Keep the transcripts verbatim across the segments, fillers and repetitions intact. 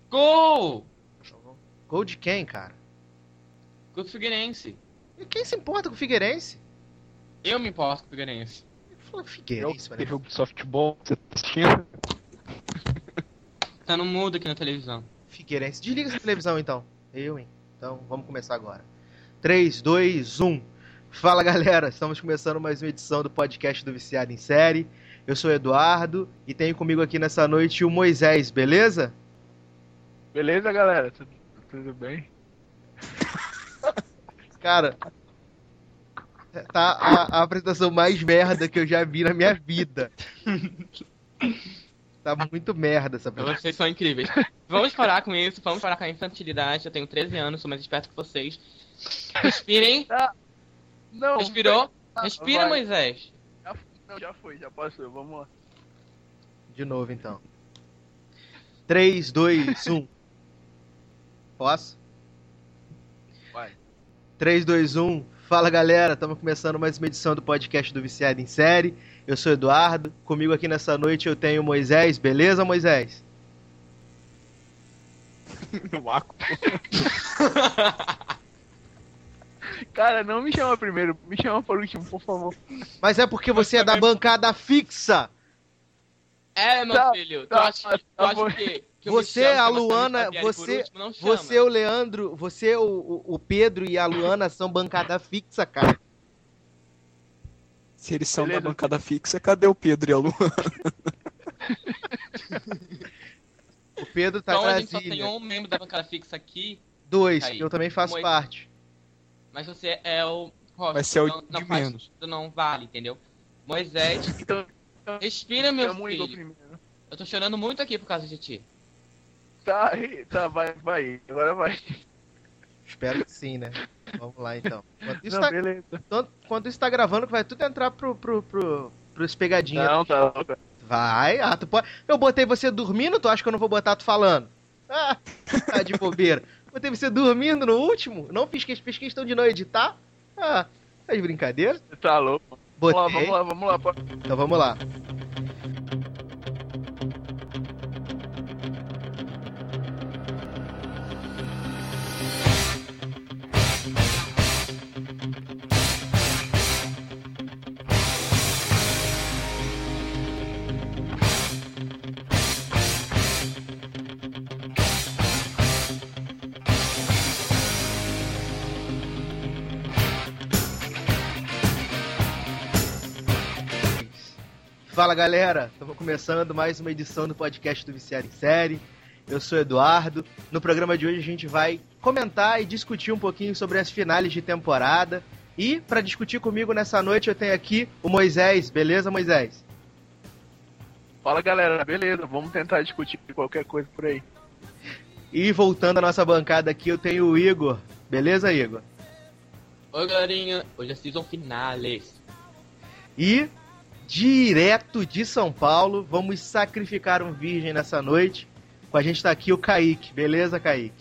Gol! Gol de quem, cara? Gol do Figueirense. E quem se importa com o Figueirense? Eu me importo com o Figueirense. Fala Figueirense, Que jogo de softball você tá assistindo? Tá no mudo aqui na televisão. Figueirense. Desliga essa televisão, então. Eu, hein? Então, vamos começar agora. três, dois, um. Fala, galera. Estamos começando mais uma edição do podcast do Viciado em Série. Eu sou o Eduardo e tenho comigo aqui nessa noite o Moisés, beleza? Beleza, galera? Tudo, tudo bem? Cara, tá a, a apresentação mais merda que eu já vi na minha vida. Tá muito merda essa apresentação. Vocês são incríveis. Vamos parar com isso, vamos parar com a infantilidade. Eu tenho treze anos, sou mais esperto que vocês. Respirem. Ah, não. Respirou? Respira, vai. Moisés. Já, não, já foi, já passou. Vamos lá. De novo, então. três, dois, um. Posso? Vai. três, dois, um. Fala, galera. Estamos começando mais uma edição do podcast do Viciado em Série. Eu sou o Eduardo. Comigo aqui nessa noite eu tenho o Moisés. Beleza, Moisés? Vácuo. Cara, não me chama primeiro. Me chama por último, por favor. Mas é porque você é da bancada fixa. É, meu Tá, filho. Tu tá, acha, tu tá acha bom. que, que eu Você, me chamo, a chama Luana, Samir Xavier por você, último? Não chama. você, o Leandro, você, o, o, o Pedro e a Luana são bancada fixa, cara. Se eles são Beleza. da bancada fixa, cadê o Pedro e a Luana? O Pedro tá Então em a gente só tem Brasília. um membro da bancada fixa aqui, Dois, Aí. eu também faço Moisés. parte. mas você é o host. Vai ser o não, não de faz- menos. Não vale, entendeu? Moisés, Então, respira, meu chama o Igor filho. primeiro. Eu tô chorando muito aqui por causa de ti. Tá, aí, tá, vai, vai. Agora vai. Espero que sim, né? Vamos lá, então. Enquanto isso, Não, tá, beleza. enquanto- enquanto isso tá gravando, vai tudo entrar pro, pro, pro, pros pegadinhas. Não, tá louco. Vai, ah, tu pode... Eu botei você dormindo, tu acha que eu não vou botar tu falando? Ah, tá de bobeira. Botei você dormindo no último? Não fiz, que- fiz questão de não editar? Ah, tá de brincadeira? Você tá louco. Botei. Vamos lá, vamos lá, vamos lá. Então vamos lá. Fala, galera, estamos começando mais uma edição do podcast do Viciado em Série. Eu sou o Eduardo. No programa de hoje a gente vai comentar e discutir um pouquinho sobre as finais de temporada. E para discutir comigo nessa noite eu tenho aqui o Moisés. Beleza, Moisés? Fala, galera. Beleza, vamos tentar discutir qualquer coisa por aí. E voltando à nossa bancada aqui eu tenho o Igor. Beleza, Igor? Oi, galerinha. Hoje é season finales. E direto de São Paulo, vamos sacrificar um virgem nessa noite. Com a gente tá aqui o Kaique. Beleza, Kaique?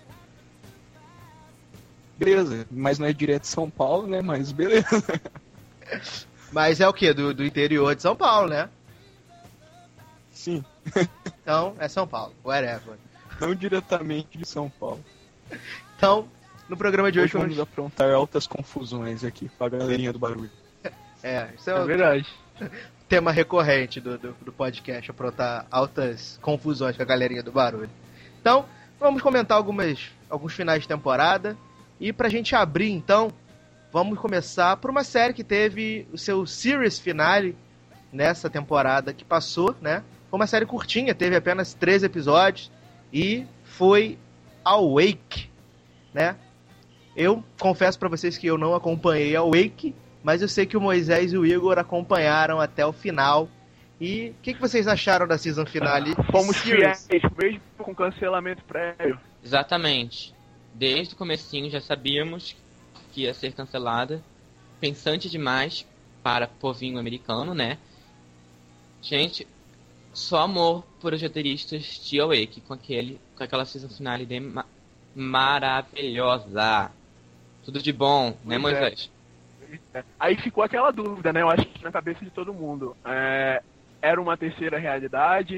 Beleza, mas não é direto de São Paulo, né? Mas beleza. Mas é o quê? Do, do interior de São Paulo, né? Sim, Então, é São Paulo. Whatever. não diretamente de São Paulo. Então, no programa de Hoje hoje vamos aprontar altas confusões aqui com a galerinha do barulho. É, isso é É o verdade. tema recorrente do, do, do podcast, aprontar altas confusões com a galerinha do barulho. Então, vamos comentar algumas, alguns finais de temporada. E pra gente abrir, então, vamos começar por uma série que teve o seu series finale nessa temporada que passou, né? Foi uma série curtinha, teve apenas três episódios e foi Awake, né? Eu confesso pra vocês que eu não acompanhei Awake, mas eu sei que o Moisés e o Igor acompanharam até o final. E o que, que vocês acharam da season finale? Fomos Series? fiéis, mesmo com cancelamento prévio. Exatamente. Desde o comecinho já sabíamos que ia ser cancelada. Pensante demais para povinho americano, né? Gente, só amor por os roteiristas de Awake com, aquele, com aquela season finale de ma- maravilhosa. Tudo de bom, né, Pois é. Moisés? Aí ficou aquela dúvida, né? Eu acho que na cabeça de todo mundo. É, era uma terceira realidade?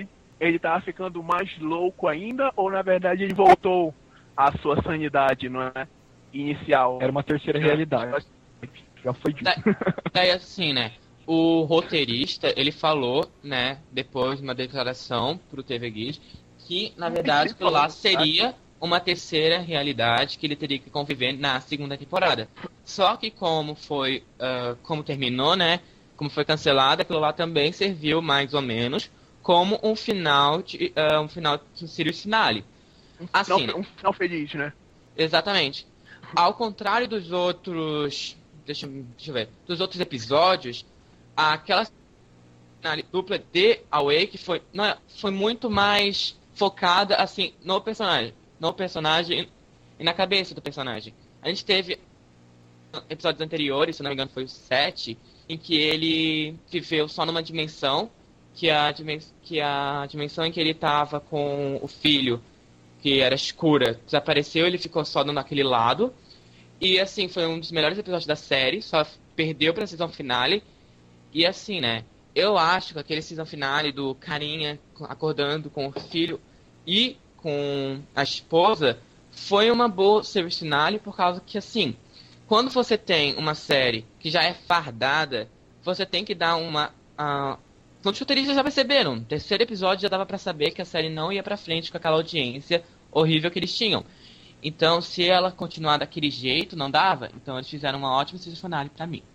ele tava ficando mais louco ainda, ou na verdade ele voltou à sua sanidade, não é? Inicial. Era uma terceira realidade. Já foi dito. Da- Daí assim, né? O roteirista, ele falou, né, depois de uma declaração pro T V Guide, que, na verdade, aquilo lá seria uma terceira realidade que ele teria que conviver na segunda temporada. Só que como foi, uh, como terminou, né, como foi cancelado, aquilo lá também serviu mais ou menos como um final de, uh, um final de series finale. Assim, Final, um final feliz, né? exatamente. Ao contrário dos outros, deixa, eu- deixa eu ver, dos outros episódios, aquela finale dupla de Awake foi, não, foi muito mais focada assim no personagem, no personagem e na cabeça do personagem. A gente teve episódios anteriores, se não me engano foi o sete, em que ele viveu só numa dimensão, que a, dimen- que a dimensão em que ele estava com o filho, que era escura, desapareceu, ele ficou só naquele lado. E assim, foi um dos melhores episódios da série, só perdeu pra season finale. E assim, né, eu acho que aquele season finale do carinha acordando com o filho e com a esposa foi uma boa series finale, por causa que, assim, quando você tem uma série que já é fardada, você tem que dar uma... Uh, todos os roteiristas já perceberam, no terceiro episódio já dava pra saber que a série não ia pra frente com aquela audiência horrível que eles tinham. Então, se ela continuar daquele jeito, não dava. Então, eles fizeram uma ótima season finale pra mim.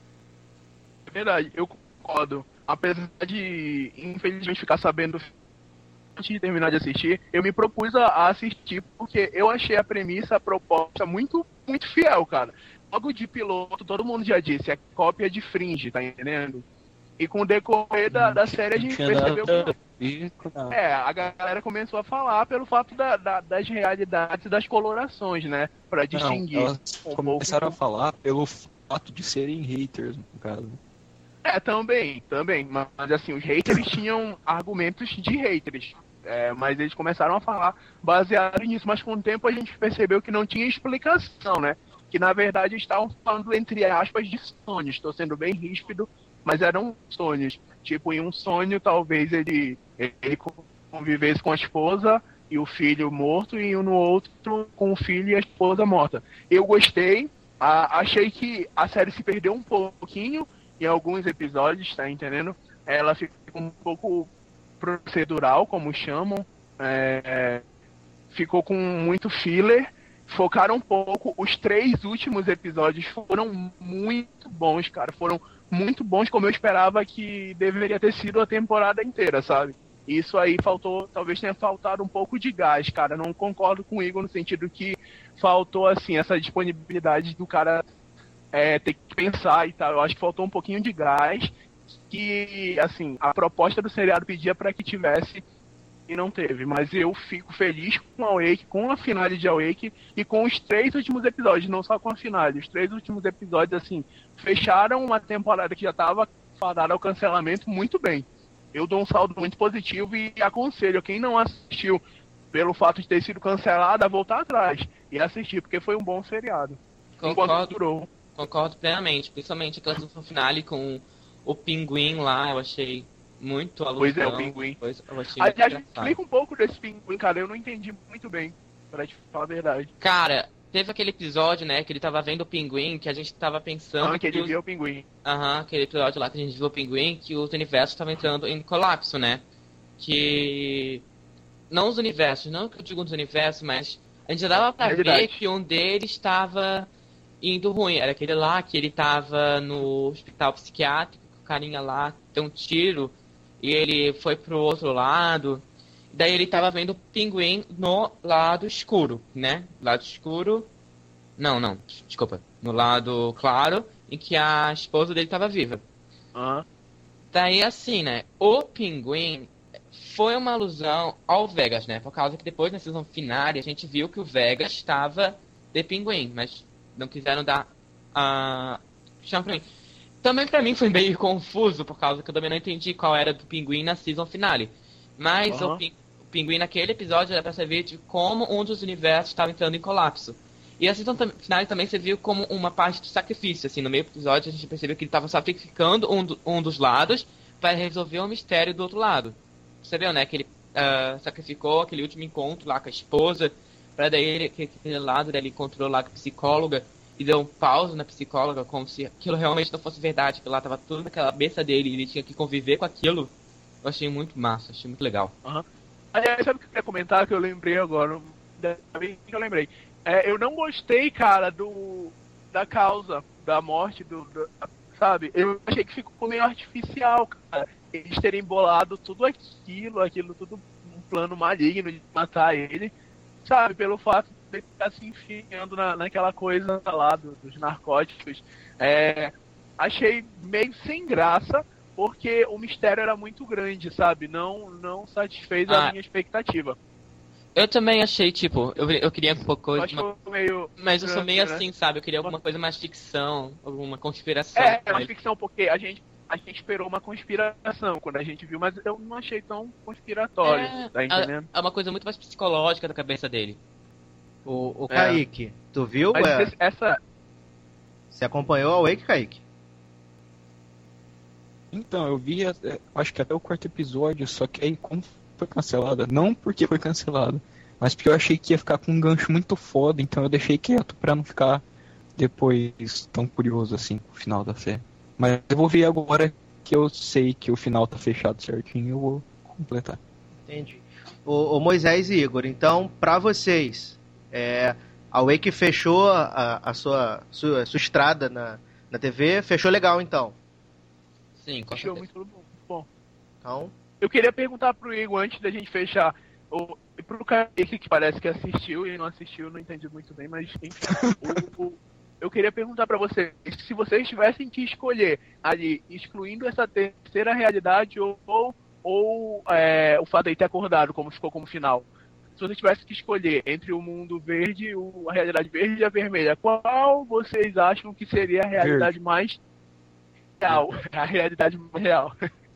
É verdade, eu concordo. Apesar de, infelizmente, ficar sabendo antes de terminar de assistir, eu me propus a a assistir porque eu achei a premissa, a proposta muito, muito fiel, cara. Logo de piloto, todo mundo já disse, é cópia de Fringe, tá entendendo? E com o decorrer da, da série a gente percebeu que... É, a galera começou a falar pelo fato da, da- das realidades e das colorações, né? Pra distinguir. Não, elas um começaram pouco- a falar pelo fato de serem haters, no caso. É, também, também. Mas assim, os haters tinham argumentos de haters. É, mas eles começaram a falar baseado nisso. Mas com o tempo a gente percebeu que não tinha explicação, né? Que na verdade estavam falando entre aspas de sonhos. Estou sendo bem ríspido, mas eram sonhos. Tipo, em um sonho talvez ele, ele convivesse com a esposa e o filho morto, e no outro com o filho e a esposa morta. Eu gostei, a- achei que a série se perdeu um pouquinho em alguns episódios, tá entendendo? Ela fica um pouco procedural, como chamam, é, é, ficou com muito filler, focaram um pouco. Os três últimos episódios foram muito bons, cara, foram muito bons, como eu esperava que deveria ter sido a temporada inteira, sabe? Isso aí faltou, talvez tenha faltado um pouco de gás, cara. Não concordo com o Igor no sentido que faltou, assim, essa disponibilidade do cara é, ter que pensar e tal. Eu acho que faltou um pouquinho de gás, que, assim, a proposta do seriado pedia para que tivesse e não teve. Mas eu fico feliz com a Awake, com a finale de Awake e com os três últimos episódios, não só com a finale. Os três últimos episódios, assim, fecharam uma temporada que já estava fadada ao cancelamento muito bem. Eu dou um saldo muito positivo e aconselho quem não assistiu pelo fato de ter sido cancelado a voltar atrás e assistir, porque foi um bom seriado. Enquanto Concordo, durou. concordo plenamente. Principalmente aquela season finale com o pinguim lá, eu achei muito alusão. Pois é, o pinguim. Pois, eu achei muito Aliás, engraçado. explica um pouco desse pinguim, cara. Eu não entendi muito bem, pra te falar a verdade. Cara, teve aquele episódio, né, que ele tava vendo o pinguim, que a gente tava pensando Ah, que ele os- viu o pinguim. Aham, aquele episódio lá que a gente viu o pinguim, que os universos estavam entrando em colapso, né? Que... Não os universos, não que eu digo dos universos, mas a gente já dava pra Realidade. ver que um deles estava indo ruim. Era aquele lá que ele tava no hospital psiquiátrico, o carinha lá deu um tiro e ele foi pro outro lado. Daí ele tava vendo o pinguim no lado escuro, né? Lado escuro... Não, não, desculpa. No lado claro, em que a esposa dele tava viva. Ah, Daí assim, né? O pinguim foi uma alusão ao Vegas, né? Por causa que depois na season finale a gente viu que o Vegas estava de pinguim, mas não quiseram dar a chama pra mim. Também pra mim foi meio confuso, por causa que eu também não entendi qual era do pinguim na season finale. Mas Aham. o, pin- o pinguim naquele episódio era pra servir de como um dos universos estava entrando em colapso. E a season tam- finale também serviu como uma parte de sacrifício, assim, no meio do episódio a gente percebeu que ele estava sacrificando um, do- um dos lados para resolver o mistério do outro lado. Percebeu, né? Que ele uh, sacrificou aquele último encontro lá com a esposa, pra daí ele, aquele lado dele encontrou lá com a psicóloga e deu um pause na psicóloga, como se aquilo realmente não fosse verdade, que lá tava tudo na cabeça dele e ele tinha que conviver com aquilo. Eu achei muito massa, achei muito legal. Uhum. Aliás, sabe o que eu queria comentar que eu lembrei agora? Da vez que eu lembrei. É, eu não gostei, cara, do da causa da morte, do, do sabe? Eu achei que ficou meio artificial, cara. Eles terem bolado tudo aquilo, aquilo tudo um plano maligno de matar ele, sabe? Pelo fato de ele estar se enfiando na, naquela coisa lá do, dos narcóticos. É, achei meio sem graça, porque o mistério era muito grande, sabe? Não, não satisfez Ah. a minha expectativa. Eu também achei, tipo, eu, eu queria um pouco Eu coisa, acho que foi meio mas eu sou meio né? assim, sabe? Eu queria alguma coisa mais ficção, alguma conspiração. É, é uma mas- ficção, porque a gente, a gente esperou uma conspiração quando a gente viu, mas eu não achei tão conspiratório, É, tá entendendo? é uma coisa muito mais psicológica da cabeça dele. O, o É. Kaique, tu viu? Mas é, esse- essa... Você acompanhou a Wake, Kaique? Então, eu vi, é, acho que até o quarto episódio, só que aí como foi cancelada, não porque foi cancelada, mas porque eu achei que ia ficar com um gancho muito foda, então eu deixei quieto pra não ficar depois tão curioso assim com o final da série. Mas eu vou ver agora que eu sei que o final tá fechado certinho, eu vou completar. Entendi. O, o Moisés e Igor, então, pra vocês, é, a Wake fechou a, a sua, sua, sua estrada na, na T V, fechou legal então. Sim, com Achou certeza. muito bom. Então, Eu queria perguntar pro Igor, antes da gente fechar, o, e pro Kaique, que parece que assistiu e não assistiu, não entendi muito bem, mas enfim. o, o, eu queria perguntar pra vocês, se vocês tivessem que escolher ali, excluindo essa terceira realidade ou, ou, ou é, o fato de ter acordado, como ficou como final, se vocês tivessem que escolher entre o mundo verde, o, a realidade verde e a vermelha, qual vocês acham que seria a realidade mais real? A realidade mais real.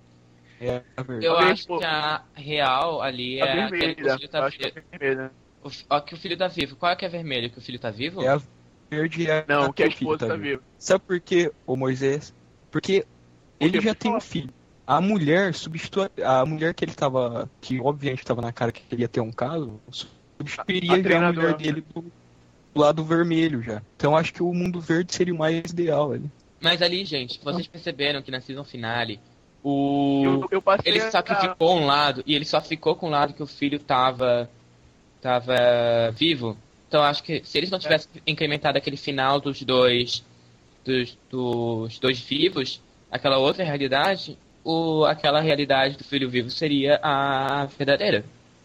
É a verdade. Eu Talvez, acho pô, que a real ali A é aquele que o vermelha. filho Eu tá acho que é vivo. a vermelha. O, ó, que o filho tá vivo. Qual é que é vermelho? Que o filho tá vivo? É a verde e a Não, que a o filho esposa tá vivo. viva. Sabe por quê, ô Moisés? Porque ele Porque já pode tem um falar. filho. A mulher substitui. A mulher que ele tava. Que obviamente tava na cara que ele ia ter um caso, substituiria A já a treinadora. mulher dele do, do lado vermelho já. Então acho que o mundo verde seria o mais ideal ali. Mas ali, gente, vocês perceberam que na season finale, o... Eu, eu passei ele a- sacrificou um lado e ele só ficou com o lado que o filho tava, tava vivo. Então acho que se eles não tivessem incrementado aquele final dos dois, dos, dos dois vivos, aquela outra realidade, o, aquela realidade do filho vivo seria a verdadeira.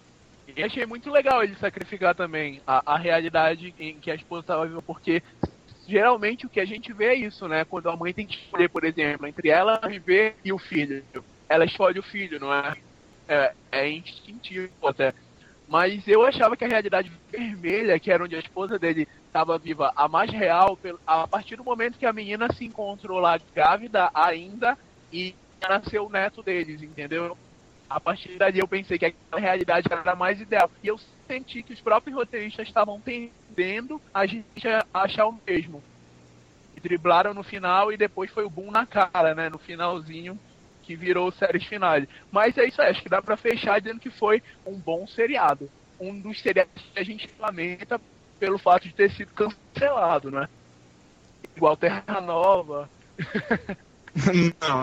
E achei muito legal ele sacrificar também a, a realidade em que a esposa estava viva, porque geralmente o que a gente vê é isso, né? Quando a mãe tem que escolher, por exemplo, entre ela viver e o filho. Ela escolhe o filho, não é? É, é instintivo até. Mas eu achava que a realidade vermelha, que era onde a esposa dele estava viva, a mais real, a partir do momento que a menina se encontrou lá grávida ainda e nasceu o neto deles, entendeu? A partir dali eu pensei que aquela realidade era a mais ideal. E eu senti que os próprios roteiristas estavam tendendo a gente achar o mesmo. E driblaram no final e depois foi o boom na cara, né? No finalzinho, que virou séries finais. Mas é isso aí, acho que dá pra fechar dizendo que foi um bom seriado. Um dos seriados que a gente lamenta pelo fato de ter sido cancelado, né? Igual Terra Nova. Não.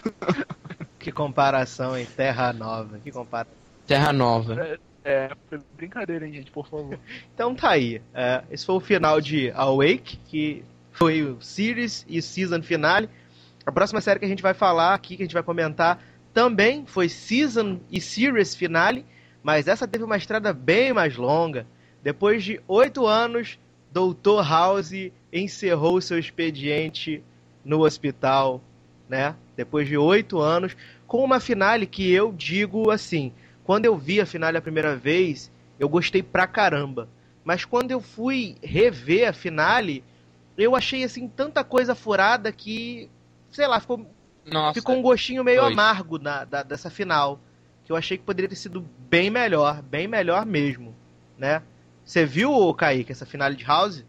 que comparação em Terra Nova, que comparação. Terra Nova. É, é, foi brincadeira, hein, gente, por favor. Então tá aí, é, esse foi o final de Awake, que foi o series e season finale. A próxima série que a gente vai falar aqui, que a gente vai comentar, também foi season e series finale, mas essa teve uma estrada bem mais longa. Depois de oito anos, doutor House encerrou seu expediente no hospital, né? Depois de oito anos, com uma finale que eu digo assim, quando eu vi a finale a primeira vez, eu gostei pra caramba. Mas quando eu fui rever a finale, eu achei assim tanta coisa furada que, sei lá, ficou, Nossa, ficou um gostinho meio dois. amargo na, da, dessa final. Que eu achei que poderia ter sido bem melhor, bem melhor mesmo, né? Você viu, Kaique, essa finale de House?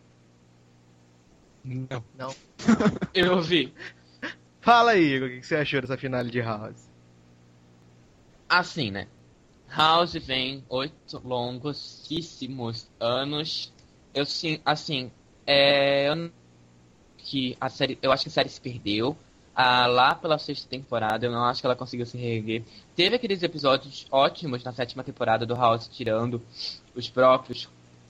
Não. Não. eu vi. Fala aí, Igor, o que você achou dessa finale de House? Assim, né? House vem oito longíssimos anos. Eu sim, assim, é, eu, que a série, eu acho que a série se perdeu. Ah, lá pela sexta temporada, eu não acho que ela conseguiu se reerguer. Teve aqueles episódios ótimos na sétima temporada do House, tirando os próprios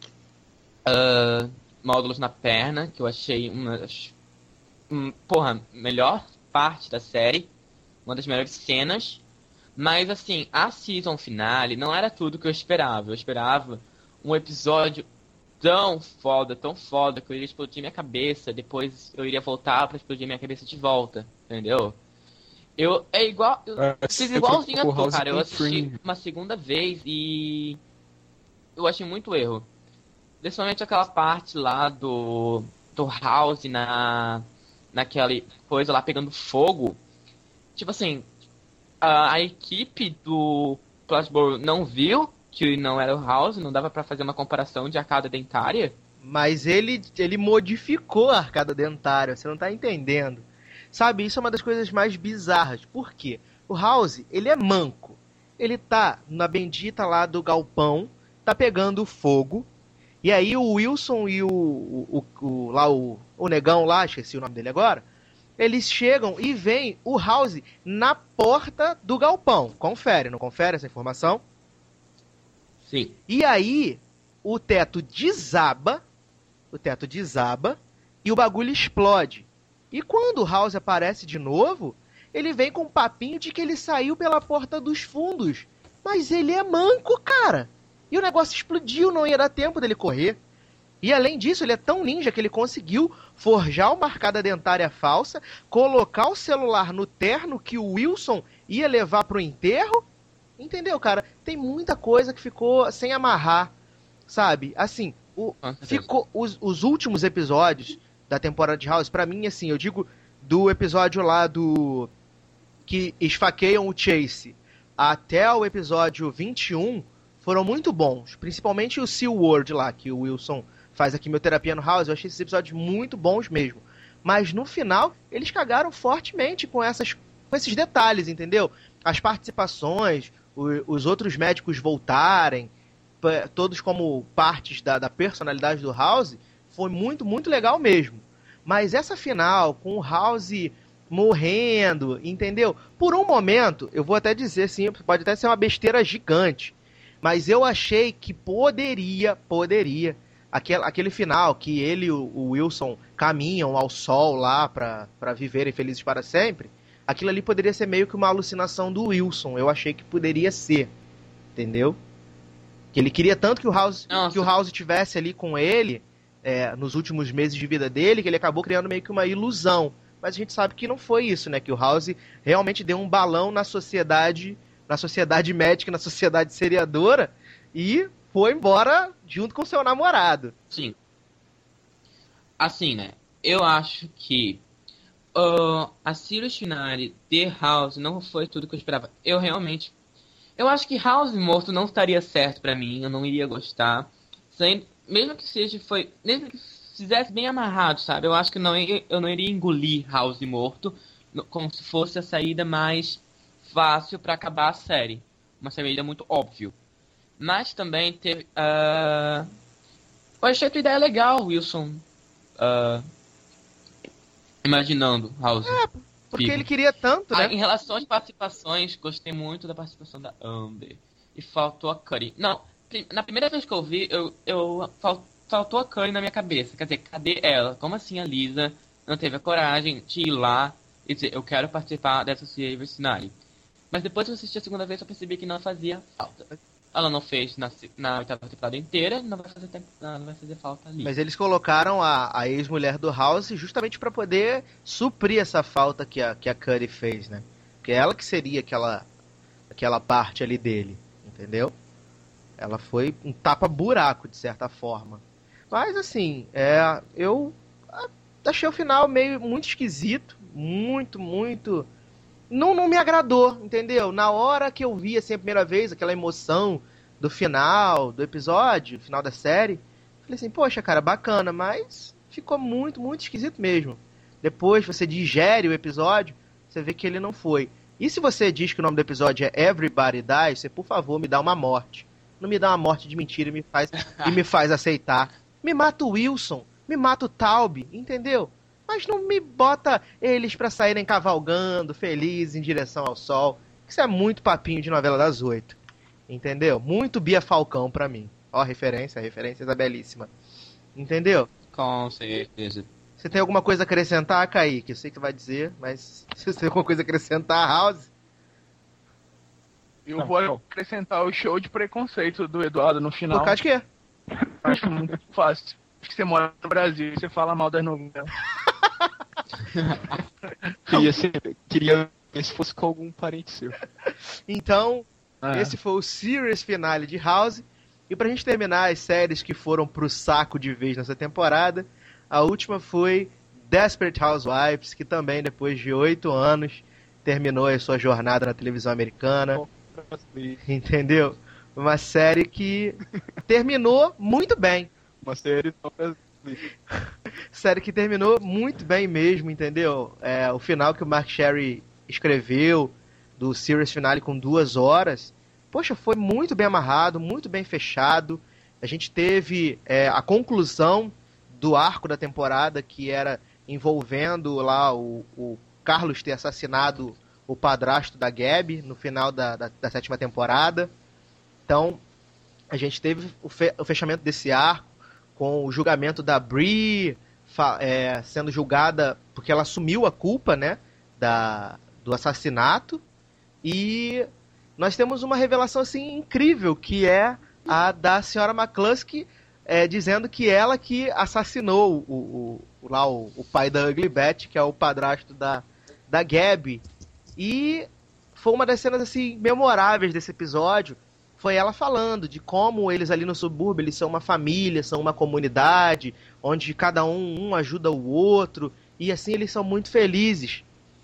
uh, módulos na perna, que eu achei uma das, um, porra, melhor parte da série, uma das melhores cenas. Mas, assim, a season finale não era tudo que eu esperava. Eu esperava um episódio tão foda, tão foda, que eu iria explodir minha cabeça. Depois eu iria voltar pra explodir minha cabeça de volta. Entendeu? Eu, é igual... Eu É, fiz eu igualzinho a tô com o tu, House cara. Eu com assisti Fringe. uma segunda vez e... eu achei muito erro. Principalmente aquela parte lá do... do House na... naquela coisa lá pegando fogo. Tipo assim... A, a equipe do Plattsburgh não viu que não era o House, não dava pra fazer uma comparação de arcada dentária. Mas ele, ele modificou a arcada dentária, você não tá entendendo. Sabe, isso é uma das coisas mais bizarras. Por quê? O House, ele é manco. Ele tá na bendita lá do galpão, tá pegando fogo. E aí o Wilson e o, o, o, o lá o, o negão lá, esqueci o nome dele agora, eles chegam e veem o House na porta do galpão. Confere, não confere essa informação? Sim. E aí o teto desaba, o teto desaba e o bagulho explode. E quando o House aparece de novo, ele vem com um papinho de que ele saiu pela porta dos fundos. Mas ele é manco, cara. E o negócio explodiu, não ia dar tempo dele correr. E além disso, ele é tão ninja que ele conseguiu forjar uma arcada dentária falsa, colocar o celular no terno que o Wilson ia levar pro enterro. Entendeu, cara? Tem muita coisa que ficou sem amarrar, sabe? Assim, o, ficou os, os últimos episódios da temporada de House, pra mim, assim, eu digo do episódio lá do... que esfaqueiam o Chase até o episódio vinte e um, foram muito bons. Principalmente o Seal World lá, que o Wilson faz a quimioterapia no House. Eu achei esses episódios muito bons mesmo. Mas no final, eles cagaram fortemente com, essas, com esses detalhes, entendeu? As participações, o, os outros médicos voltarem, p- todos como partes da, da personalidade do House, foi muito, muito legal mesmo. Mas essa final, com o House morrendo, entendeu? Por um momento, eu vou até dizer assim, pode até ser uma besteira gigante, mas eu achei que poderia, poderia, aquele, aquele final que ele e o, o Wilson caminham ao sol lá pra, pra viverem felizes para sempre, aquilo ali poderia ser meio que uma alucinação do Wilson. Eu achei que poderia ser, entendeu? Que ele queria tanto que o House, que o House tivesse ali com ele é, nos últimos meses de vida dele, que ele acabou criando meio que uma ilusão. Mas a gente sabe que não foi isso, né? Que o House realmente deu um balão na sociedade, na sociedade médica, na sociedade seriadora, e foi embora junto com seu namorado. Sim. Assim, né? Eu acho que uh, a series finale de House não foi tudo que eu esperava. Eu realmente... Eu acho que House morto não estaria certo pra mim. Eu não iria gostar. Sem, mesmo que seja... Foi, mesmo que fizesse bem amarrado, sabe? Eu acho que não ia, eu não iria engolir House morto como se fosse a saída mais fácil pra acabar a série. Uma saída muito óbvia. Mas também teve... Uh... Eu achei a tua ideia legal, Wilson. Uh... Imaginando House. É, porque vivo. ele queria tanto, né? Ah, em relação às participações, gostei muito da participação da Amber. E faltou a Curry. Não, na primeira vez que eu vi, eu, eu fal, faltou a Curry na minha cabeça. Quer dizer, cadê ela? Como assim a Lisa não teve a coragem de ir lá e dizer, eu quero participar dessa series finale? Mas depois que eu assisti a segunda vez, eu percebi que não fazia falta. Ela não fez na, na oitava temporada inteira, não vai fazer, não vai fazer falta ali. Mas eles colocaram a, a ex-mulher do House justamente pra poder suprir essa falta que a, que a Curry fez, né? Porque ela que seria aquela, aquela parte ali dele, entendeu? Ela foi um tapa-buraco, de certa forma. Mas, assim, é, eu achei o final meio muito esquisito, muito, muito... Não, não me agradou, entendeu? Na hora que eu vi assim a primeira vez, aquela emoção do final do episódio, final da série, falei assim, poxa, cara, bacana, mas ficou muito, muito esquisito mesmo. Depois você digere o episódio, você vê que ele não foi. E se você diz que o nome do episódio é Everybody Dies, você, por favor, me dá uma morte. Não me dá uma morte de mentira e me faz, e me faz aceitar. Me mata o Wilson, me mata o Taube, entendeu? Mas não me bota eles pra saírem cavalgando, felizes, em direção ao sol. Isso é muito papinho de novela das oito. Entendeu? Muito Bia Falcão pra mim. Ó, referência, referência é belíssima. Entendeu? Com certeza. Você tem alguma coisa a acrescentar, Kaique? Eu sei que você vai dizer, mas se você tem alguma coisa a acrescentar, House? Eu Não, vou não. acrescentar o show de preconceito do Eduardo no final. Por causa de quê? Acho muito fácil. Acho que você mora no Brasil e você fala mal das novelas. Queria, ser, queria ver se fosse com algum parente seu. Então, É. esse foi o series finale de House. E pra gente terminar as séries que foram pro saco de vez nessa temporada, a última foi Desperate Housewives, que também, depois de oito anos, terminou a sua jornada na televisão americana. Entendeu? Uma série que terminou muito bem. Uma série só pra... Série que terminou muito bem mesmo, entendeu? É, o final que o Mark Sherry escreveu, do series finale com duas horas, poxa, foi muito bem amarrado, muito bem fechado. A gente teve é, a conclusão do arco da temporada, que era envolvendo lá o, o Carlos ter assassinado o padrasto da Gabi no final da, da, da sétima temporada. Então, a gente teve o, fe, o fechamento desse arco com o julgamento da Bree fa, é, sendo julgada porque ela assumiu a culpa, né, da, do assassinato. E nós temos uma revelação assim incrível, que é a da senhora McCluskey, é, dizendo que ela que assassinou o, o, lá o, o pai da Ugly Betty, que é o padrasto da, da Gabi. E foi uma das cenas assim memoráveis desse episódio, foi ela falando de como eles ali no subúrbio, eles são uma família, são uma comunidade, onde cada um, um ajuda o outro, e assim eles são muito felizes.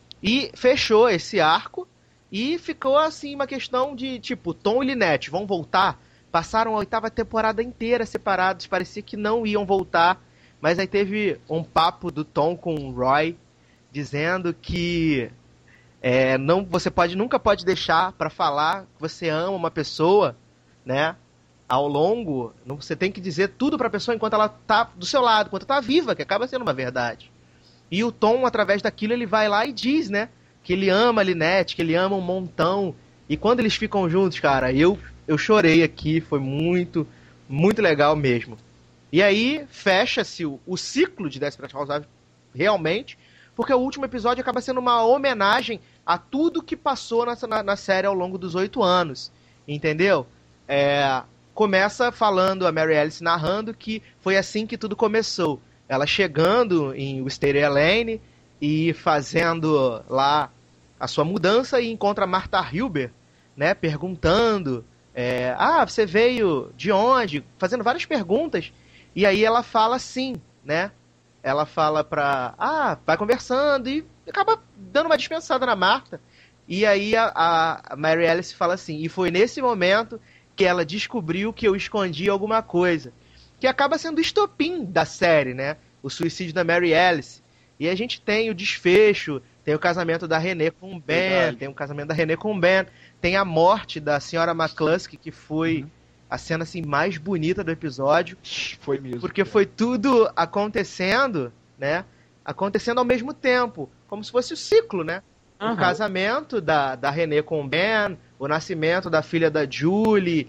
E fechou esse arco, e ficou assim uma questão de, tipo, Tom e Lynette vão voltar? Passaram a oitava temporada inteira separados, parecia que não iam voltar, mas aí teve um papo do Tom com o Roy, dizendo que é, não, você pode, nunca pode deixar pra falar que você ama uma pessoa, né, ao longo, não, você tem que dizer tudo pra pessoa enquanto ela tá do seu lado, enquanto ela tá viva, que acaba sendo uma verdade. E o Tom, através daquilo, ele vai lá e diz, né, que ele ama a Lynette, que ele ama um montão. E quando eles ficam juntos, cara, eu, eu chorei aqui, foi muito, muito legal mesmo. E aí, fecha-se o, o ciclo de Desperate Housewives, realmente, porque o último episódio acaba sendo uma homenagem a tudo que passou nessa, na, na série ao longo dos oito anos, entendeu? É, começa falando, a Mary Alice narrando que foi assim que tudo começou. Ela chegando em Wisteria Lane e fazendo lá a sua mudança e encontra a Martha Hilber, né, perguntando, é, ah, você veio de onde? Fazendo várias perguntas, e aí ela fala sim, né, ela fala pra, ah, vai conversando e acaba dando uma dispensada na Martha, e aí a, a Mary Alice fala assim, e foi nesse momento que ela descobriu que eu escondi alguma coisa, que acaba sendo o estopim da série, né, o suicídio da Mary Alice. E a gente tem o desfecho, tem o casamento da Renée com o Ben, Verdade. tem o casamento da Renée com o Ben, tem a morte da senhora McCluskey, que foi uhum. a cena assim, mais bonita do episódio. Foi mesmo. Porque foi tudo acontecendo, né? Acontecendo ao mesmo tempo, como se fosse o ciclo, né? Uhum. O casamento da, da Renée com o Ben, o nascimento da filha da Julie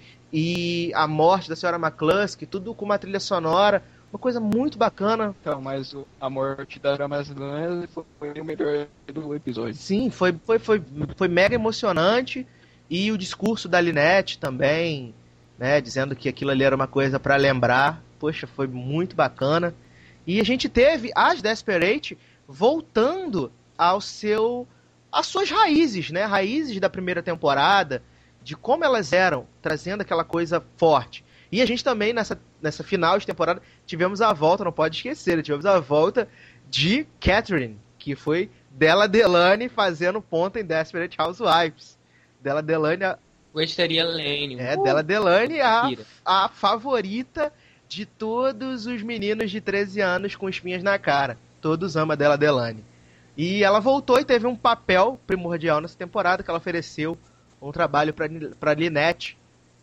e a morte da senhora McCluskey, tudo com uma trilha sonora. Uma coisa muito bacana. Então, mas a morte da Ramazan foi o melhor do episódio. Sim, foi, foi, foi, foi mega emocionante. E o discurso da Lynette também, né, dizendo que aquilo ali era uma coisa pra lembrar. Poxa, foi muito bacana. E a gente teve as Desperate voltando ao seu, às suas raízes, né? Raízes da primeira temporada, de como elas eram, trazendo aquela coisa forte. E a gente também, nessa, nessa final de temporada, tivemos a volta, não pode esquecer, tivemos a volta de Catherine, que foi Della Delany fazendo ponta em Desperate Housewives. Della Delany... A... Wisteria Lane. É, uh, Della Delany a, a favorita de todos os meninos de treze anos com espinhas na cara. Todos amam a Della Delany. E ela voltou e teve um papel primordial nessa temporada, que ela ofereceu um trabalho para Lynette.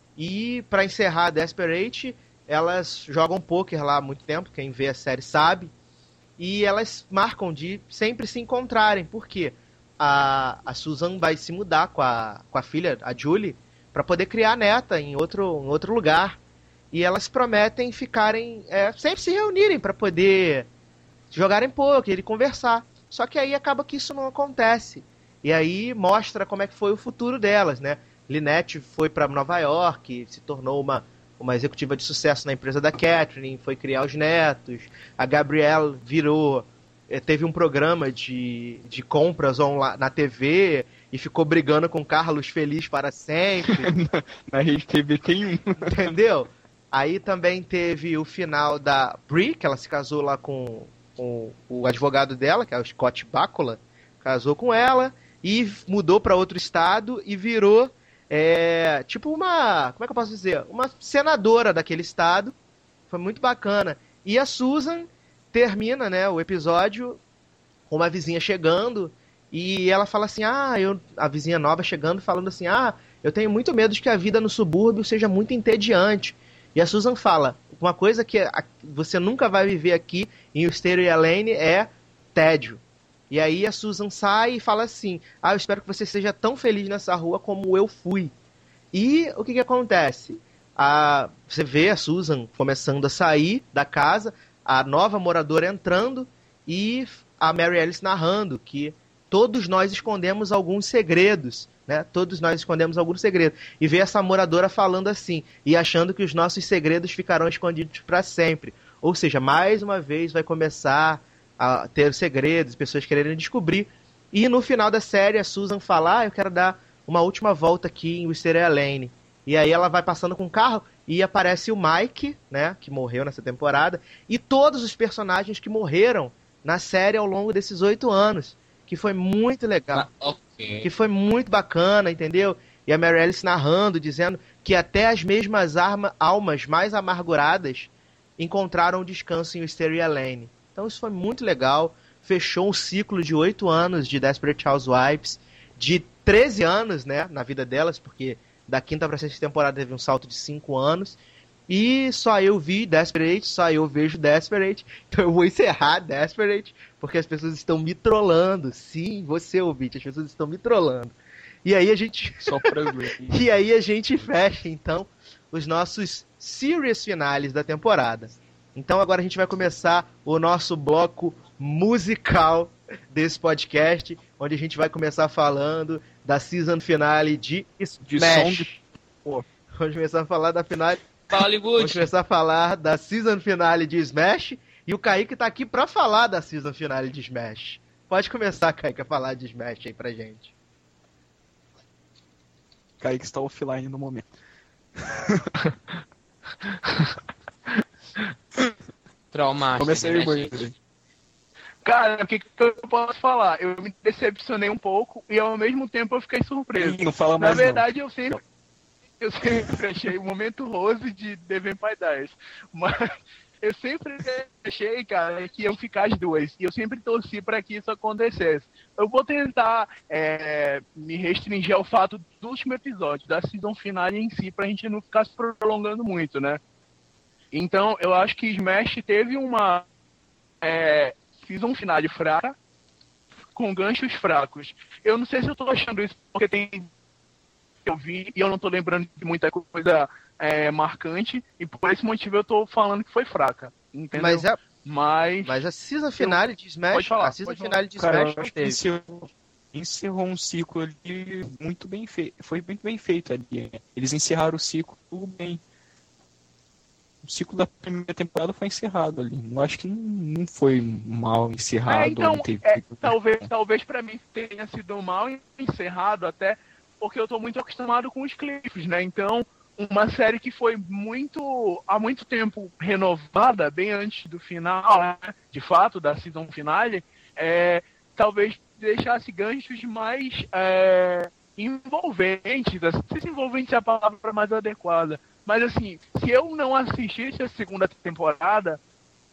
E para encerrar Desperate, elas jogam poker lá há muito tempo, quem vê a série sabe. E elas marcam de sempre se encontrarem, porque a, a Susan vai se mudar com a, com a filha, a Julie, para poder criar neta em outro, em outro lugar. E elas prometem ficarem, é, sempre se reunirem para poder jogarem poker e conversar. Só que aí acaba que isso não acontece. E aí mostra como é que foi o futuro delas, né? Lynette foi para Nova York, se tornou uma, uma executiva de sucesso na empresa da Catherine, foi criar os netos. A Gabrielle virou, teve um programa de, de compras online, na T V e ficou brigando com Carlos Feliz para sempre. Na Rede T V tem um. Entendeu? Aí também teve o final da Brie, que ela se casou lá com, com o advogado dela, que é o Scott Bakula, casou com ela e mudou para outro estado e virou é, tipo uma, como é que eu posso dizer? Uma senadora daquele estado. Foi muito bacana. E a Susan termina, né, o episódio com uma vizinha chegando e ela fala assim, ah, eu, a vizinha nova chegando falando assim, ah, eu tenho muito medo de que a vida no subúrbio seja muito entediante. E a Susan fala, uma coisa que você nunca vai viver aqui em Wisteria e Elaine é tédio. E aí a Susan sai e fala assim, ah, eu espero que você seja tão feliz nessa rua como eu fui. E o que que acontece? A, você vê a Susan começando a sair da casa, a nova moradora entrando e a Mary Alice narrando que todos nós escondemos alguns segredos, né? Todos nós escondemos alguns segredos. E vê essa moradora falando assim, e achando que os nossos segredos ficarão escondidos para sempre. Ou seja, mais uma vez vai começar a ter segredos, pessoas querendo descobrir. E no final da série, a Susan fala, ah, eu quero dar uma última volta aqui em Wisteria Lane. E aí ela vai passando com o carro e aparece o Mike, né, que morreu nessa temporada, e todos os personagens que morreram na série ao longo desses oito anos, que foi muito legal. Ah, okay. Que foi muito bacana, entendeu? E a Mary Alice narrando, dizendo que até as mesmas arma, almas mais amarguradas encontraram descanso em Wisteria Lane. Então isso foi muito legal, fechou um ciclo de oito anos de Desperate Housewives, de treze anos, né, na vida delas, porque da quinta para sexta temporada teve um salto de cinco anos, e só eu vi Desperate, só eu vejo Desperate, então eu vou encerrar Desperate, porque as pessoas estão me trollando, sim, você ouvinte, as pessoas estão me trollando. E aí a gente... Só pra ver. E aí a gente fecha, então, os nossos series finais da temporada. Então agora a gente vai começar o nosso bloco musical desse podcast, onde a gente vai começar falando da season finale de Smash. De de... Vamos começar a falar da finale... Hollywood. Vamos começar a falar da season finale de Smash, e o Kaique tá aqui pra falar da season finale de Smash. Pode começar, Kaique, a falar de Smash aí pra gente. Kaique está offline no momento. Traumático. Começa aí, Boy. Cara, o que, que eu posso falar? Eu me decepcionei um pouco e ao mesmo tempo eu fiquei surpreso. Ih, não fala Na mais verdade, não. eu sempre, eu sempre achei o momento rose de The Vampire Diaries. Mas eu sempre achei, cara, que iam ficar as duas. E eu sempre torci para que isso acontecesse. Eu vou tentar é, me restringir ao fato do último episódio, da season finale em si, pra gente não ficar se prolongando muito, né? Então, eu acho que Smash teve uma é, season finale fraca, com ganchos fracos. Eu não sei se eu tô achando isso porque tem... eu vi e eu não tô lembrando de muita coisa é, marcante, e por esse motivo eu tô falando que foi fraca, entendeu? Mas a, Mas... mas a season finale de Smash, Pode falar, a season pode finale de Cara, Smash eu não acho que teve. encerrou, encerrou um ciclo ali muito bem feito. Foi muito bem feito ali. Eles encerraram o ciclo tudo bem. O ciclo da primeira temporada foi encerrado ali. Eu acho que não, não foi mal encerrado. É, então, não teve... é, talvez, talvez pra mim tenha sido mal encerrado, até porque eu tô muito acostumado com os clipes, né? Então, uma série que foi muito, há muito tempo renovada, bem antes do final, né? De fato, da season finale, é, talvez deixasse ganchos mais é, envolventes. Não sei se envolvente é a palavra mais adequada. Mas assim, se eu não assistisse a segunda temporada,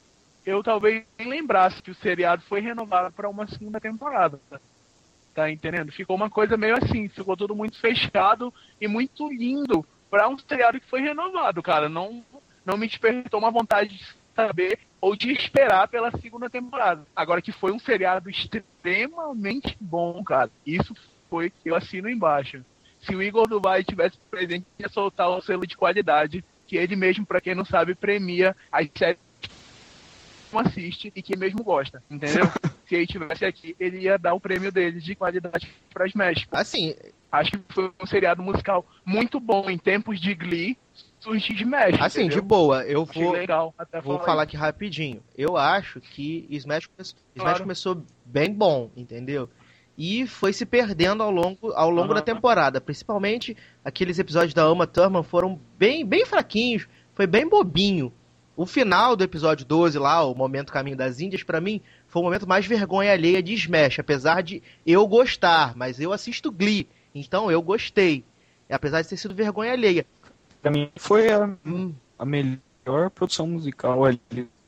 eu talvez nem lembrasse que o seriado foi renovado para uma segunda temporada. Tá entendendo? Ficou uma coisa meio assim, ficou tudo muito fechado e muito lindo para um seriado que foi renovado, cara. Não, não me despertou uma vontade de saber ou de esperar pela segunda temporada. Agora que foi um seriado extremamente bom, cara. Isso foi, eu assino embaixo. Se o Igor Dubai tivesse presente, ia soltar o selo de qualidade, que ele mesmo, pra quem não sabe, premia as séries que não assiste e que mesmo gosta, entendeu? Se ele tivesse aqui, ele ia dar o prêmio dele de qualidade pra Smash. Assim, acho que foi um seriado musical muito bom em tempos de Glee, surge Smash. Assim, entendeu? de boa, eu Achei vou, legal até vou falar falar isso. aqui rapidinho. Eu acho que Smash, começou, Smash Claro. começou bem bom, entendeu? E foi se perdendo ao longo, ao longo Aham. da temporada. Principalmente aqueles episódios da Uma Thurman foram bem, bem fraquinhos, foi bem bobinho. O final do episódio doze lá, o momento Caminho das Índias, pra mim, foi o momento mais vergonha alheia de Smash. Apesar de eu gostar, mas eu assisto Glee, então eu gostei. Apesar de ter sido vergonha alheia. Pra mim foi a, Hum. a melhor produção musical ali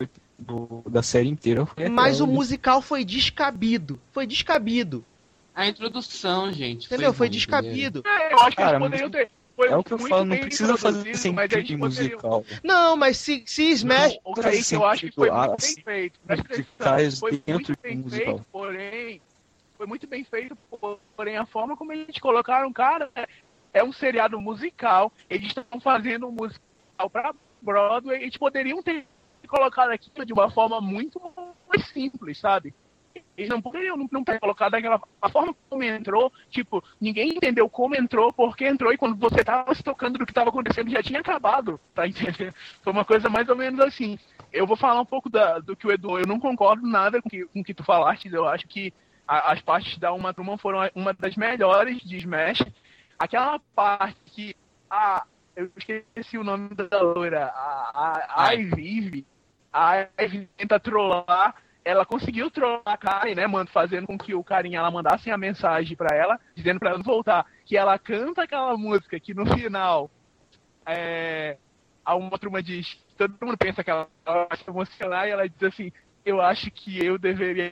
do, da série inteira. Foi Mas o aquela. musical foi descabido. Foi descabido. A introdução, gente. Entendeu? Foi ruim, descabido. É, eu acho que Cara, eles poderiam ter. Foi É o que eu muito falo, não bem precisa fazer introduzido, mas eles sentido poderiam- musical. Não, mas se, se Smash. Não, o Kaique, eu acho que foi muito As bem feito. Presta atenção, musicais foi dentro muito do bem musical. feito, porém, foi muito bem feito, porém a forma como eles colocaram, cara, é- é um seriado musical. Eles estão fazendo um musical pra Broadway. Eles poderiam ter colocado aquilo de uma forma muito mais simples, sabe? Eles não poderiam não, não ter colocado daquela a forma como entrou, tipo, ninguém entendeu como entrou, por que entrou, e quando você tava se tocando do que tava acontecendo, já tinha acabado, tá entendendo? Foi uma coisa mais ou menos assim. Eu vou falar um pouco da, do que o Edu, eu não concordo nada com que, o que tu falaste, eu acho que a, as partes da Uma Turma foram uma das melhores de Smash. Aquela parte que, a, eu esqueci o nome da loira, a, a, a Ivy, a Ivy tenta trollar, ela conseguiu trollar a Karen, né, mano, fazendo com que o carinha ela mandasse a mensagem pra ela, dizendo pra ela não voltar, que ela canta aquela música que no final é, a Uma Turma diz, todo mundo pensa que ela vai se emocionar e ela diz assim, eu acho que eu deveria...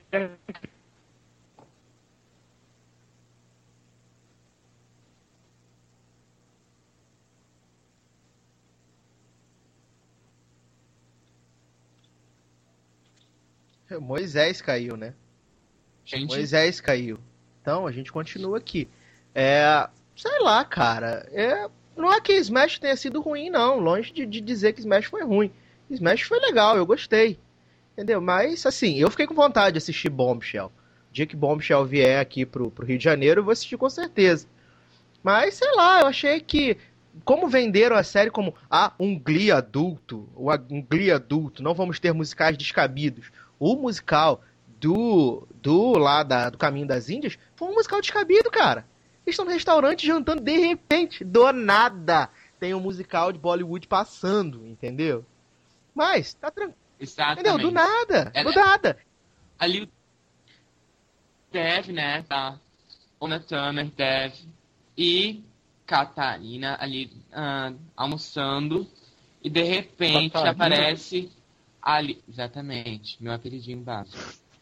Moisés caiu, né? Gente, Moisés caiu. Então a gente continua aqui. É. Sei lá, cara. É, não é que Smash tenha sido ruim, não. Longe de, de dizer que Smash foi ruim. Smash foi legal, eu gostei. Entendeu? Mas, assim, eu fiquei com vontade de assistir Bombshell. O dia que Bombshell vier aqui pro, pro Rio de Janeiro, eu vou assistir com certeza. Mas, sei lá, eu achei que. Como venderam a série como ah, um Glee adulto, um Glee adulto, não vamos ter musicais descabidos. O musical do, do lá da, do Caminho das Índias foi um musical descabido, cara. Eles estão no restaurante jantando, de repente, do nada, tem um musical de Bollywood passando, entendeu? Mas, tá tranquilo. exatamente. Entendeu? Do nada, É, do né? nada. Ali o Dev, né, tá? Ona Turner, Dev e Catarina ali ah, almoçando e de repente Catarina. aparece ali, exatamente, meu apelidinho básico.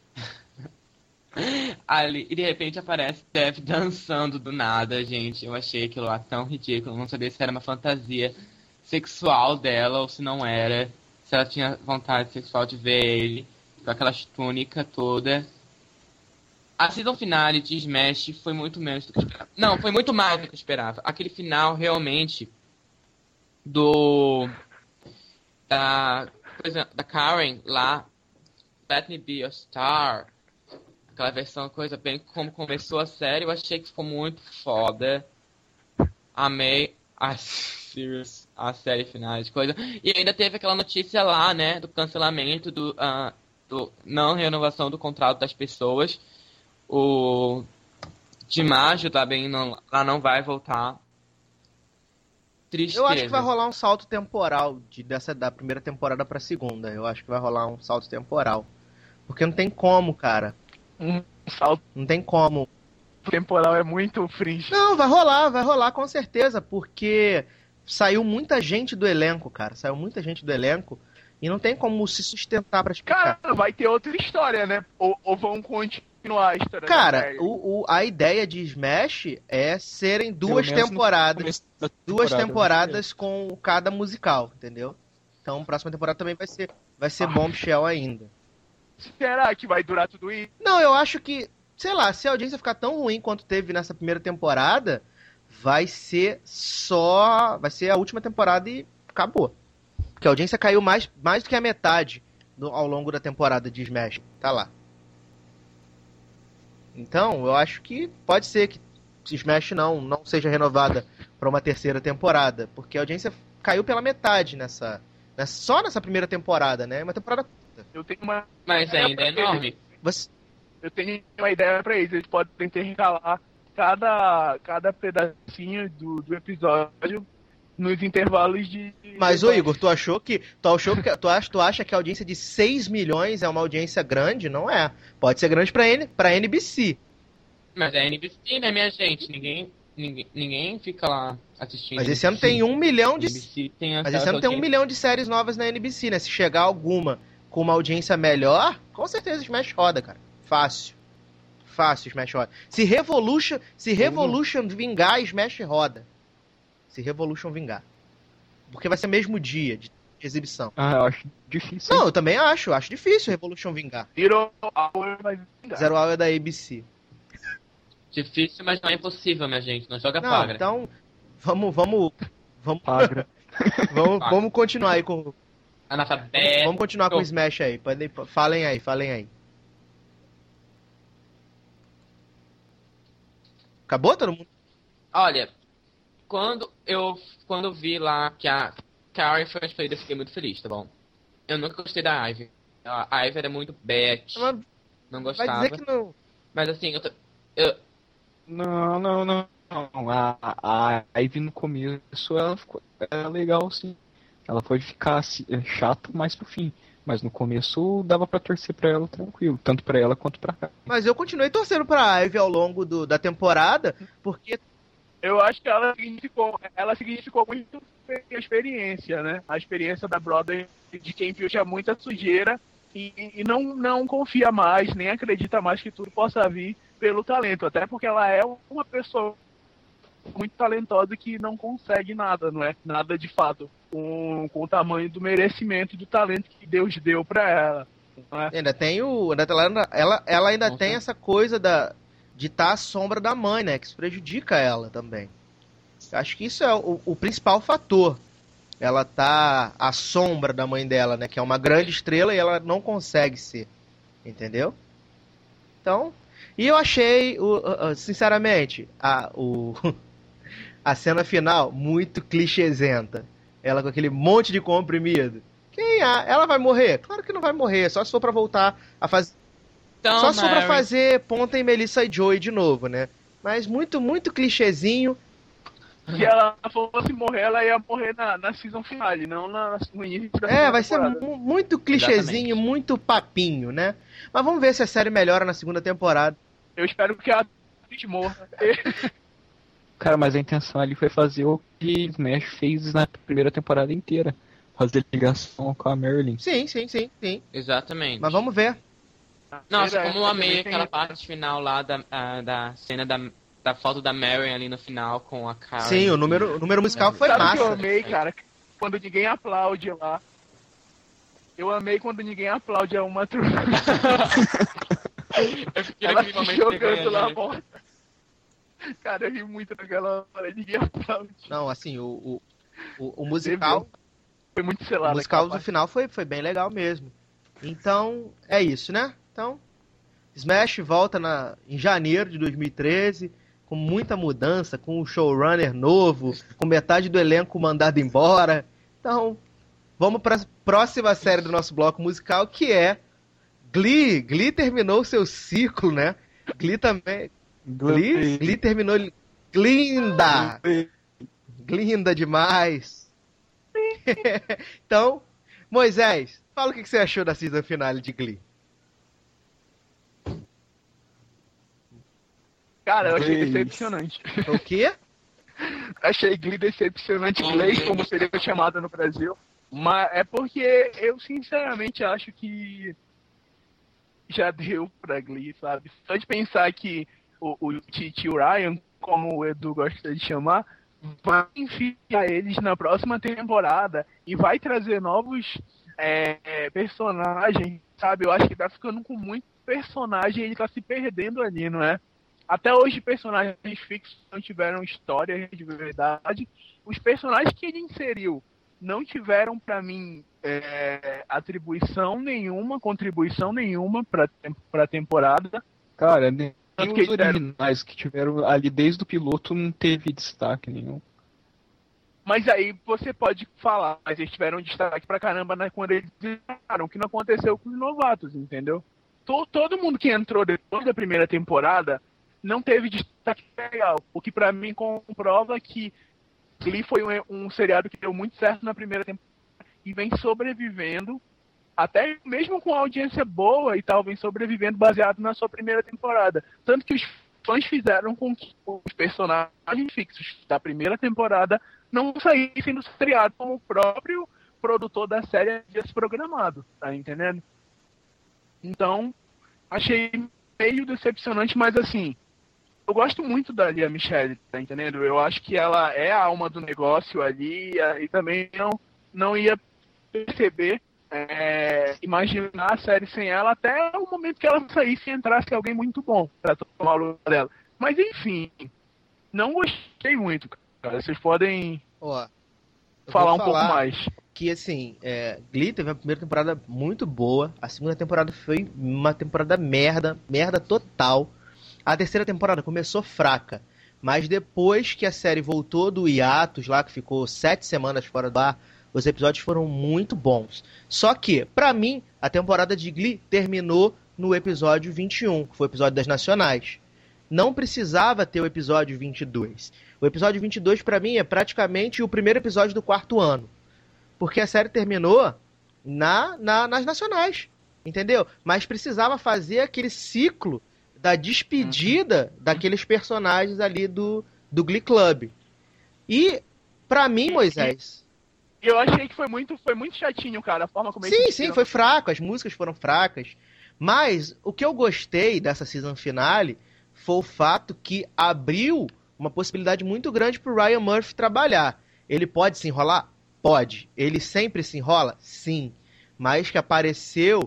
Ali, e de repente aparece Dev dançando do nada, gente. Eu achei aquilo lá tão ridículo. Eu não sabia se era uma fantasia sexual dela ou se não era. Se ela tinha vontade sexual de ver ele com aquela túnica toda. A season finale de Smash foi muito menos do que eu esperava. Não, foi muito mais do que eu esperava. Aquele final realmente do da coisa da Karen lá, Let Me Be Your Star, aquela versão, coisa bem como começou a série, eu achei que ficou muito foda. Amei a series, a série final de coisa. E ainda teve aquela notícia lá, né, do cancelamento do, uh, do não renovação do contrato das pessoas. O Dimaggio também não, ela não vai voltar. Tristeza. Eu acho que vai rolar um salto temporal de, dessa, da primeira temporada pra segunda. Eu acho que vai rolar um salto temporal. Porque não tem como, cara. Um salto Não tem como. temporal é muito fringe. Não, vai rolar, vai rolar com certeza. Porque saiu muita gente do elenco, cara. Saiu muita gente do elenco. E não tem como se sustentar pra explicar. Cara, vai ter outra história, né? Ou, ou vão continuar a história da Cara, série? o, o- a ideia de Smash é serem duas Pelo menos no temporadas. começo da Duas temporada, temporadas com cada musical, entendeu? Então, a próxima temporada também vai ser, vai ser Ah. Bombshell ainda. Será que vai durar tudo isso? Não, eu acho que, sei lá, se a audiência ficar tão ruim quanto teve nessa primeira temporada, vai ser só. Vai ser a última temporada e acabou. Porque a audiência caiu mais, mais do que a metade no- ao longo da temporada de Smash. Tá lá. Então, eu acho que pode ser que Smash não, não seja renovada para uma terceira temporada. Porque a audiência caiu pela metade nessa, nessa. Só nessa primeira temporada, né? Uma temporada. Eu tenho uma, Mas ainda é enorme. Você, eu tenho uma ideia pra eles. Eles podem intercalar cada, cada pedacinho do, do episódio nos intervalos de... Mas, ô Igor, tu achou que. Tu, achou que tu, acha, tu acha que a audiência de seis milhões é uma audiência grande? Não é. Pode ser grande pra, N, pra N B C. Mas é N B C, né, minha gente? Ninguém, ninguém, ninguém fica lá assistindo. Mas esse ano tem um milhão de. N B C tem Mas esse ano tem um audiência. milhão de séries novas na N B C, né? Se chegar alguma com uma audiência melhor, com certeza Smash roda, cara. Fácil. Fácil Smash roda. Se Revolution, se Revolution vingar, Smash roda. Se Revolution vingar. Porque vai ser mesmo dia de exibição. Ah, eu acho difícil. Não, eu também acho. Acho difícil Revolution vingar. Zero Hour vai vingar. Zero Hour é da A B C. Difícil, mas não é impossível, minha gente. Não joga Não, pagra. então vamos, vamos, vamos, Pagra. vamos, vamos continuar aí com, Analfabeto. vamos continuar com o Tô. Smash aí. Podem- Falem aí, falem aí. Acabou todo mundo? Olha, quando eu, quando eu vi lá que a Carrie foi escolhida, eu fiquei muito feliz, tá bom? Eu nunca gostei da Ivy. A Ivy era muito Beth, Mas não vai gostava. dizer que não. Mas assim, eu, tô- eu, Não, não, não. não. A, a Ivy no começo ela ficou era legal, sim. Ela pode ficar assim, é, chata mais pro fim. Mas no começo dava pra torcer pra ela tranquilo. Tanto pra ela quanto pra cá. Mas eu continuei torcendo pra Ivy ao longo do- da temporada, porque Eu acho que ela significou, ela significou muito a experiência, né? A experiência da Brother de quem viu já muita sujeira e, e não, não confia mais, nem acredita mais que tudo possa vir pelo talento. Até porque ela é uma pessoa muito talentosa que não consegue nada, não é? Nada de fato. Com, com o tamanho do merecimento e do talento que Deus deu pra ela. Não é? ainda tem o. ainda- Ela, ela, ela ainda Com tem certeza. essa coisa da, de estar à sombra da mãe, né? Que isso prejudica ela também. Eu acho que isso é o, o principal fator. Ela tá à sombra da mãe dela, né? Que é uma grande estrela e ela não consegue ser. Entendeu? Então. E eu achei, o- o- o- sinceramente, a, o, a cena final muito clichêsenta. Ela com aquele monte de comprimido. Quem é? Ela vai morrer? Claro que não vai morrer, só se for pra voltar a fazer. então, Só se for pra Mary, fazer Ponta em Melissa e Joey de novo, né? Mas muito, muito clichêzinho. Se ela fosse morrer, ela ia morrer na, na season finale, não na, no início da É, segunda vai ser temporada. mu- muito clichêzinho, Exatamente. muito papinho, né? Mas vamos ver se a série melhora na segunda temporada. Eu espero que a atriz morra. Cara, mas a intenção ali foi fazer o que Smash fez na primeira temporada inteira. Fazer ligação com a Marilyn. Sim, sim, sim, sim. Exatamente. Mas vamos ver. Nossa, Verdade, como eu amei também tem aquela isso. parte final lá da, a- da cena da, da foto da Mary ali no final com a Karen. Sim, o número, o número musical foi Sabe o que eu massa. amei, cara? Quando ninguém aplaude lá. Eu amei quando ninguém aplaude a uma turma. Eu fiquei Ela naquele se momento jogando vergonha, lá né? morta. Cara, eu ri muito naquela hora, ninguém aplaude. Não, assim, o, o, o, o musical, Foi muito o selado. musical aquela do parte. final foi, foi bem legal mesmo. Então, é isso, né? Então, Smash volta na, em janeiro de dois mil e treze, com muita mudança, com um showrunner novo, com metade do elenco mandado embora. Então, vamos para a próxima série do nosso bloco musical, que é Glee. Glee terminou seu ciclo, né? Glee também. Glee, Glee terminou. Glinda! Glinda demais! Então, Moisés, fala o que você achou da season finale de Glee. Cara, eu achei Glee. decepcionante. O quê? Achei Glee decepcionante. Glee, como seria chamada no Brasil. Mas é porque eu sinceramente acho que já deu pra Glee, sabe? Só de pensar que o, o tio Ryan, como o Edu gosta de chamar, vai enfiar eles na próxima temporada e vai trazer novos é, é, personagens, sabe? Eu acho que tá ficando com muito personagem e ele tá se perdendo ali, não é? Até hoje personagens fixos não tiveram história de verdade. Os personagens que ele inseriu não tiveram, pra mim, é, atribuição nenhuma, contribuição nenhuma pra, pra temporada. Cara, nem Tanto os que eles deram- originais que tiveram ali desde o piloto não teve destaque nenhum. Mas aí você pode falar, mas eles tiveram destaque pra caramba, né, quando eles entraram, o que não aconteceu com os novatos, entendeu? To- todo mundo que entrou depois da primeira temporada não teve destaque legal, o que pra mim comprova que Glee foi um, um seriado que deu muito certo na primeira temporada e vem sobrevivendo, até mesmo com audiência boa e tal, vem sobrevivendo baseado na sua primeira temporada. Tanto que os fãs fizeram com que os personagens fixos da primeira temporada não saíssem do seriado, como o próprio produtor da série havia se programado, tá entendendo? Então, achei meio decepcionante, mas assim, eu gosto muito da Lea Michele, tá entendendo? Eu acho que ela é a alma do negócio ali e também não, não ia perceber, é, imaginar a série sem ela até o momento que ela saísse e entrasse alguém muito bom pra tomar o lugar dela. Mas enfim, não gostei muito, cara. Vocês podem Ó, eu falar vou um pouco falar mais. que, assim, é, Glee teve a primeira temporada muito boa, a segunda temporada foi uma temporada merda, merda total. A terceira temporada começou fraca, mas depois que a série voltou do hiatus lá, que ficou sete semanas fora do ar, os episódios foram muito bons. Só que, pra mim, a temporada de Glee terminou no episódio vinte e um, que foi o episódio das Nacionais. Não precisava ter o episódio vinte e dois. O episódio vinte e dois, pra mim, é praticamente o primeiro episódio do quarto ano. Porque a série terminou na, na, nas Nacionais, entendeu? Mas precisava fazer aquele ciclo da despedida uhum. daqueles personagens ali do, do Glee Club. E, pra mim, Moisés... Eu achei que foi muito, foi muito chatinho, cara, a forma como Sim, eles sim, foi fraco, as músicas foram fracas. Mas o que eu gostei dessa season finale foi o fato que abriu uma possibilidade muito grande pro Ryan Murphy trabalhar. Ele pode se enrolar? Pode. Ele sempre se enrola? Sim. Mas que apareceu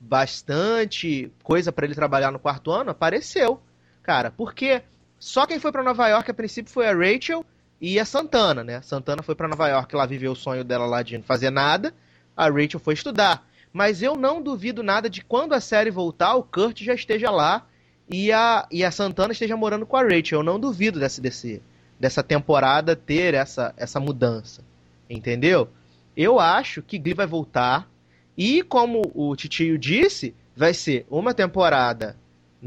bastante coisa pra ele trabalhar no quarto ano? Apareceu. Cara, porque só quem foi pra Nova York a princípio foi a Rachel e a Santana, né? Santana foi pra Nova York, lá viveu o sonho dela lá de não fazer nada. A Rachel foi estudar. Mas eu não duvido nada de quando a série voltar, o Kurt já esteja lá e a, e a Santana esteja morando com a Rachel. Eu não duvido dessa, desse, dessa temporada ter essa, essa mudança. Entendeu? Eu acho que Glee vai voltar. E como o Titio disse, vai ser uma temporada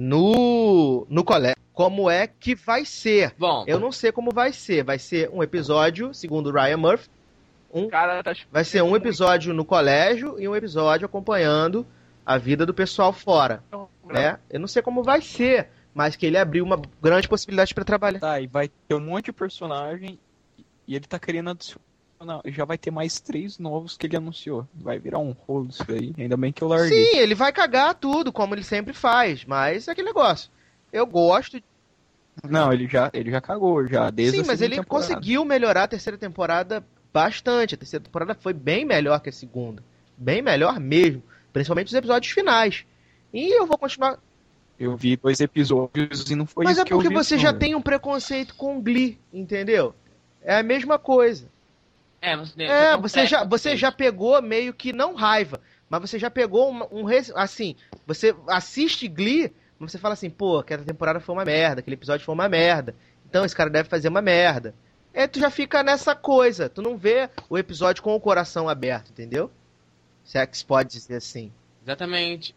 no, no colégio. Como é que vai ser? Bom, eu não sei como vai ser. Vai ser um episódio, segundo o Ryan Murphy, um, cara, tá vai ser um episódio no colégio e um episódio acompanhando a vida do pessoal fora. Né? Eu não sei como vai ser, mas que ele abriu uma grande possibilidade para trabalhar. Tá, e vai ter um monte de personagem e ele tá querendo adicionar. Já vai ter mais três novos que ele anunciou. Vai virar um rolo isso aí. Ainda bem que eu larguei. Sim, ele vai cagar tudo, como ele sempre faz, mas é aquele negócio. Eu gosto. Não, ele já, ele já cagou, já, desde Sim, a mas ele temporada. conseguiu melhorar a terceira temporada bastante. A terceira temporada foi bem melhor que a segunda. Bem melhor mesmo. Principalmente os episódios finais. E eu vou continuar. Eu vi dois episódios e não foi mas isso é que eu vi. Mas é porque você não, já velho. tem um preconceito com Glee, entendeu? É a mesma coisa. É, você, é, você, já, você já pegou meio que, não raiva, mas você já pegou um, um... Assim, você assiste Glee, mas você fala assim, pô, aquela temporada foi uma merda, aquele episódio foi uma merda. Então esse cara deve fazer uma merda. É, tu já fica nessa coisa, tu não vê o episódio com o coração aberto, entendeu? Se é que se pode dizer assim. Exatamente.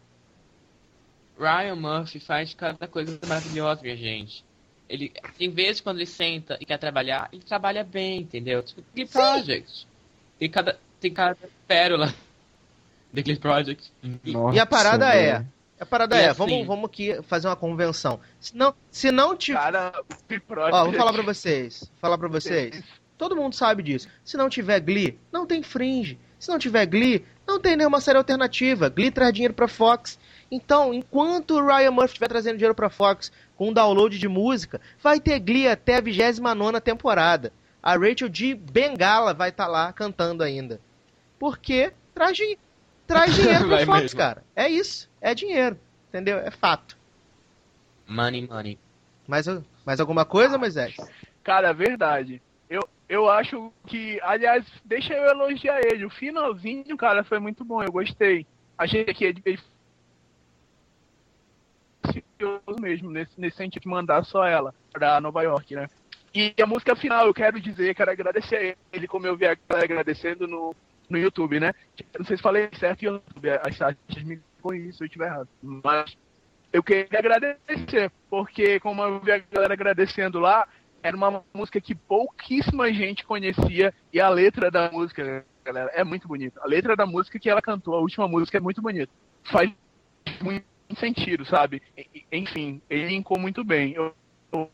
Ryan Murphy faz cada coisa maravilhosa, minha gente. Ele, tem vezes quando ele senta e quer trabalhar, ele trabalha bem, entendeu? Tipo, Glee Project. Tem cada, tem cada pérola de Glee Project. Nossa, e a parada meu. é... A parada e é, assim, vamos, vamos aqui fazer uma convenção. Se não, se não tiver... Cara, Ó, vou falar pra vocês. Falar pra vocês. Todo mundo sabe disso. Se não tiver Glee, não tem Fringe. Se não tiver Glee, não tem nenhuma série alternativa. Glee traz dinheiro pra Fox. Então, enquanto o Ryan Murphy estiver trazendo dinheiro pra Fox com um download de música, vai ter Glee até a vigésima nona temporada. A Rachel de Bengala vai estar tá lá cantando ainda. Porque traz, di- traz dinheiro pra Fox, mesmo. Cara. É isso. É dinheiro. Entendeu? É fato. Money, money. Mais, mais alguma coisa, Moisés? Cara, é verdade. Eu, eu acho que... Aliás, deixa eu elogiar ele. O finalzinho, cara, foi muito bom. Eu gostei. Achei que ele... ele mesmo, nesse, nesse sentido de mandar só ela pra Nova York, né? E a música final, eu quero dizer, quero agradecer a ele, como eu vi a galera agradecendo no, no YouTube, né? Não sei se falei certo no YouTube, as taxas me com isso se eu estiver errado. Mas eu queria agradecer, porque como eu vi a galera agradecendo lá, era uma música que pouquíssima gente conhecia, e a letra da música, galera, é muito bonita. A letra da música que ela cantou, a última música, é muito bonita. Faz muito sentido, sabe? Enfim, ele linkou muito bem. Eu, eu,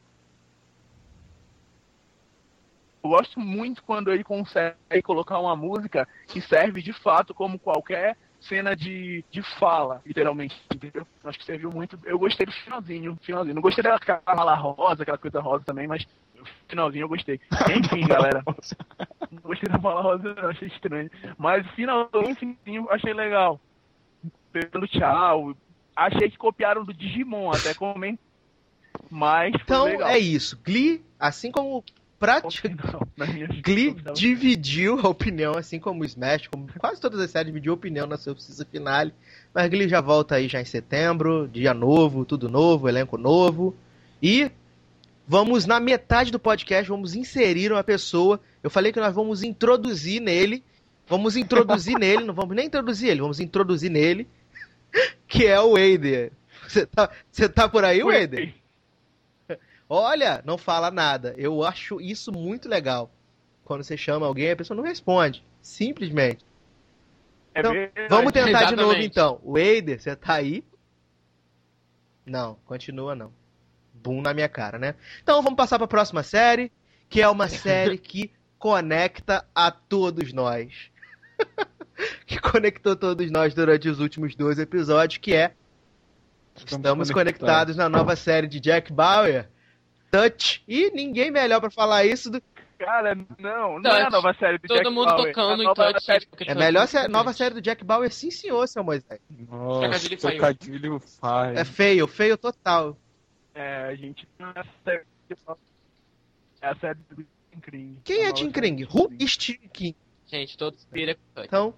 eu gosto muito quando ele consegue colocar uma música que serve de fato como qualquer cena de, de fala, literalmente, entendeu? Acho que serviu muito. Eu gostei do finalzinho, finalzinho. Não gostei daquela mala rosa, aquela coisa rosa também, mas o finalzinho eu gostei. Enfim, galera. Não gostei da mala rosa, não, achei estranho. Mas o finalzinho achei legal. Pelo tchau. Achei que copiaram do Digimon, até comentei. Mas então legal. É isso. Glee, assim como praticamente Glee dividiu a opinião, assim como o Smash, como quase todas as séries dividiu a opinião na sua season finale. Mas Glee já volta aí já em setembro, dia novo, tudo novo, elenco novo. E vamos na metade do podcast, vamos inserir uma pessoa. Eu falei que nós vamos introduzir nele. Vamos introduzir nele, não vamos nem introduzir ele, vamos introduzir nele. Que é o Wader. Você tá, você tá por aí, Wader? Olha, não fala nada. Eu acho isso muito legal. Quando você chama alguém, a pessoa não responde. Simplesmente. É então, verdade. vamos tentar Exatamente. de novo, então. Wader, você tá aí? Não, continua não. Boom na minha cara, né? Então vamos passar para a próxima série, que é uma série que conecta a todos nós. Que conectou todos nós durante os últimos dois episódios, que é Estamos, Estamos conectados. conectados na nova série de Jack Bauer, Touch. E ninguém melhor pra falar isso do... Cara, não, não Touch. é a nova série do Todo Jack mundo Bauer. tocando a em Touch. série... É a melhor série, nova série do Jack Bauer, sim senhor, seu Moisés. Nossa, Trocadilho falhou. trocadilho falho. É feio, feio total. É, a gente não é a série... É a série do Tim Kring. Quem é Tim Kring? Who is Tim Kring? Gente, todos pira com Touch. Então,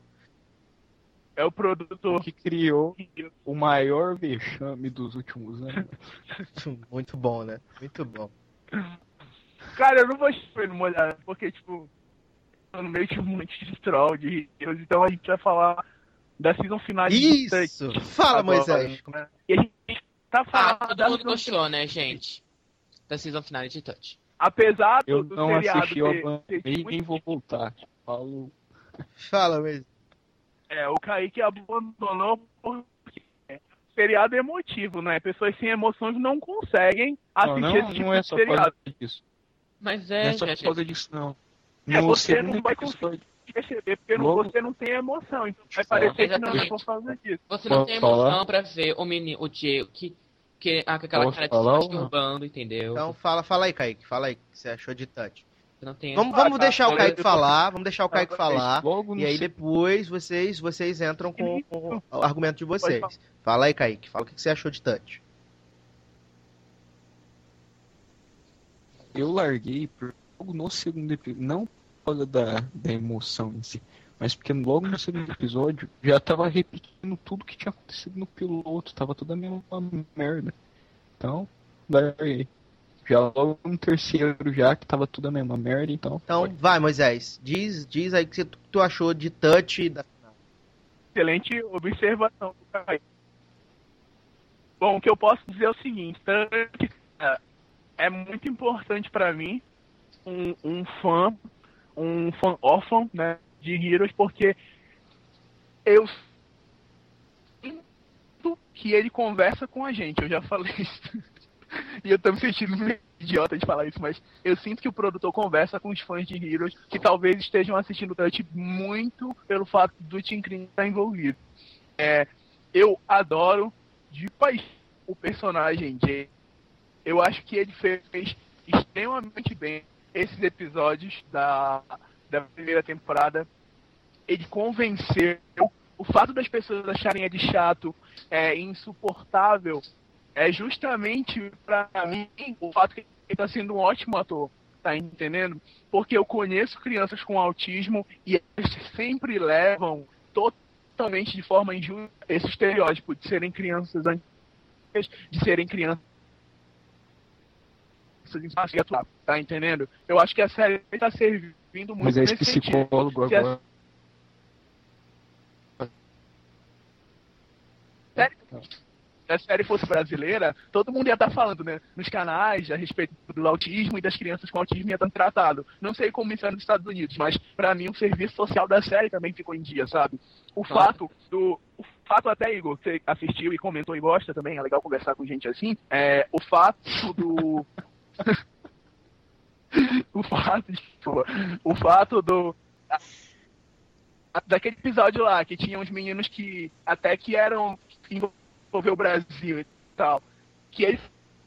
É o produtor Que criou o maior vexame dos últimos anos. muito bom, né? Muito bom. Cara, eu não vou chover no molhado, porque, tipo, tô no meio de um monte de troll, de heroes, então a gente vai falar da season final de Isso! Touch Fala, agora, Moisés. né? E a gente tá Ah, falando todo da mundo season gostou, né, gente? Da season final de Touch. Apesar do, Eu do não seriado assisti, eu ter, ter abandonei muito- nem vou voltar. Falou. Fala, Moisés. É, o Kaique abandonou porque o seriado é emotivo, né? Pessoas sem emoções não conseguem Não, assistir não, esse tipo não é de só por seriado. causa disso. Mas Não é, é só gente. por causa disso, não. É, No você segundo não vai episódio. Perceber, porque não- Logo- você não tem emoção, então vai Só. parecer que não é Exatamente. por causa disso. Você não Posso tem emoção falar? pra ver o menino, o Diego, que, que ah, com aquela Posso cara de falar se ou não? masturbando, entendeu? Então, fala, fala aí, Kaique. Fala aí o que você achou de Touch. Você não tem Vamos, Ah, vamos tá. deixar o Eu- Kaique eu- falar, vamos deixar o Kaique Ah, falar. Logo no E aí se- depois vocês, vocês entram com, com o argumento de vocês. Fala aí, Kaique. Fala o que você achou de Touch. Eu larguei por- logo no segundo episódio, não por causa da, da emoção em si, mas porque logo no segundo episódio já tava repetindo tudo que tinha acontecido no piloto, tava toda a mesma merda. Então, larguei. Já logo no terceiro já, que tava tudo a mesma merda, então... Então, pode. vai, Moisés. Diz, diz aí o que você- tu achou de Touch. Da... Excelente observação do Kaique. Bom, o que eu posso dizer é o seguinte, Touch, é, é muito importante pra mim um, um fã, um fã órfão, né, de Heroes, porque eu sinto que ele conversa com a gente, eu já falei isso. E eu tô me sentindo meio idiota de falar isso, mas eu sinto que o produtor conversa com os fãs de Heroes que talvez estejam assistindo o Touch muito pelo fato do Tim Kring estar envolvido. É, eu adoro de paixão o personagem Jay. Eu acho que ele fez extremamente bem esses episódios da, da primeira temporada. Ele convenceu. O fato das pessoas acharem ele chato, é, insuportável, é justamente pra mim o fato que ele está sendo um ótimo ator, tá entendendo? Porque eu conheço crianças com autismo e eles sempre levam totalmente de forma injusta esse estereótipo de serem crianças antigas, de serem crianças em atuar, tá entendendo? Eu acho que a série está servindo muito Mas é esse nesse sentido. psicólogo Se a agora. série, se a série fosse brasileira, todo mundo ia estar falando, né, nos canais a respeito do autismo e das crianças com autismo ia estar tratado. Não sei como isso é nos Estados Unidos, mas pra mim o serviço social da série também ficou em dia, sabe? O Claro. fato do... O fato até, Igor, você assistiu e comentou e gosta também, é legal conversar com gente assim, é o fato do... o fato, desculpa, o fato do... daquele episódio lá, que tinha uns meninos que até que eram... envolver o Brasil e tal, que ele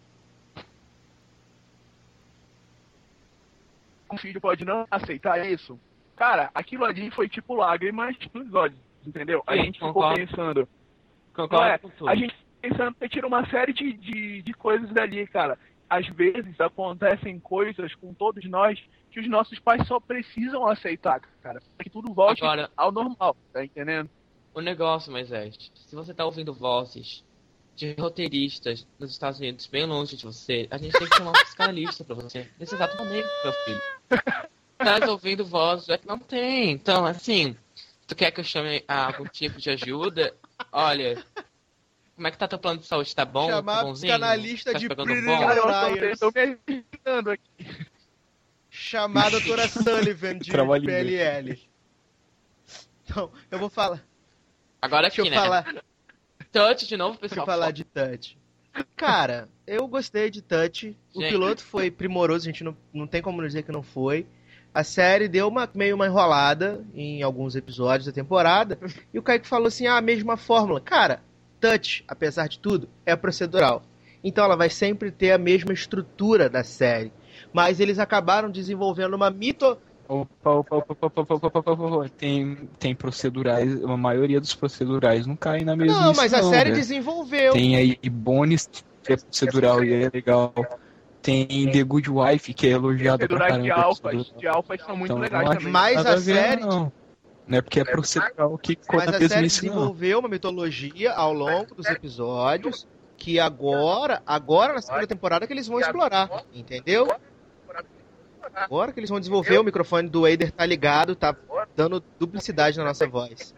um filho pode não aceitar isso, cara, aquilo ali foi tipo lágrimas nos olhos, entendeu? A Sim, gente ficou concordo. pensando, Concordo não é? com tudo. A gente pensando que tira uma série de, de, de coisas dali, cara. Às vezes acontecem coisas com todos nós que os nossos pais só precisam aceitar, cara, para que tudo volte Agora- ao normal, tá entendendo? O negócio, Moisés, se você tá ouvindo vozes de roteiristas nos Estados Unidos bem longe de você, a gente tem que chamar um psicanalista pra você. Nesse exato momento, meu filho. Tá ouvindo vozes, é que não tem. Então, assim, tu quer que eu chame algum tipo de ajuda? Olha, como é que tá teu plano de saúde? Tá bom? Chamar Tá bonzinho? psicanalista Tá de pegando Pretty bom? Cara, eu Liars. tô, tô me ajudando aqui. Chamar a doutora Sullivan de Trabalhinho. P L L. Então, eu vou falar. Agora Deixa aqui, eu né? falar, Touch de novo, deixa eu pessoal. falar de Touch. Cara, eu gostei de Touch. O Gente. piloto foi primoroso, a gente não, não tem como dizer que não foi. A série deu uma, meio uma enrolada em alguns episódios da temporada. E o Kaique falou assim: ah, a mesma fórmula. Cara, Touch, apesar de tudo, é procedural. Então ela vai sempre ter a mesma estrutura da série. Mas eles acabaram desenvolvendo uma mito... Opa, opa, opa, opa, opa, opa, opa, opa. Tem, tem procedurais, a maioria dos procedurais não cai na mesma. Não, mas a série velho. desenvolveu. Tem aí Bones, que é procedural e é legal. Tem The Good Wife, que é elogiada pra Procedurais caramba. de é alfas, procedural. de alfas são muito Então, legais não acho também. Mas nada a a ver, série- Não. Não é porque é procedural que Mas conta a série mesmice, não. desenvolveu uma mitologia ao longo dos episódios que agora, agora na segunda temporada que eles vão explorar, entendeu? Agora que eles vão desenvolver, o microfone do Eider tá ligado, tá dando duplicidade na nossa voz.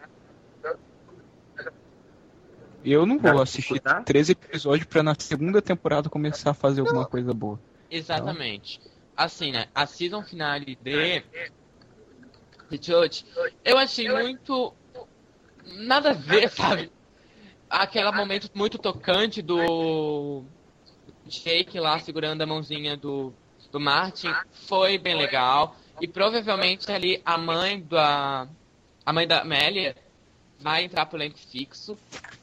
Eu não vou assistir treze episódios pra na segunda temporada começar a fazer alguma coisa boa. Exatamente. Assim, né? A season finale de The Judge, eu achei muito nada a ver, sabe? Aquele momento muito tocante do Jake lá segurando a mãozinha do, do Martin foi bem legal. E provavelmente ali a mãe da a mãe da Amélia vai entrar pro elenco fixo.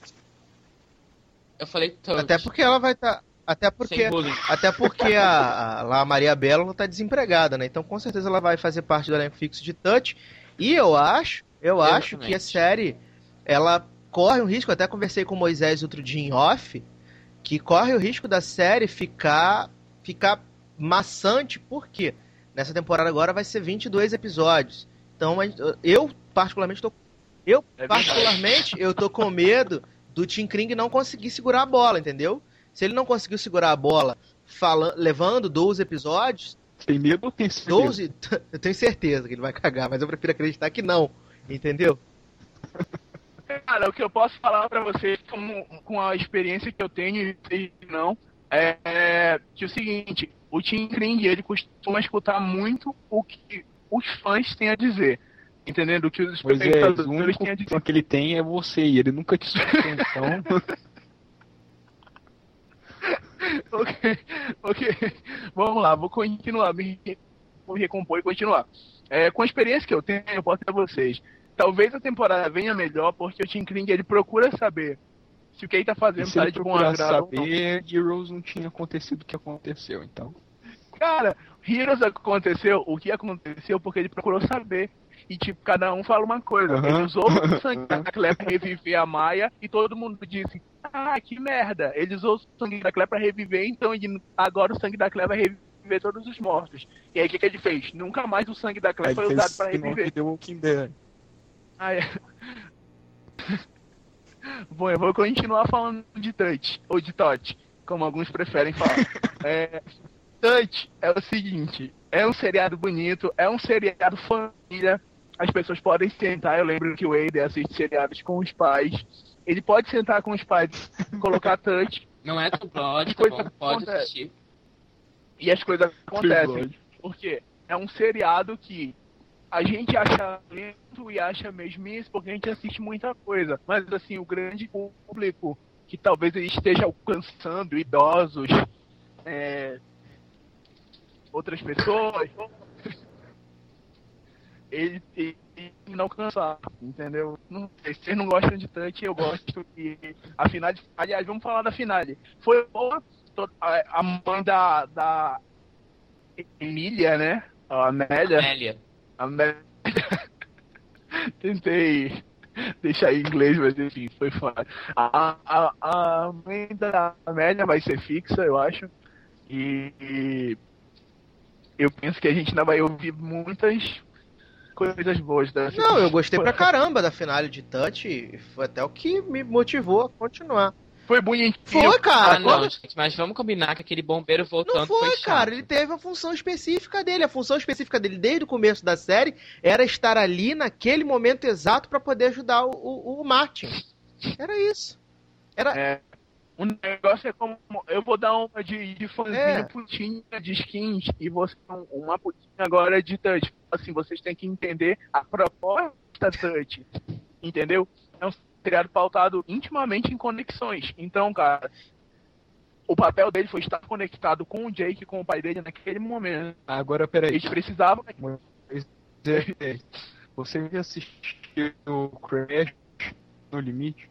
Eu falei Touch. Até porque ela vai estar, tá, até porque, Sem bullying. até porque a, a, lá a Maria Bela não tá desempregada, né? Então com certeza ela vai fazer parte do elenco fixo de Touch. E eu acho, eu acho que a série ela corre um risco, até conversei com o Moisés outro dia em off, que corre o risco da série ficar ficar maçante, porque nessa temporada agora vai ser vinte e dois episódios. Então eu particularmente tô eu É particularmente eu tô com medo do Tim Kring não conseguir segurar a bola, entendeu? Se ele não conseguiu segurar a bola falando, levando doze episódios, Tem medo ou tem certeza? doze, eu tenho certeza que ele vai cagar, mas eu prefiro acreditar que não, entendeu? Cara, o que eu posso falar pra vocês com, com a experiência que eu tenho e vocês não, é, é que é o seguinte, o Tim Kring, ele costuma escutar muito o que os fãs têm a dizer, entendendo? O que os Pois é, o espectadores único têm a dizer. fã que ele tem é você, e ele nunca te escutou, então... ok, ok. Vamos lá, vou continuar, me, vou me recompor e continuar. É, com a experiência que eu tenho, eu posso dizer a vocês. Talvez a temporada venha melhor porque o Tim Kring, ele procura saber se o que ele tá fazendo se tá ele de bom procurar agrado ou não. saber, Heroes não tinha acontecido o que aconteceu, então. Cara, Heroes aconteceu, o que aconteceu porque ele procurou saber. E tipo, cada um fala uma coisa. Uhum. Ele usou o sangue da Clé pra reviver a Maia e todo mundo disse, ah, que merda. Ele usou o sangue da Clé pra reviver, então ele, agora o sangue da Clé vai reviver todos os mortos. E aí o que, que ele fez? Nunca mais o sangue da Clé Aí foi fez usado pra spin-off reviver. de The Walking Dead. Ah, é. Bom, eu vou continuar falando de Touch, ou de Tot, como alguns preferem falar. é, Touch é o seguinte, é um seriado bonito, é um seriado família, as pessoas podem sentar, eu lembro que o Wade assiste seriados com os pais, ele pode sentar com os pais, colocar Touch, Não é tão pode, tá coisa bom? Pode acontece. assistir. e as coisas acontecem. Porque é um seriado que a gente acha lento e acha mesmice porque a gente assiste muita coisa. Mas, assim, o grande público que talvez ele esteja alcançando, idosos, é, outras pessoas, ele, ele não alcançar, entendeu? Não sei, vocês não gostam de Touch, eu gosto. E a finale, aliás, vamos falar da finale. Foi boa, a mãe da, da Emília, né? A Amélia. Amélia. Amélia. Tentei deixar em inglês, mas enfim, foi fácil. A, a, a mãe da Amélia vai ser fixa, eu acho. E, e eu penso que a gente ainda vai ouvir muitas coisas boas dessa. Não, eu gostei pra caramba da finale de Touch. E foi até o que me motivou a continuar. Foi bonitinho. Foi, cara. Ah, não, gente, mas vamos combinar que aquele bombeiro voltando Não foi, chato. cara. Ele teve a função específica dele. A função específica dele desde o começo da série era estar ali naquele momento exato pra poder ajudar o, o, o Martin. Era isso. Era... É, um negócio é como... Eu vou dar uma de, de fãzinha É. putinha de skins e você uma putinha agora de Touch. Assim, vocês têm que entender a proposta Touch. Entendeu? É um seriado pautado intimamente em conexões. Então, cara, o papel dele foi estar conectado com o Jake, com o pai dele naquele momento. Agora, peraí. Eles precisavam... Você já assistiu o Crash no Limite?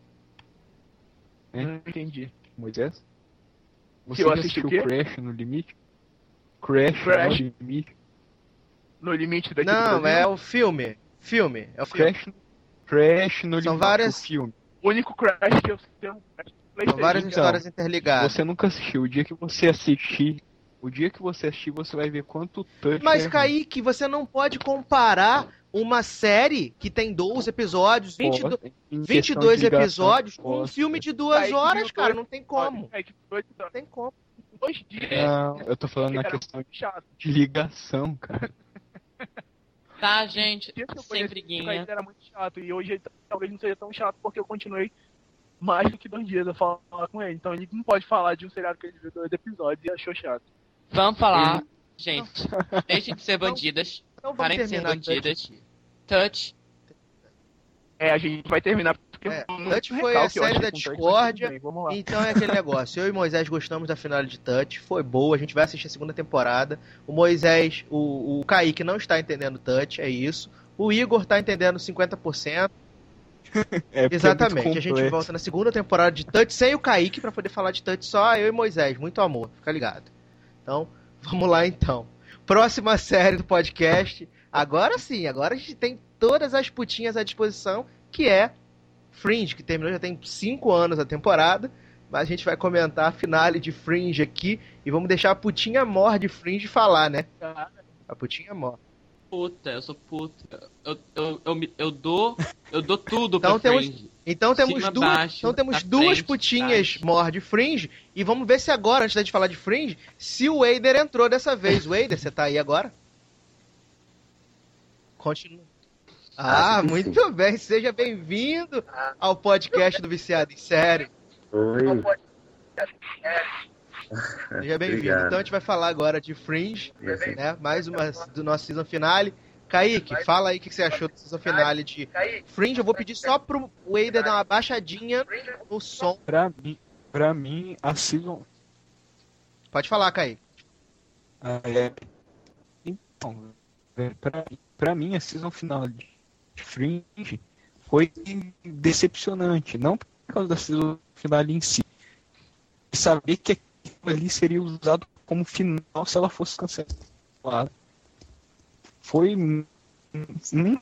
Não entendi. Moisés? Você eu já assisti assistiu o quê? Crash no Limite? Crash, Crash. no Limite? No limite daqui do Não, Brasil. é o filme. Filme. É o filme. Crash, Crash no São Limite, várias- o filme. O único Crash que eu sei é um Crash do São PlayStation. várias Então, histórias interligadas. Você nunca assistiu. O dia que você assistir, o dia que você assistir, você vai ver quanto touch Mas, é Kaique, você não pode comparar uma série que tem doze episódios, vinte e dois, ruim. Em vinte e questão dois de ligação, episódios, com um posta. filme de duas Kaique horas, viu cara. dois Não tem como. É que dois, Não tem como. dois dias. Não, eu tô falando na Era questão muito chato. de ligação, cara. Tá, gente, Desde que eu sem conheci o briguinha. Kaique era muito chato. E hoje ele talvez não seja tão chato porque eu continuei mais do que dois dias a falar com ele. Então ele não pode falar de um seriado que ele viu dois episódios e achou chato. Vamos falar, gente, deixem de ser bandidas, Então vamos parem de ser terminar bandidas. Touch. Touch, É, a gente vai terminar porque É, eu- Touch um foi recalque a eu série achei da com Touch, mas tudo discórdia. bem, Vamos lá. Então é aquele negócio. Eu e Moisés gostamos da finale de Touch. Foi boa. A gente vai assistir a segunda temporada. O Moisés, o, o Kaique não está entendendo Touch, é isso. O Igor tá entendendo cinquenta por cento. É, porque é Exatamente. muito A gente complexo. volta na segunda temporada de Touch sem o Kaique pra poder falar de Touch só eu e Moisés. Muito amor, fica ligado. Então, vamos lá então. Próxima série do podcast. Agora sim, agora a gente tem todas as putinhas à disposição, que é Fringe, que terminou já tem cinco anos a temporada. Mas a gente vai comentar a finale de Fringe aqui e vamos deixar a putinha mor de Fringe falar, né? A putinha mor. puta, eu sou puta. Eu, eu, eu, me- eu dou. Eu dou tudo Então pra temos- Fringe. Então temos Cima, duas, baixo, então temos pra duas frente, putinhas trás. mor de Fringe e vamos ver se agora, antes da gente falar de Fringe, se o Wader entrou dessa vez. Wader, você tá aí agora? Continua. Ah, Acho que muito sim. bem. Seja bem-vindo ao podcast do Viciado em Série. Oi. Seja bem-vindo. Obrigado. Então a gente vai falar agora de Fringe, E assim, né? Mais uma do nosso season finale. Kaique, fala aí o que que você achou do season finale de Fringe. Eu vou pedir só pro Wader dar uma baixadinha no som. Pra mim, pra mim, a season, Pode falar, Kaique. Ah, é. Então, velho, pra, pra mim a season final de Fringe foi decepcionante. Não por causa da season final em si. E saber que aquilo ali seria usado como final se ela fosse cancelada. Foi hum, hum,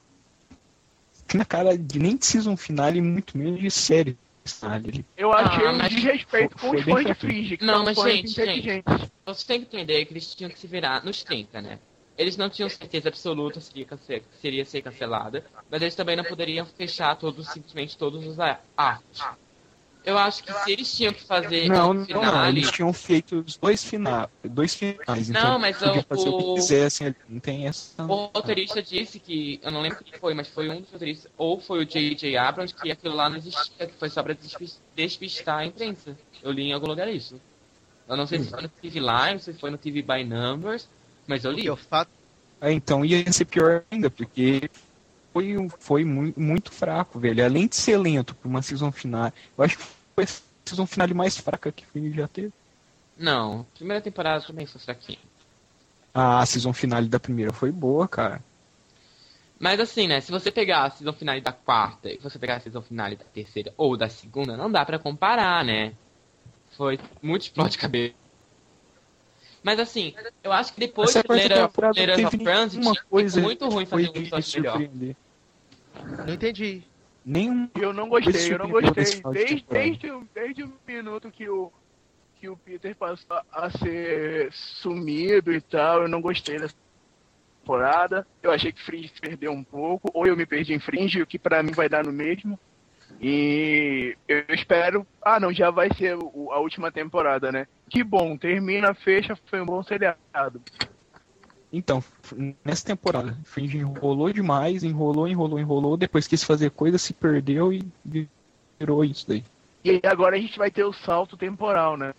na cara de nem de season final e muito menos de série. Eu achei Ah, um mas desrespeito com foi os bem fãs de fraquinho. Fringe, que Não, são mas fãs gente, inteligentes. Você tem que entender que eles tinham que se virar nos trinta, né? Eles não tinham certeza absoluta se iria, cance- seria ser cancelada, mas eles também não poderiam fechar todos, simplesmente todos os a- arcos. Eu acho que se eles tinham que fazer Não, um não, final, não, eles tinham feito os dois finais, dois finais, então Não, mas podia o- fazer o o- que quisessem ali, não tem essa. o roteirista disse que, eu não lembro quem foi, mas foi um dos roteiristas, ou foi o J J Abrams, que aquilo lá não existia, que foi só pra despi- despistar a imprensa. Eu li em algum lugar isso. Eu não sei se foi no T V Live, se foi no T V by Numbers, mas eu li. Porque o fato. É, então ia ser pior ainda, porque foi, um- foi muito, muito fraco, velho. Além de ser lento pra uma season final, eu acho que foi a season final mais fraca que o filme já teve. Não, a primeira temporada também foi fraquinha. Ah, a season final da primeira foi boa, cara. Mas assim, né, se você pegar a season final da quarta e você pegar a season final da terceira ou da segunda, não dá pra comparar, né? Foi muito explode de cabeça. Mas assim, eu acho que depois Essa de quarta Letter of, temporada Letters não of teve Transit, nenhuma ficou coisa muito ruim que foi fazer um de episódio melhor. surpreender. Não entendi. Nenhum. Eu não gostei, eu não surpreendeu gostei. nesse final de Desde, temporada. desde, o- desde o minuto que o, que o Peter passou a ser sumido e tal, eu não gostei dessa temporada. Eu achei que Fringe se perdeu um pouco, ou eu me perdi em Fringe, o que pra mim vai dar no mesmo. E eu espero. Ah, não, já vai ser o- a última temporada, né? Que bom, termina, fecha, foi um bom seriado. Então, nessa temporada, Fringe enrolou demais, enrolou, enrolou, enrolou, depois quis fazer coisa, se perdeu e virou isso daí. E agora a gente vai ter o salto temporal, né?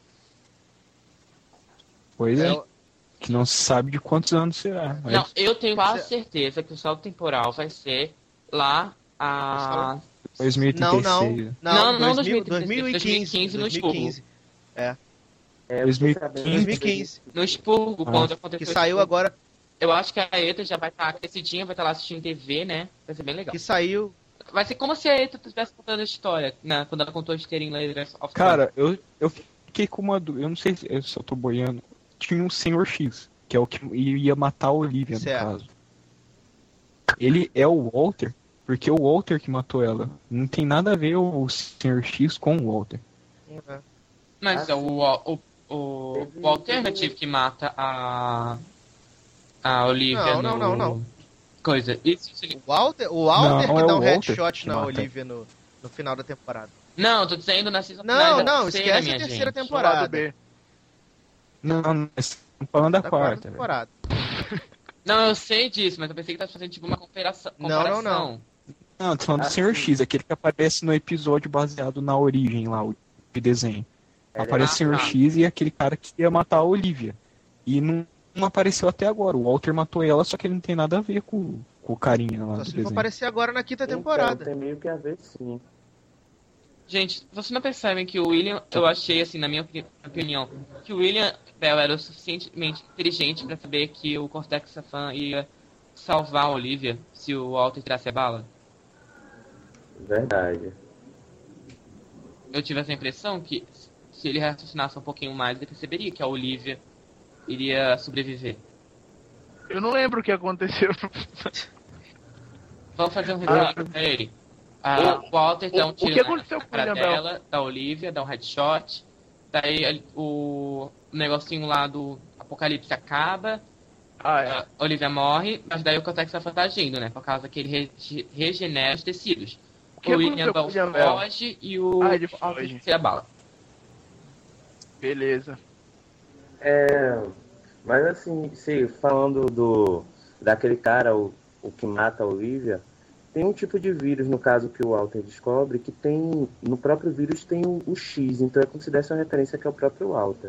Pois é, É, que não se sabe de quantos anos será. Mas Não, eu tenho quase certeza que o salto temporal vai ser lá a... dois mil e trinta e Não, seis. não. Não, não, dois mil, dois mil e quinze, dois mil e quinze, no dois mil e quinze. É, É, dois mil e eu fiquei quinze. sabendo dois mil e quinze. No Expurgo, Ah. quando Que aconteceu o saiu Expurgo. agora. Eu acho que a ETA já vai estar crescidinha, vai estar lá assistindo T V, né? Vai ser bem legal. Que saiu. Vai ser como se a ETA estivesse contando a história, né? Quando ela contou a história em Letters of Cara, eu, eu fiquei com uma dúvida, eu não sei se eu, se eu tô boiando. Tinha um Senhor X, que é o que ia matar a Olivia, no Certo. caso. Ele é o Walter, porque é o Walter que matou ela. Não tem nada a ver o Senhor X com o Walter. Mas é o, o, o, o Alternative que mata a. A Olivia Não, não, no. não, não. Coisa. Isso, isso- O Walter, o Walter Não, que é dá o um Walter headshot que na mata. Olivia no, no final da temporada. Não, eu tô dizendo na season Não, final da não, terceira, esquece minha a terceira gente. Do lado temporada. B. Não, não, estamos falando da, Da quarta. velho. temporada. Não, eu sei disso, mas eu pensei que tava fazendo tipo uma comparação. Não, não, comparação. não. Não, tô falando do Ah, Senhor sim. X, aquele que aparece no episódio baseado na origem lá, o de desenho. Ele Aparece é- o Senhor Ah, tá. X e aquele cara que ia matar a Olivia. E não, não apareceu até agora. O Walter matou ela, só que ele não tem nada a ver com, com o carinha lá Só do se for desenho. aparecer agora na quinta Então, temporada. tem meio que a ver, sim. Gente, vocês não percebem que o William, eu achei, assim, na minha opini- opinião, que o William Bell era o suficientemente inteligente pra saber que o Cortex Safan ia salvar a Olivia se o Walter tirasse a bala? Verdade. Eu tive essa impressão que se ele raciocinasse um pouquinho mais, ele perceberia que a Olivia iria sobreviver. Eu não lembro o que aconteceu. Vamos fazer um resumo pra ele. Ah, o Walter dá um o tiro que na aconteceu com o cara William Bell? dela, da Olivia, dá um headshot. Daí ele- o negocinho lá do Apocalipse acaba, Ah, é. a Olivia morre, mas daí o Cortex Safan tá agindo, né? Por causa que ele re- regenera os tecidos. O que O William aconteceu com o Bell William Bell? foge e o Ah, ele Walter foge. tira a bala. Beleza. É, mas assim, se falando do daquele cara, o, o que mata a Olivia, tem um tipo de vírus, no caso que o Walter descobre, que tem, no próprio vírus tem o, o X, então é como se desse uma referência que é o próprio Walter.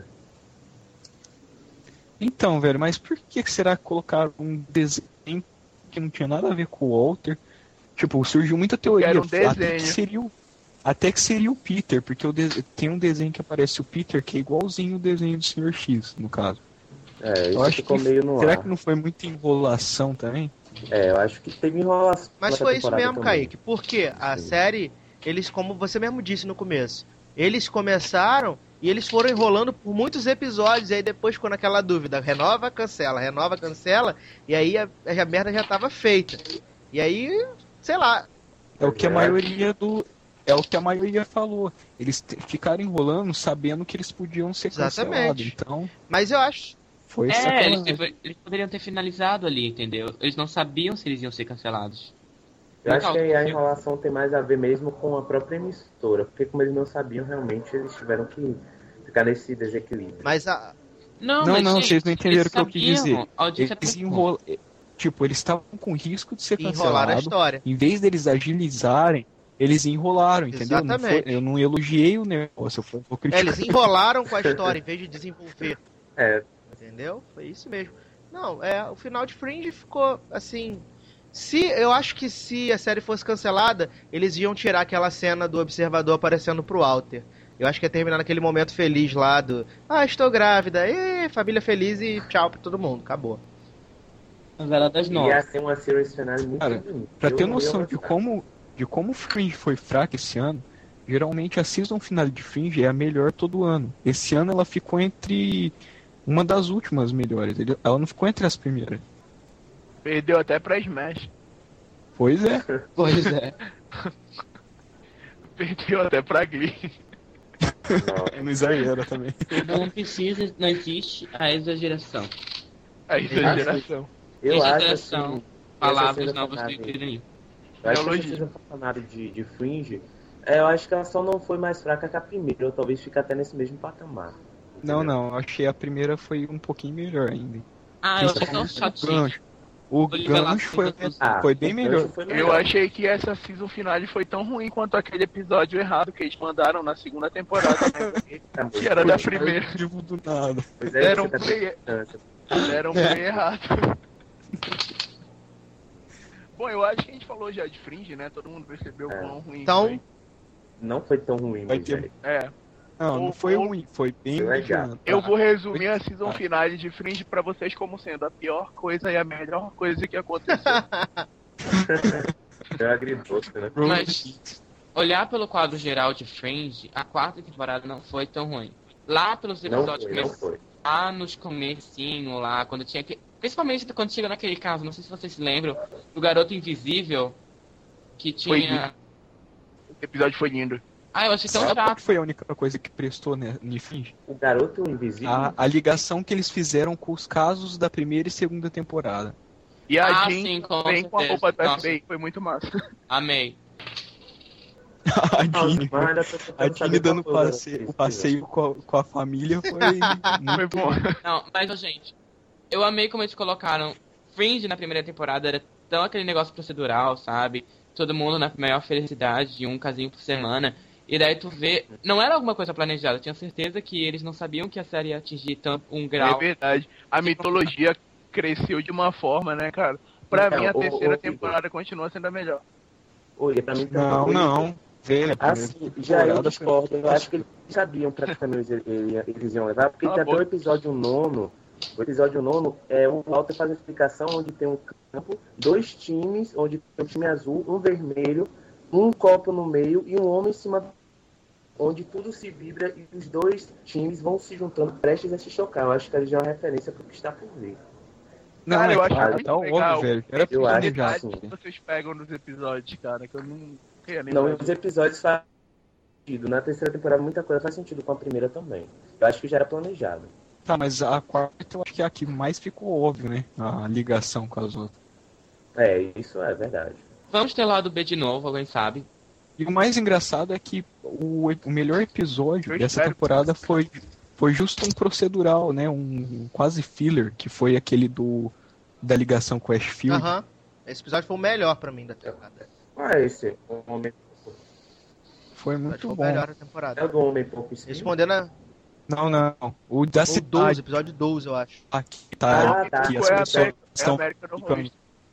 Então, velho, mas por que que será que colocaram um desenho que não tinha nada a ver com o Walter? Tipo, surgiu muita teoria. Era um Até que desenho. seria o, Até que seria o Peter, porque o de... tem um desenho que aparece o Peter que é igualzinho o desenho do senhor X, no caso. É, Eu isso acho ficou que... meio no Será ar. que não foi muita enrolação também? É, eu acho que teve enrolação. Mas nessa foi isso temporada mesmo, também. Kaique. Porque a Sim. série, eles, como você mesmo disse no começo, eles começaram e eles foram enrolando por muitos episódios. E aí depois, quando aquela dúvida, renova, cancela, renova, cancela. E aí a, a merda já tava feita. E aí, sei lá. É o que a maioria do... É o que a maioria falou. Eles te- ficaram enrolando sabendo que eles podiam ser cancelados. Exatamente. Então, Mas eu acho. foi É, sacanagem. eles, teve- eles poderiam ter finalizado ali, entendeu? Eles não sabiam se eles iam ser cancelados. Eu No acho que caso, a enrolação tem mais a ver mesmo com a própria emissora. Porque como eles não sabiam, realmente eles tiveram que ficar nesse desequilíbrio. Mas a. Não, Não, mas, não, gente, vocês não entenderam eles o que eu quis sabiam, dizer. a audiência Eles é muito enrolam... Tipo, eles estavam com risco de ser Enrolaram a cancelados. história. Em vez deles agilizarem, eles enrolaram, entendeu? Não foi- Exatamente. eu não elogiei o negócio, eu fui- vou É, criticar. eles enrolaram com a história em vez de desenvolver. É, Entendeu? Foi isso mesmo. Não, é, o final de Fringe ficou assim. Se eu acho que se a série fosse cancelada, eles iam tirar aquela cena do observador aparecendo pro Walter. Eu acho que ia terminar naquele momento feliz lá do ah, estou grávida, e família feliz e tchau pra todo mundo, acabou. Novela das ia nove. ser uma series finale muito Cara, bonita. Pra Eu ter não ia noção de gostar. como, de como o Fringe foi fraco esse ano, geralmente a season final de Fringe é a melhor todo ano. Esse ano ela ficou entre uma das últimas melhores, ele- ela não ficou entre as primeiras. Perdeu até pra Smash. Pois é. Pois é. Perdeu até pra Glee. Não. No exagero também. Não precisa, não existe a exageração. A exageração. Eu acho Exageração. assim, Palavras essa novas do season Iquirinho. Eu acho que Elogio. essa season funcionário de, de Fringe, é, eu acho que ela só não foi mais fraca que a primeira, ou talvez fique até nesse mesmo patamar. Não, Entendeu? não, achei a primeira foi um pouquinho melhor ainda. Ah, eu achei tão Principalmente o chatinho. gancho. O Oliver gancho Lasso foi, fez Ah, foi bem o melhor. gancho foi Eu melhor. achei que essa season finale foi tão ruim quanto aquele episódio errado que eles mandaram na segunda temporada, né? Tá muito que era da ruim. primeira. Motivo do nada. Pois é, Deram você tá play, distância. deram play errado. Bom, eu acho que a gente falou já de Fringe, né? Todo mundo percebeu o É. quão ruim Então- foi. Não foi tão ruim, Vai mas ter- é. É. Não, não foi ruim, foi bem Foi legal. mediano. Eu vou resumir Foi- a season Ah. finale de Fringe pra vocês como sendo a pior coisa e a melhor coisa que aconteceu. É agridoce, né? Mas, olhar pelo quadro geral de Fringe, a quarta temporada não foi tão ruim. Lá pelos Não episódios foi, não foi. lá nos comecinho lá, quando tinha que. Principalmente quando chega naquele caso, não sei se vocês se lembram, do garoto invisível que Foi tinha. O episódio foi lindo. Ah, eu achei tão Sabe qual chato. que foi a única coisa que prestou né, no Fringe? O garoto invisível. A, a ligação que eles fizeram com os casos da primeira e segunda temporada. E a Ah, Jean sim, com vem com a certeza. roupa do Nossa. F B I, foi muito massa. Amei. A Nossa, Dini, mas ainda tô tentando a Dini saber dando qual foi o passe- garoto o passeio com a, com a família foi Foi muito bom. Não, mas, ó, gente, eu amei como eles colocaram. Fringe na primeira temporada era tão aquele negócio procedural, sabe? Todo mundo na maior felicidade, um casinho por semana. E daí tu vê. Não era alguma coisa planejada, eu tinha certeza que eles não sabiam que a série ia atingir tanto um É grau. verdade. A mitologia cresceu de uma forma, né, cara? Pra Então, mim, a ô, terceira ô, temporada continua sendo a melhor. Olha, pra mim também. Não, Olha, não. Velho, a primeira Assim, já eu temporada discordo. foi- Eu acho que eles sabiam pra que caminho eles, eles- eles iam levar, porque Cala tem a até o boca. episódio nono. O episódio nono é o Walter faz uma explicação onde tem um campo, dois times, onde tem um time azul, um vermelho, um copo no meio e um homem em cima, onde tudo se vibra e os dois times vão se juntando prestes a se chocar. Eu acho que ali já é uma referência pro que está por vir. Não, Cara, é eu acho claro, muito tá legal. óbvio, velho. Era Eu acho planejado. Detalhes assim. que vocês pegam nos episódios, cara, que eu não queria nem Não, saber. os episódios fazem sentido. Na terceira temporada muita coisa faz sentido com a primeira também. Eu acho que já era planejado. Tá, mas a quarta eu acho que é a que mais ficou óbvio, né? A ligação com as outras. É, isso é verdade. Vamos ter lado B de novo, alguém sabe? E o mais engraçado é que o, o melhor episódio Eu dessa espero. temporada foi, foi justo um procedural, né? Um quase filler, que foi aquele do da ligação com o Ashfield. Aham. Esse episódio foi o melhor pra mim da temporada. Ah, esse é o homem, Foi Acho que muito foi o bom. melhor da é temporada. o do homem pouco espinho. Respondendo a. Não, não. O da Ou doze, cidade episódio doze, eu acho. aqui, tá? Ah, tá. Que as Foi a pessoas América, é a estão América do ficando- Horror.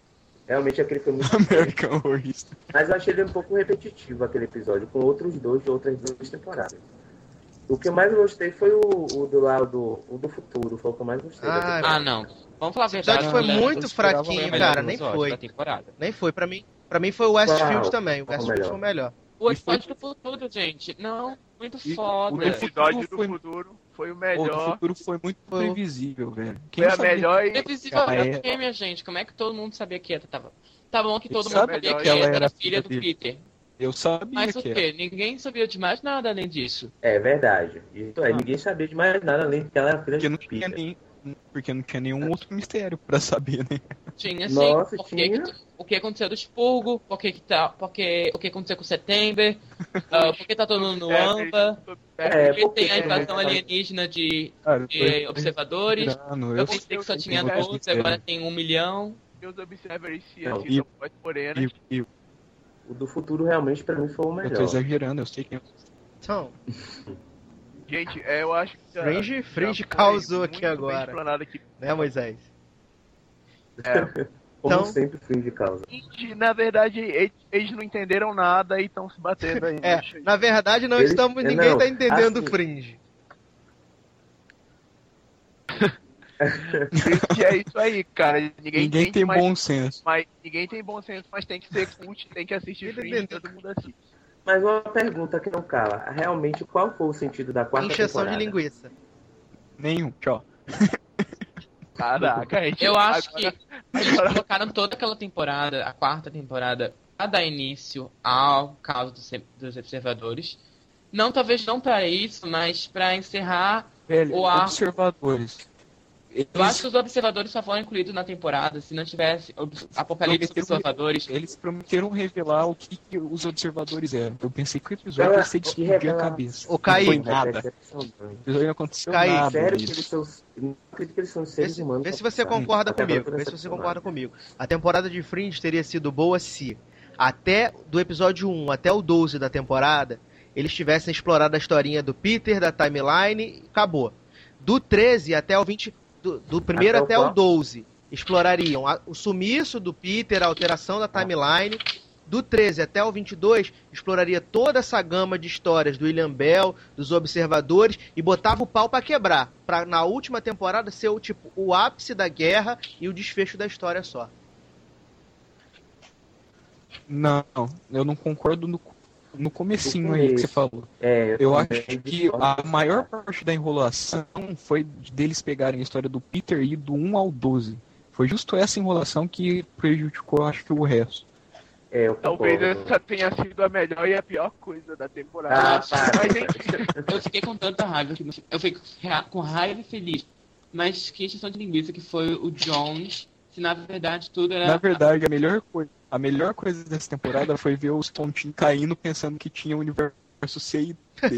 Realmente aquele foi muito American Horror Story. Mas eu achei ele um pouco repetitivo, aquele episódio, com outros dois de outras duas temporadas. O que eu mais gostei foi o, o do lado, o do futuro, foi o que eu mais gostei. da Ah, temporada. Ah, não. Vamos falar a Esse verdade. episódio foi né? muito Eu esperava fraquinho, o melhor cara, nem episódio foi. da temporada. Nem foi, pra mim. Pra mim foi o Westfield Qual? também. O Qual Westfield melhor? foi o melhor. O E foi- episódio do futuro, gente. Não, muito E- foda. o O episódio do Foi- futuro foi o O do melhor. futuro foi muito Foi. previsível, velho. Foi a sabia- melhor e Previsível Ela é... é- quê, minha gente? Como é que todo mundo sabia que Eta tava... Tá bom que todo Eu mundo sabia sabia que que ela Eta era era filha filha do dele. Peter. Eu sabia Mas o que era. quê? Ninguém sabia de mais nada além disso. É verdade. Isso é, ninguém sabia de mais nada além de que ela era filha Porque de não tinha Peter. nem, porque não tinha nenhum outro mistério pra saber, né? Tinha sim. Nossa, porque tinha. que- o que aconteceu do expurgo, por que que tá, porque, o que aconteceu com o Setembro, ah, por que tá todo mundo no É, AMPA, É, por que porque tem a invasão é, alienígena de, Cara, de observadores. Virando, Eu pensei que só eu tinha sei, doze, mistério. agora tem um milhão. os observers Não, cientistas e- pós-morenas. E, e eu O do futuro realmente pra mim foi o tô melhor. exagerando, eu sei que Então, Gente, é, eu acho que. já- Fringe- já Fringe foi causou muito aqui bem agora. explanado aqui. né, Moisés? É. Como Então- sempre, fim de causa. E, na verdade, eles, eles não entenderam nada e estão se batendo aí. É, na verdade não Eles- estamos. é, Ninguém não, tá entendendo o assim- Fringe. E é isso aí, cara. Ninguém, ninguém entende, tem mas, bom senso. mas ninguém tem bom senso, mas tem que ser cult, tem que assistir Ele Fringe, entendeu. todo mundo assiste. Mas uma pergunta que não cala. Realmente, qual foi o sentido da quarta Encheção temporada? de linguiça. Nenhum, tchau. Caraca, gente. Eu acho agora- que eles colocaram toda aquela temporada, a quarta temporada, pra dar início ao caso dos, dos observadores. Não, talvez não pra isso, mas pra encerrar. Velho, O ar- observadores. Eles, Eu acho que os observadores só foram incluídos na temporada se não tivesse obs- Apocalipse dos prometeram- observadores. eles prometeram revelar o que, que os observadores eram. Eu pensei que o episódio Ela- ia ser de que explodir a revela- cabeça. Ô, Não Kaique. foi É nada. decepcionante. O episódio não aconteceu Kaique, nada Sério que eles disso. são. Não acredito que eles são Vê seres se, humanos. vê se pra você pensar. concorda Até comigo. agora Vê eu tô se você decepcionado. concorda comigo. A temporada de Fringe teria sido boa se, até do episódio um até o doze da temporada, eles tivessem explorado a historinha do Peter, da timeline, e acabou. Do treze até o vinte. Do, do primeiro Até o até o qual? doze, explorariam a- o sumiço do Peter, a alteração da timeline. Do treze até o vinte e dois, exploraria toda essa gama de histórias do William Bell, dos observadores, e botava o pau pra quebrar. Pra na última temporada ser o, tipo, o ápice da guerra e o desfecho da história só. Não, eu não concordo no, no comecinho No aí que você começo. falou. É, Eu também acho que discordo a desse maior cara. parte da enrolação foi deles pegarem a história do Peter e ir do um ao doze. Foi justo essa enrolação que prejudicou, eu acho que o resto. É, eu Talvez concordo. essa tenha sido a melhor e a pior coisa da temporada. Ah, para. Mas enfim, Eu fiquei com tanta raiva que eu fiquei com raiva e feliz. Mas que exceção de linguiça que foi o Jones, se na verdade tudo era. Na verdade, a melhor coisa, a melhor coisa dessa temporada foi ver os tontinhos caindo pensando que tinha o universo C e D.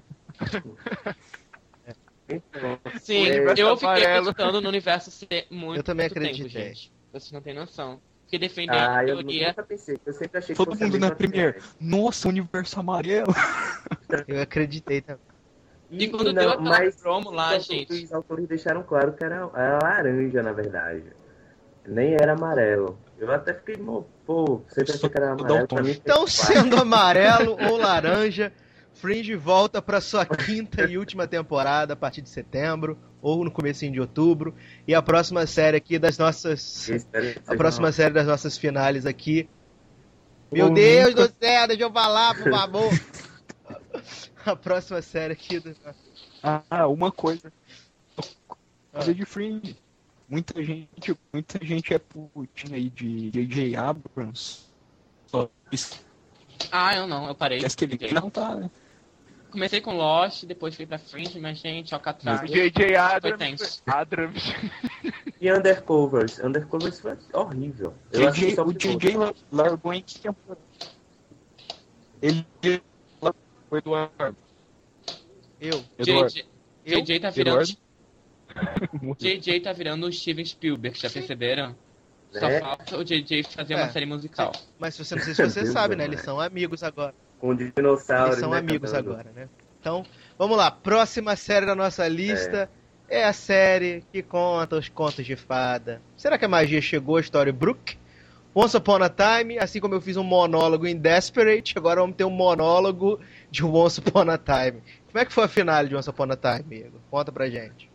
Sim, É, eu fiquei amarelo. acreditando no universo C muito Eu também muito tempo, acreditei. gente. Vocês não têm noção. Porque defender Ah, a eu teoria. nunca pensei. Eu sempre achei que Todo fosse a mundo na mesma Premiere. série. Nossa, universo amarelo. Eu acreditei também. E quando deu aquela promo lá, os gente. autores- Os autores deixaram claro que era, era laranja, na verdade. Nem era amarelo. Eu até fiquei, mo- pô, sempre achei que era Só amarelo. Pra mim, foi Então, quatro. sendo amarelo ou laranja, Fringe volta para sua quinta e última temporada a partir de setembro ou no comecinho de outubro. E a próxima série aqui das nossas Eu espero que a seja próxima uma- série das nossas finais aqui. Meu Eu Deus nunca- do céu, deixa eu falar, por favor. A próxima série aqui do... Ah, uma coisa. Coisa de Fringe. Muita gente, muita gente é putinha aí de J J Abrams. Só Ah, eu não, eu parei. esquece que ele não tá, né? Comecei com Lost, depois fui pra Fringe, mas gente, Alcatraz. o J J Foi Abrams. tenso. Abrams. E Undercovers. Undercovers foi horrível. Eu J assisti J, só o por J J la- largou em que temporada? Ele foi Eduardo. Eu. Eduardo. J J J J tá virando. Eduardo. J J tá virando o Steven Spielberg, já perceberam? Só É. falta o J J fazer É. uma série musical. Mas se você não sei se você Deus sabe, do né? céu. Eles são amigos agora. Com dinossauros. Eles são né, amigos cantando. agora, né? Então, vamos lá. Próxima série da nossa lista é. a série que conta os contos de fada. Será que a magia chegou a Storybrooke? Once Upon a Time, assim como eu fiz um monólogo em Desperate, agora vamos ter um monólogo de Once Upon a Time. Como é que foi a finale de Once Upon a Time, amigo? Conta pra gente.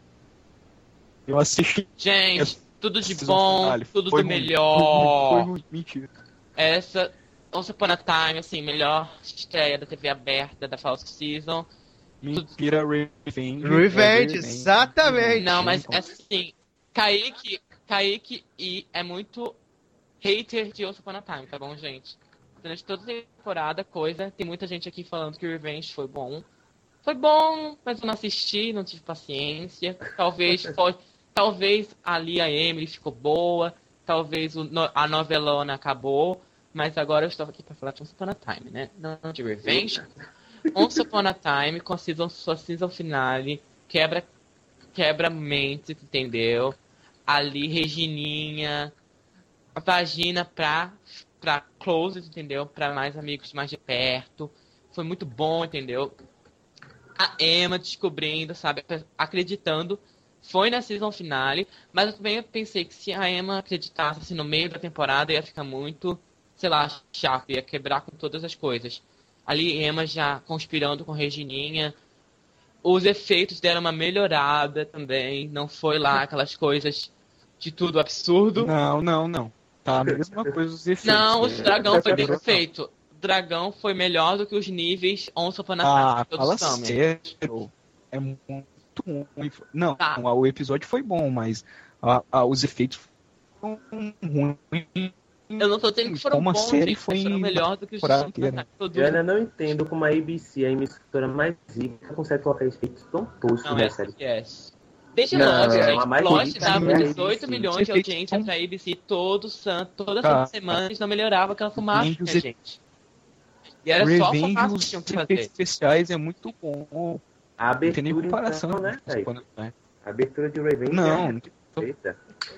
Eu assisti. Gente, tudo de bom, finale. tudo Foi do ruim, melhor. Foi ruim, foi ruim. Mentira. Essa, Once Upon a Time, assim, melhor estreia da T V aberta da False Season. Mentira, Revenge. Revenge, exatamente. Não, mas assim, Kaique, Kaique e é muito hater de Once Upon a Time, tá bom, gente? Durante toda a temporada, coisa, tem muita gente aqui falando que Revenge foi bom. Foi bom, mas eu não assisti, não tive paciência. Talvez, pode, talvez ali a Emily ficou boa, talvez o, a novelona acabou, mas agora eu estou aqui pra falar de Once Upon a Time, né? Não de Revenge. Once Upon a Time, com a season, sua season finale, quebra, quebra mente, entendeu? Ali, Regininha, a vagina pra, pra close, entendeu? Pra mais amigos mais de perto. Foi muito bom, entendeu? A Emma descobrindo, sabe? Acreditando. Foi na season finale, mas eu também pensei que se a Emma acreditasse assim, no meio da temporada, ia ficar muito, sei lá, chato, ia quebrar com todas as coisas. Ali, Emma já conspirando com Regininha. Os efeitos deram uma melhorada também. Não foi lá aquelas coisas de tudo absurdo. Não, não, não. Tá a mesma coisa os efeitos. Não, o né? dragão foi bem feito. O dragão foi melhor do que os níveis Once Upon a Time. Ah, todos fala são, né? sério. É muito ruim. Não, Tá. o episódio foi bom, mas a, a, os efeitos foram ruins. Eu não tô dizendo que foram Como a bons, série gente, foi mas foram melhor do que os temporada Once Upon a inteira. Time. Todo Eu ainda não entendo como a A B C, a emissora mais rica, consegue colocar efeitos tão toscos Não, na é série. yes. Desde Não, Lost, é gente. uma mais Lost rica dava que a dezoito A B C. milhões de audiência pra A B C todo santo, toda Tá. semana, eles não melhoravam aquela fumaça, Revenge, os gente. E era só a Revenge, fumaça que os tinham que efeitos fazer. especiais é muito bom. A Não tem nem abertura, comparação. então, né, Thaís? né? A abertura de Revenge Não, é perfeita.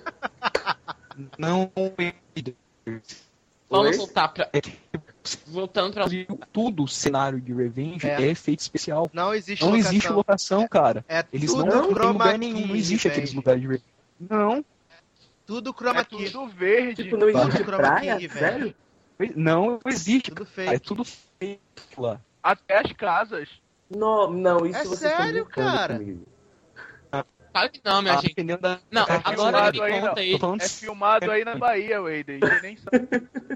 não. Vamos Oi? voltar pra... É que Voltando pra... tudo o cenário de Revenge É. é, efeito especial. Não existe Não locação. existe locação, cara. É Eles tudo não, não tem chroma lugar key, nenhum, não existe aqueles Revenge. lugares de Revenge. Não, Tudo chroma É key. tudo verde. Tipo, não existe Chroma praia? key, velho. Sério? não existe. Tudo Cara, é fake. tudo feito lá. Até as casas. Não, não, isso É vocês sério, estão brincando cara? comigo. Claro que não, minha Ah, gente. dependendo da. Não, é, agora filmado me aí, conta não. aí. Tô falando É filmado aí na Bahia, Wade. Você nem sabe.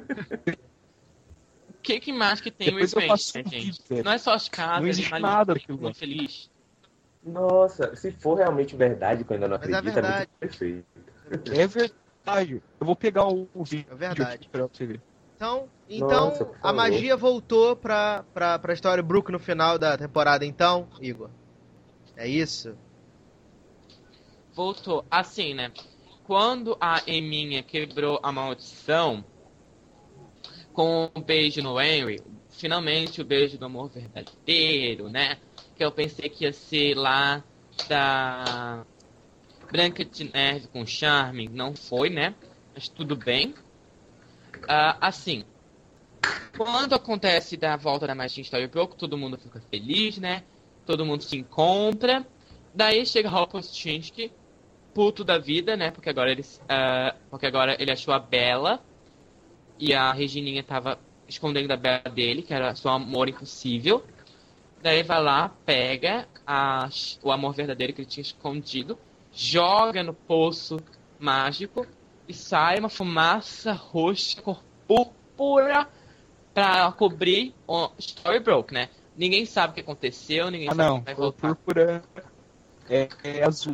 O que, que mais que tem Depois eu Revenge, faço né, um gente? vídeo, velho. Não é só as casas, Não existe animais nada que daquilo ficam lá. feliz. Nossa, se for realmente verdade, que eu ainda não Mas é acredito, é, verdade. muito perfeito. É verdade. Eu vou pegar o, o vídeo É verdade. aqui pra você ver. Então, então Nossa, por a favor. magia voltou pra, pra, pra história Brook no final da temporada, então, Igor. É isso? Voltou. Assim, né? Quando a Eminha quebrou a maldição com o beijo no Henry, finalmente o beijo do amor verdadeiro, né? Que eu pensei que ia ser lá da Branca de Neve com Charme, não foi, né? Mas tudo bem. Ah, assim, quando acontece da volta da magia em Storybrooke, todo mundo fica feliz, né? Todo mundo se encontra. Daí chega Hopkins, puto da vida, né? Porque agora ele, ah, porque agora ele achou a Bella e a Regininha tava escondendo a Bella dele, que era seu amor impossível. Daí vai lá, pega a, o amor verdadeiro que ele tinha escondido, joga no poço mágico e sai uma fumaça roxa, cor púrpura, pra cobrir o Storybrooke, né? Ninguém sabe o que aconteceu, ninguém Ah, sabe o não. que vai O voltar. púrpura é, é azul.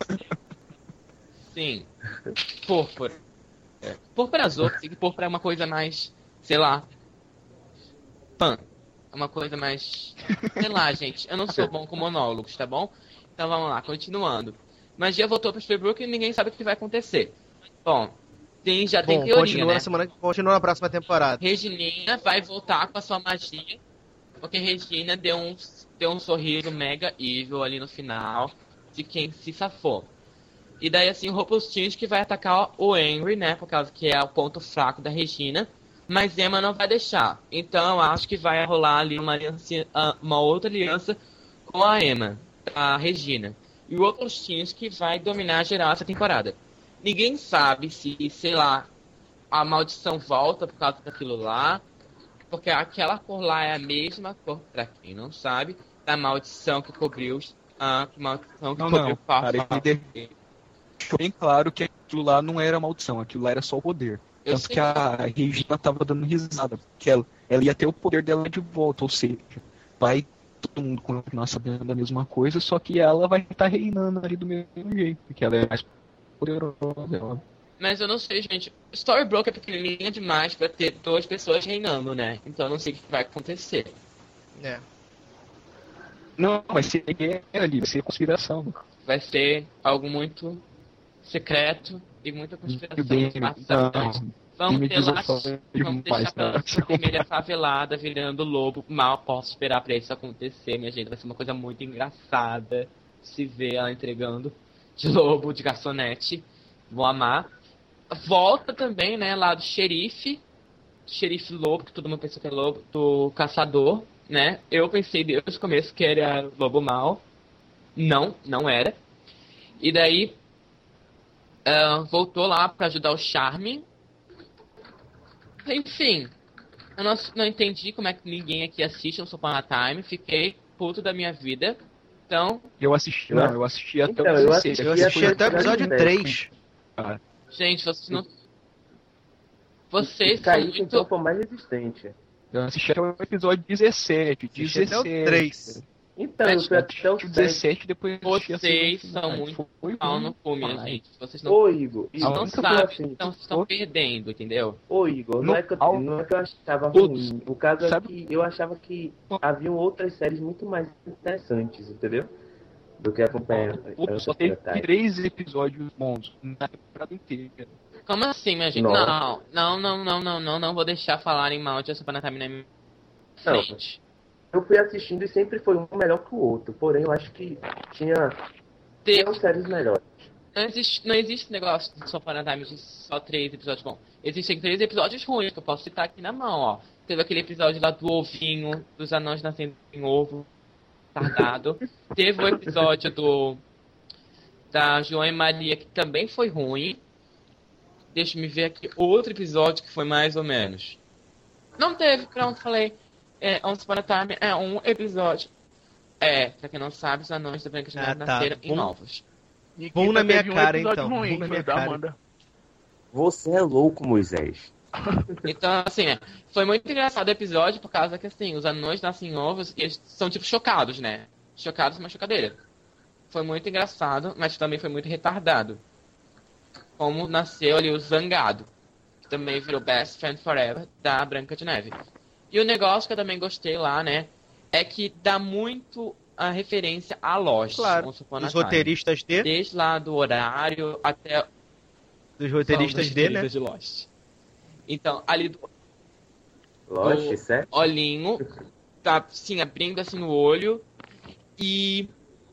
Sim. Púrpura. É. Púrpura azul, porque púrpura é uma coisa mais, sei lá, pan. É uma coisa mais, sei lá, gente. Eu não sou bom com monólogos, tá bom? Então vamos lá, continuando. Magia voltou para Storybrooke e ninguém sabe o que vai acontecer. Bom, tem, já tem Bom, teoria, continua, né? na semana, continua na próxima temporada. Regininha vai voltar com a sua magia, porque Regina deu um, deu um sorriso mega evil ali no final de quem se safou. E daí assim, o Rumpelstiltskin que vai atacar o Henry, né, por causa que é o ponto fraco da Regina, mas Emma não vai deixar. Então eu acho que vai rolar ali uma, aliança, uma outra aliança com a Emma, a Regina. E o Rumpelstiltskin que vai dominar geral essa temporada. Ninguém sabe se, sei lá, a maldição volta por causa daquilo lá. Porque aquela cor lá é a mesma cor, pra quem não sabe, da maldição que cobriu a maldição que Não, cobriu não, o Far cara, Far. ele deixou bem claro que aquilo lá não era maldição, aquilo lá era só o poder. Eu Tanto sei que a Regina tava dando risada, porque ela, ela ia ter o poder dela de volta, ou seja, vai todo mundo continuar sabendo da mesma coisa, só que ela vai estar reinando ali do mesmo jeito, porque ela é mais poderosa. Ela... Mas eu não sei, gente. Storybrooke é pequenininha demais pra ter duas pessoas reinando, né? Então eu não sei o que vai acontecer. É. Não, vai ser guerra ali, vai ser conspiração. Vai ser algo muito secreto e muita conspiração. Bem, Bastante. não, Vamos me ter lá, desafio vamos ter demais, tá? Chapéu Vermelha favelada virando lobo. Mal posso esperar pra isso acontecer, minha gente. Vai ser uma coisa muito engraçada se ver ela entregando de lobo, de garçonete. Vou amar. Volta também, né, lá do xerife. Xerife lobo, que todo mundo pensou que é lobo. Do caçador, né. Eu pensei desde o começo que era lobo mau. Não, não era. E daí... Uh, voltou lá pra ajudar o Charmin. Enfim, eu não, não entendi como é que ninguém aqui assiste um Upon Time. Fiquei puto da minha vida. Então, Eu assisti, não, eu assisti até Então, o eu dezesseis. Eu E assisti a até o episódio quantidade de três. gente, vocês não... Vocês E são Kaique, muito... então, foi o mais resistente. Eu assisti até o episódio dezessete. Assisti até o dezessete. três. Então, eu fui até o O dezessete, depois eu assisti a Vocês segunda são metade. muito Foi pau ruim. no cu, minha Ai. gente. Vocês não, Ô, Igor, vocês não Igor, nunca sabem, assim, então vocês estão perdendo, entendeu? Ô, Igor, não, No- é que eu, ao- não é que eu achava Todos. ruim. O caso é Sabe- que eu achava que haviam outras séries muito mais interessantes, entendeu? Do que acompanhar. Putz, só teve três episódios bons na temporada inteira. Como assim, minha gente? Nossa. Não, não, não, não, não, não, não vou deixar falarem mal de Upon Time na minha Não. frente. Eu fui assistindo e sempre foi um melhor que o outro. Porém, eu acho que tinha, Te- tinha séries melhores. Não existe, não existe negócio de Upon Time de só três episódios bons. Existem três episódios ruins que eu posso citar aqui na mão, ó. Teve aquele episódio lá do ovinho, dos anões nascendo em ovo, tardado. Teve o episódio do da João e Maria, que também foi ruim. Deixa eu ver aqui outro episódio que foi mais ou menos. Não teve, pronto, falei. É, Once Upon a Time é um episódio. É, pra quem não sabe, os anões da Branca de Neve Ah, tá. nasceram em Bom. ovos. Bom na minha Teve um cara, episódio então. ruim, Bom na foi minha o da cara. Amanda. Você é louco, Moisés. Então, assim, é, foi muito engraçado o episódio por causa que, assim, os anões nascem em ovos e eles são, tipo, chocados, né? Chocados com uma chocadeira. Foi muito engraçado, mas também foi muito retardado. Como nasceu ali o Zangado, que também virou Best Friend Forever da Branca de Neve. E o negócio que eu também gostei lá, né, é que dá muito a referência a Lost. Claro. Once Upon a Os Time. roteiristas de. Desde lá do horário até Dos roteiristas São de, dos né? de Lost. Então, ali do Lost, O- certo? olhinho, tá, assim, abrindo assim no olho. E,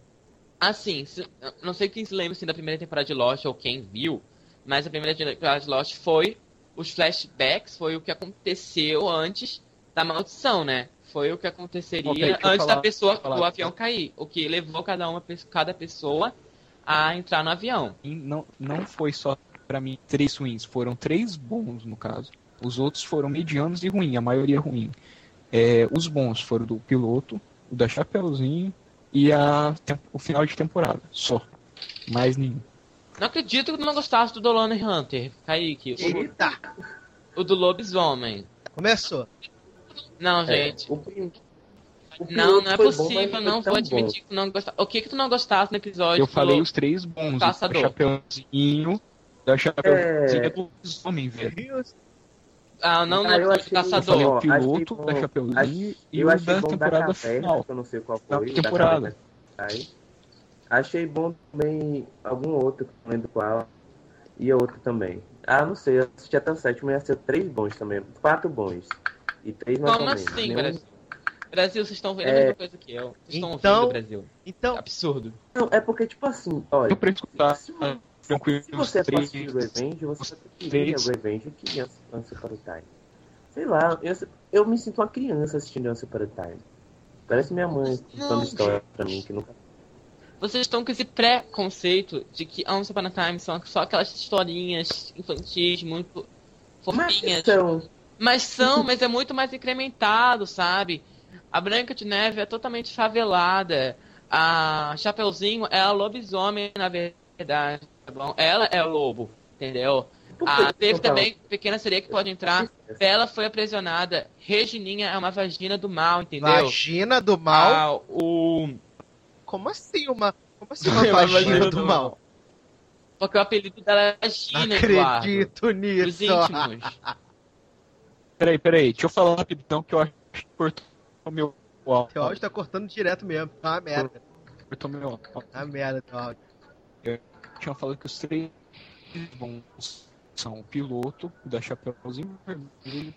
assim, se- não sei quem se lembra assim, da primeira temporada de Lost ou quem viu, mas a primeira temporada de Lost foi os flashbacks, foi o que aconteceu antes da maldição, né? Foi o que aconteceria Ok, deixa eu antes falar- da pessoa, falar. do avião cair. O que levou cada uma, cada pessoa a entrar no avião. E não, não foi só pra mim três ruins, foram três bons no caso. Os outros foram medianos e ruins, a maioria ruim. É, os bons foram do piloto, o da Chapeuzinho e a, tem- o final de temporada, só. Mais nenhum. Não acredito que tu não gostasse do Dolane Hunter, Kaique. Eita! O, o do lobisomem. Começou. Não, É, gente. o prim- o Não, piloto não é foi bom, possível, mas foi não tão vou admitir que tu não gostasse. O que que tu não gostasse no episódio Eu do falei lo- os três bons, o Caçador. da Chapeuzinho, da Chapeuzinho É. é do homem, velho. Ah, não, Ah, não, eu do achei- Eu caçador. falei Ó, o piloto achei da bom- Chapeuzinho e Eu o achei da bom da temporada caverna, final. que eu não sei qual Da foi. temporada. Da caverna. Aí. Achei bom também algum outro, que eu não lembro qual. E outro também. Ah, não sei, eu assisti até o sétimo, ia ser três bons também. Quatro bons. E três mais Como ou menos. assim, Nenhum- Brasil? Brasil, vocês estão vendo a É. mesma coisa que eu. Vocês estão Então- ouvindo, Brasil. Então, Absurdo. Não, é porque, tipo assim, olha. Eu pra escutar Se, ah, tranquilo se os você for três. assistir Revenge, você queria três. Revenge que Once Upon a Time. Sei lá, eu, eu me sinto uma criança assistindo Once Upon a Time. Parece minha mãe contando Não. história pra mim que nunca. Vocês estão com esse preconceito de que Once Upon a Time são só aquelas historinhas infantis muito Mas fofinhas. são. Mas são, mas é muito mais incrementado, sabe? A Branca de Neve é totalmente favelada. A Chapeuzinho é a lobisomem, na verdade, tá bom? Ela é o lobo, entendeu? Por que Ah, que teve não também fala- Pequena Sereia que pode entrar. Bela foi aprisionada. Regininha é uma vagina do mal, entendeu? Vagina do mal? Ah, o... Como assim uma, como assim uma Uma vagina vagina do do mal? Porque o apelido dela é Não Vagina, Eduardo. acredito Os nisso. íntimos. Peraí, peraí, deixa eu falar rapidão que eu acho que cortou o meu áudio. Seu áudio tá cortando direto mesmo. Tá uma merda. Cortou meu áudio. Tá uma merda teu áudio. Eu tinha falado que os três bons são o piloto, o da Chapeuzinho Vermelho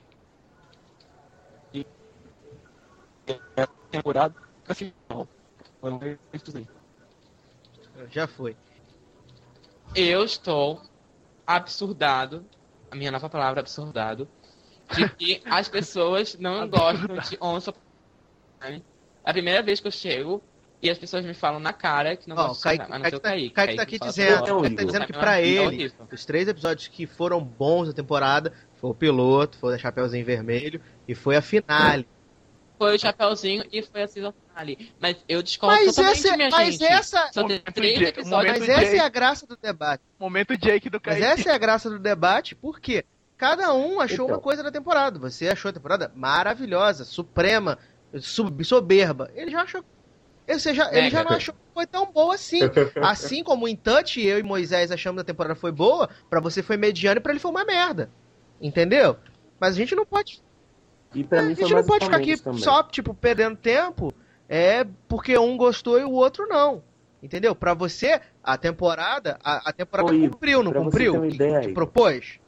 e a temporada final. Foram esses aí. Já foi. Eu estou absurdado, a minha nova palavra, absurdado, de que as pessoas não gostam de Once Upon a Time. É a primeira vez que eu chego e as pessoas me falam na cara que não Ó, o gostam de Kaique, a não Kaique ser o tá, Kaique. Kaique tá aqui fala dizendo, toda hora. Kaique tá dizendo que pra É ele, isso. os três episódios que foram bons da temporada foi o piloto, foi o da Chapeuzinho Vermelho e foi a finale. Foi o Chapeuzinho e foi a season finale. Mas eu discordo Mas, totalmente, essa, minha mas gente. essa, Só tem Momento três de- episódios. momento mas de- essa é a graça do debate. Momento Jake do Mas Kaique. essa é a graça do debate, porque cada um achou Então. uma coisa na temporada. Você achou a temporada maravilhosa, suprema, sub- soberba. Ele já achou. Ele já, ele já não achou que foi tão boa assim. Assim como em Touch, eu e Moisés achamos que a temporada foi boa, pra você foi mediano e pra ele foi uma merda. Entendeu? Mas a gente não pode. E pra A mim gente foi não mais pode ficar aqui também. só, tipo, perdendo tempo. É porque um gostou e o outro não. Entendeu? Pra você, a temporada, a, a temporada Ô, Igor, cumpriu, não pra você cumpriu? ter uma Que- ideia, que Igor. propôs?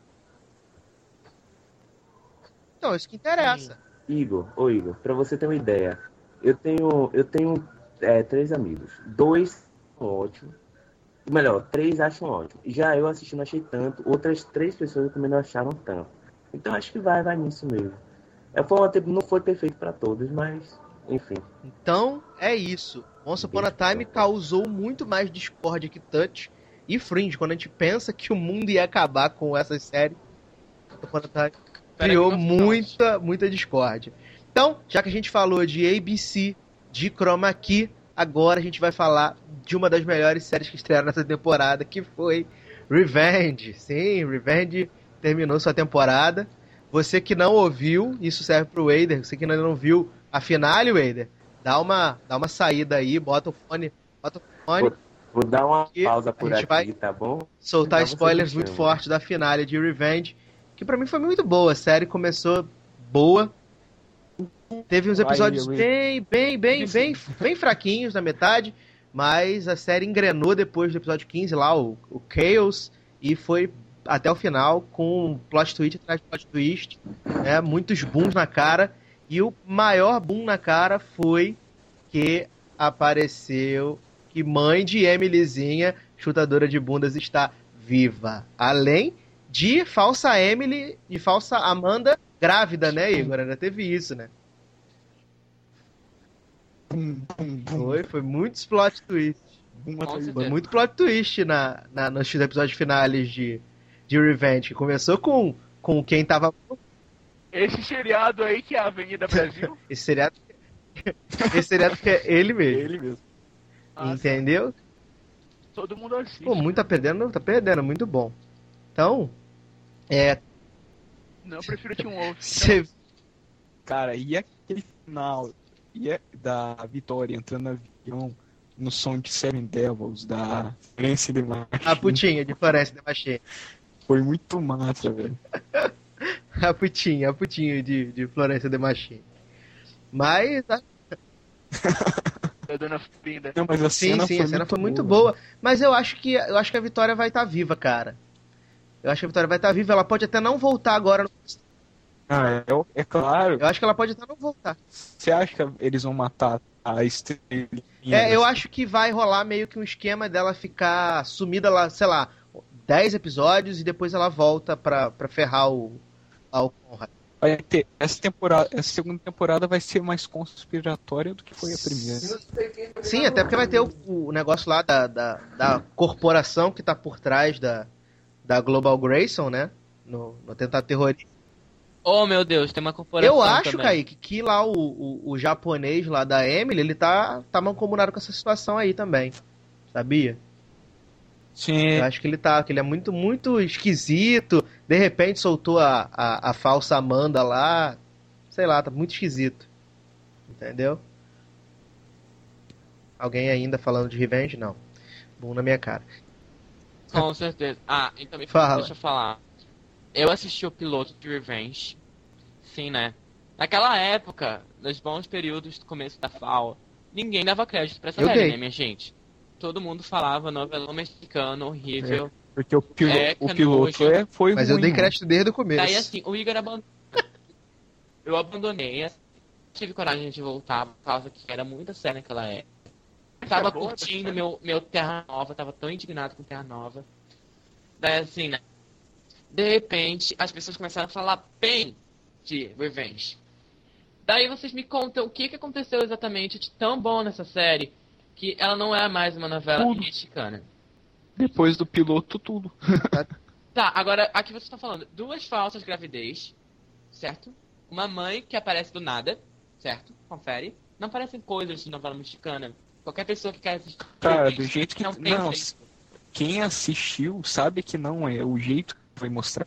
Então, isso que interessa. Igor, ô Igor, pra você ter uma ideia, eu tenho, eu tenho é, três amigos. Dois são ótimos. Melhor, três acham ótimo. Já eu assisti não achei tanto. Outras três pessoas também não acharam tanto. Então acho que vai, vai nisso mesmo. É, foi uma, tempo- não foi perfeito pra todos, mas enfim. Então, é isso. Once Upon a Time causou muito mais discórdia que Touch e Fringe. Quando a gente pensa que o mundo ia acabar com essas séries, Once Upon a Time criou que nós muita, muita discórdia. Então, já que a gente falou de A B C, de Chroma Key, agora a gente vai falar de uma das melhores séries que estrearam nessa temporada, que foi Revenge. Sim, Revenge terminou sua temporada. Você que não ouviu, isso serve pro Wader, você que ainda não viu a finale, Wader, dá uma, dá uma saída aí, bota o fone, bota o fone, Vou, vou dar uma E pausa a por gente aqui, vai tá bom? soltar Então você spoilers me muito chama. fortes da finale de Revenge, que pra mim foi muito boa. A série começou boa. Teve uns Vai, episódios Will. bem, bem, bem, bem, bem fraquinhos na metade, mas a série engrenou depois do episódio quinze lá, o, o Chaos, e foi até o final com plot twist atrás de plot twist, né, muitos booms na cara, e o maior boom na cara foi que apareceu que mãe de Emilyzinha, chutadora de bundas, está viva. Além de falsa Emily e falsa Amanda grávida, né, Igor? Ainda teve isso, né? Bum, bum, bum, Foi, foi muitos plot twists. bum, Com atrás do Foi certeza. muito plot twist na, na, nos episódios finais de, de Revenge, que começou com, com quem tava... Esse seriado aí que é a Avenida Brasil. Esse seriado, esse seriado que é ele mesmo, Ele mesmo. Ah, entendeu? todo mundo assiste. Pô, muito tá perdendo, tá perdendo, muito bom. Então, é, Não, eu prefiro Teen Wolf. você Cara, e aquele final e é da Vitória entrando no avião no som de Seven Devils da Florence The Machine. a putinha de Florence The Machine. Foi muito massa, velho. A putinha, a putinha de, de Florence The Machine. Mas, a- Da Dona Pinda. Não, mas a sim, cena sim, foi a cena muito foi muito boa. boa. Mas eu acho que eu acho que a Vitória vai estar viva, cara. Eu acho que a Vitória vai estar viva. Ela pode até não voltar agora. no- Ah, é, é claro. Eu acho que ela pode até não voltar. Você acha que eles vão matar a estrelinha? É, eu acho que vai rolar meio que um esquema dela ficar sumida lá, sei lá, dez episódios e depois ela volta pra, pra ferrar o, o Conrad. Vai ter, essa temporada, essa segunda temporada vai ser mais conspiratória do que foi a primeira. Sim, até porque vai ter o, o negócio lá da, da, da corporação que tá por trás da, da Global Grayson, né? no, no atentado terrorista. Oh, meu Deus, tem uma corporação Eu acho, também. Kaique, que lá o, o, o japonês lá da Emily, ele tá, tá mancomunado com essa situação aí também. Sabia? Sim. Eu acho que ele tá, que ele é muito, muito esquisito. De repente soltou a, a, a falsa Amanda lá. Sei lá, tá muito esquisito. Entendeu? Alguém ainda falando de Revenge? Não. Bom na minha cara. Com certeza. Ah, então me Fala. deixa eu falar. Eu assisti o piloto de Revenge. Sim, né? Naquela época, nos bons períodos do começo da F A O, ninguém dava crédito pra essa Eu série, dei. né, minha gente? Todo mundo falava novela mexicana, horrível. Porque o, pilo, É, o canojo. piloto é, foi Mas ruim. eu dei mano. crédito desde o começo. Daí assim, o Igor abandonou. Eu abandonei. assim, Tive coragem de voltar por causa que era muita série naquela época. Tava boa, curtindo meu, meu Terra Nova, tava tão indignado com Terra Nova. Daí assim, né? De repente, as pessoas começaram a falar bem de Revenge. Daí vocês me contam o que, que aconteceu exatamente de tão bom nessa série que ela não é mais uma novela Tudo. mexicana. Depois do piloto, tudo. Tá, agora aqui vocês estão falando duas falsas gravidez, certo? Uma mãe que aparece do nada, certo? Confere. Não parecem coisas de novela mexicana. Qualquer pessoa que quer assistir. Cara, do jeito que... não tem Não, jeito. quem assistiu sabe que não é o jeito que vai mostrar.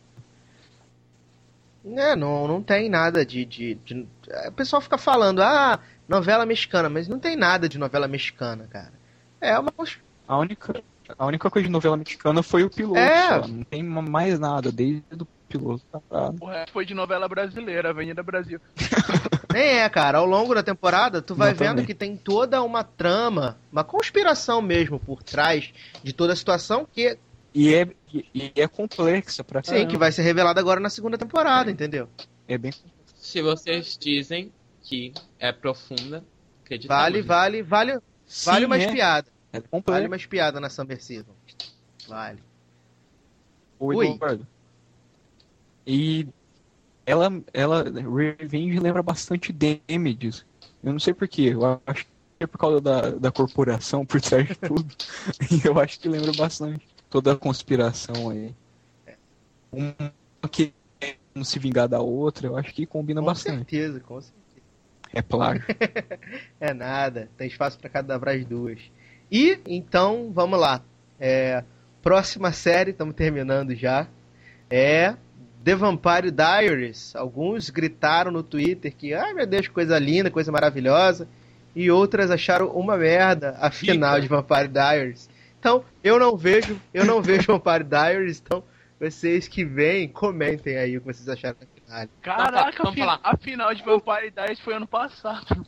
É, não, não tem nada de, de, de... O pessoal fica falando, ah, novela mexicana, mas não tem nada de novela mexicana, cara. É uma... A única, a única coisa de novela mexicana foi o piloto. É. Só. Não tem mais nada desde o piloto. Tá parado. O resto foi de novela brasileira, Avenida Brasil. Nem é, cara. Ao longo da temporada, tu vai Exatamente. vendo que tem toda uma trama, uma conspiração mesmo por trás de toda a situação que, E é, e, e é complexa pra sim, caramba. que vai ser revelada agora na segunda temporada, entendeu? É bem Se vocês dizem que é profunda, acreditamos. Vale, vale, vale, vale Sim, uma é. espiada. É Vale complexa. uma espiada na Summer Season. Vale. O Ui. Eduardo. E ela, ela, Revenge lembra bastante Damages. Eu não sei porquê, eu acho que é por causa da, da corporação por trás de tudo. E eu acho que lembra bastante toda a conspiração aí. Uma que não se vingar da outra, eu acho que combina Com bastante. certeza, com certeza. É plágio. É nada, tem espaço pra cada das duas. E, então, vamos lá. É, próxima série, estamos terminando já. É The Vampire Diaries. Alguns gritaram no Twitter que, ai meu Deus, coisa linda, coisa maravilhosa. E outras acharam uma merda a final de Vampire Diaries. Então, eu não vejo, eu não vejo Vampire Diaries, então vocês que vêm, comentem aí o que vocês acharam da final. Caraca, vamos a, fi- falar. a final de Vampire Diaries foi ano passado.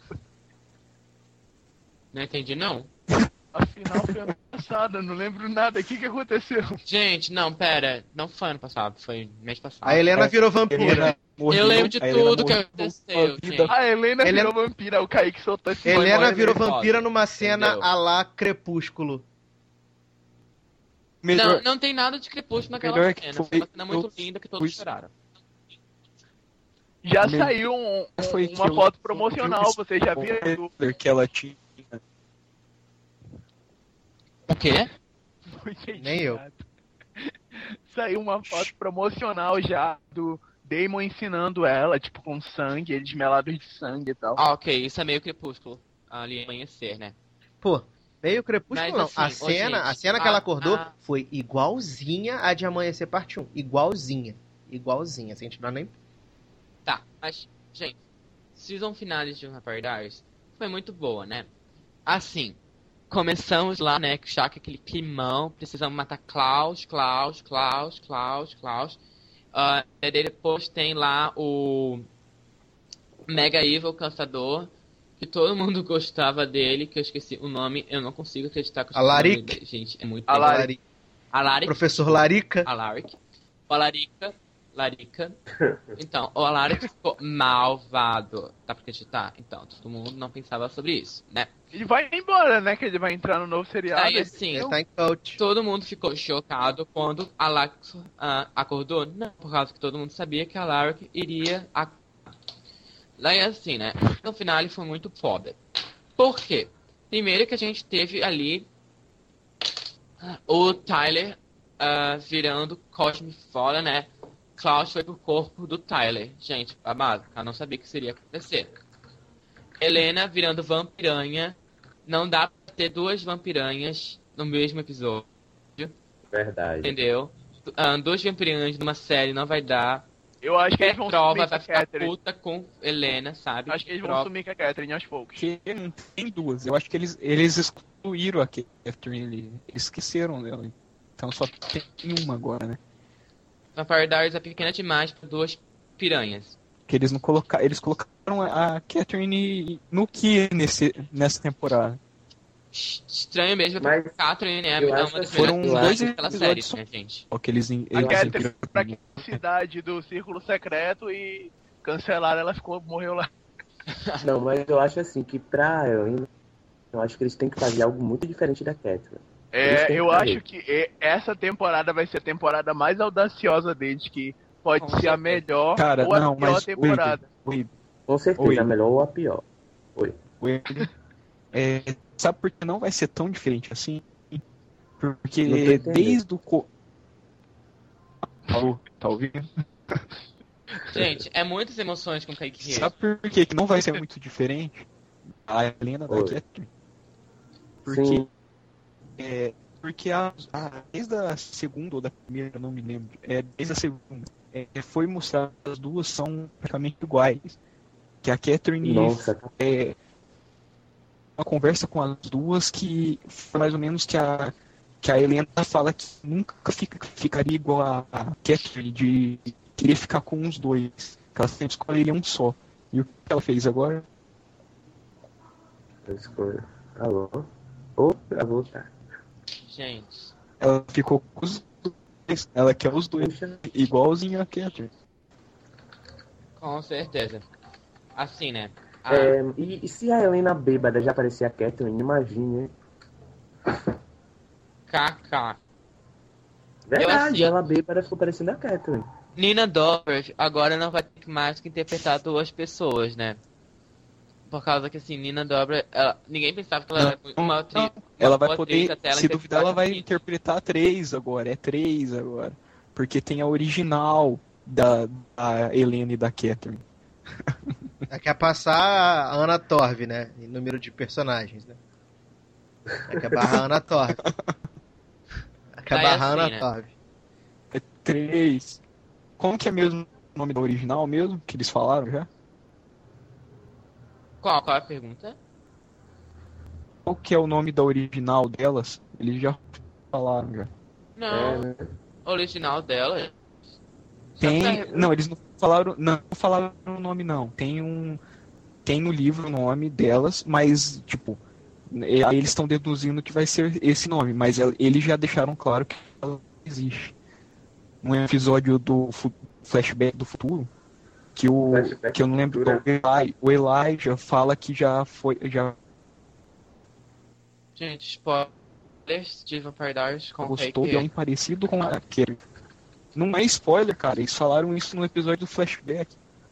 Não entendi, não. A final foi ano passado, eu não lembro nada. O que que aconteceu? Gente, não, pera. Não foi ano passado, foi mês passado. A Helena virou vampira. Helena morreu, Eu lembro de a Helena tudo que morreu aconteceu, com a vida. gente. A Helena Helena- virou vampira, o Kaique soltou esse Helena spoiler virou nervosa, vampira numa cena entendeu? a lá Crepúsculo. Melhor, Não, não tem nada de crepúsculo naquela Melhor que cena. foi- Foi uma cena muito eu linda que fui- todos choraram. Já Melhor saiu um- um- foi que uma eu- foto promocional, você já viu? spoiler que ela tinha. O quê? Nem eu. Saiu uma foto promocional já do Damon ensinando ela, tipo, com sangue, eles melados de sangue e tal. Ah, ok, isso é meio crepúsculo. Ali amanhecer, né? Pô, meio Crepúsculo Mas, não. assim, A ô, cena, gente, a cena que ela a- acordou a- foi igualzinha a de Amanhecer Parte um. Igualzinha. Igualzinha. Assim, a gente não é nem... Tá, mas, gente, season finale de Vampire Diaries foi muito boa, né? Assim, começamos lá, né, já com aquele climão, precisamos matar Klaus, Klaus, Klaus, Klaus, Klaus. Ah, e daí depois tem lá o Mega Evil Caçador, que todo mundo gostava dele, que eu esqueci o nome, eu não consigo acreditar que eu esqueci o Alaric. nome dele. Gente, é muito Alaric. Alaric. Professor Larica. Alaric. O Alarica. Larica. Então, o Alaric ficou malvado. Dá pra acreditar? Então, todo mundo não pensava sobre isso, né? Ele vai embora, né? Que ele vai entrar no novo seriado. Aí, assim, Ele tá em coach. todo mundo ficou chocado quando Alaric ah, acordou. Não, por causa que todo mundo sabia que Alaric iria acordar. Daí, assim, né? No final, ele foi muito foda. Por quê? Primeiro que a gente teve ali o Tyler ah, virando Cosme foda, né? Klaus foi pro corpo do Tyler. Gente, babado, eu não sabia que isso iria acontecer. Helena virando vampiranha. Não dá pra ter duas vampiranhas no mesmo episódio. Verdade. Entendeu? Ah, duas vampiranhas numa série não vai dar. Eu acho que eles vão Petrova sumir vai com a ficar Catherine. puta com Helena, sabe? Acho que eles vão Petrova- sumir com a Catherine aos poucos. Porque não tem duas. Eu acho que eles, eles excluíram a Catherine ali. Eles esqueceram dela. Então só tem uma agora, né? Vampire Diaries é pequena demais para duas piranhas. Que eles não colocaram. Eles colocaram a Catherine no que nesse, nessa temporada? Estranho mesmo, Mas porque a Catherine é eu uma acho das assim, foram melhores dois personagens daquela série, episódios só. né, gente? Ó, que eles, A eles Catherine viram- foi pra aquela cidade do Círculo Secreto e cancelaram, ela ficou, morreu lá. Não, mas eu acho assim que pra Ellen, eu acho que eles têm que fazer algo muito diferente da Catherine. Eles É, têm eu que fazer. acho que e- essa temporada vai ser a temporada mais audaciosa deles, que pode Com ser a certeza. melhor Cara, ou a não, pior mas temporada. Oi, Com certeza, Oi. a melhor ou a pior. Oi. oi, é, sabe por que não vai ser tão diferente assim? Não tô Porque entendendo. desde o co... Alô, tá ouvindo? Gente, é muitas emoções com o Kaique Reis. Sabe por que que não vai ser muito diferente? A Helena da Oi. Catherine. Porque, Sim. é, porque a, a- desde a segunda ou da primeira, não me lembro, é, desde a segunda, é, foi mostrado que as duas são praticamente iguais. Que a Catherine Nossa, tá- é uma conversa com as duas que foi mais ou menos que a, que a Helena fala que nunca fica, ficaria igual a, a Catherine de querer ficar com os dois. Que ela sempre escolheria um só. E o que ela fez agora? eu escolho. Alô? Ô, alô, tá. Gente, Ela ficou com os dois. Ela quer os dois. Puxa, Igualzinho a Catherine. com certeza. Assim, né? A- é, e, e se a Helena bêbada já parecia a Catherine, imagine, hein? K K. Verdade, assim- ela bêbada ficou parecendo a Catherine. Nina Dobrev agora não vai ter mais que interpretar duas pessoas, né? Por causa que, assim, Nina Dobrev, ela- ninguém pensava que ela era Não, uma atriz. Ela uma vai boa atriz poder, até ela se duvidar, interpretar ela vai Catherine. interpretar três agora. É três agora. Porque tem a original da, da Helena e da Catherine. Quer passar a Ana Torv, né? Em número de personagens, né? Quer barrar a Ana Torv. Quer Aí barrar a assim, Ana né? Torv. É três. Como que é mesmo o nome da original mesmo? Que eles falaram já? Qual? Qual é a pergunta? Qual que é o nome da original delas? Eles já falaram já. Não, É, né? o original dela. Tem. Só pra- Não, eles não falaram. Não falaram o nome, não. Tem um. Tem no livro o nome delas, mas, tipo, e- aí eles estão deduzindo que vai ser esse nome, mas el- eles já deixaram claro que ela não existe. Um episódio do fu- Flashback do Futuro, que o. Flashback que eu não do lembro. Futuro. O Eli- o Elijah fala que já foi. Já Gente, spoilers de Vampire Diaries com o gostou de Kaique. alguém parecido com aquele. Não é spoiler, cara. Eles falaram isso no episódio do Flashback.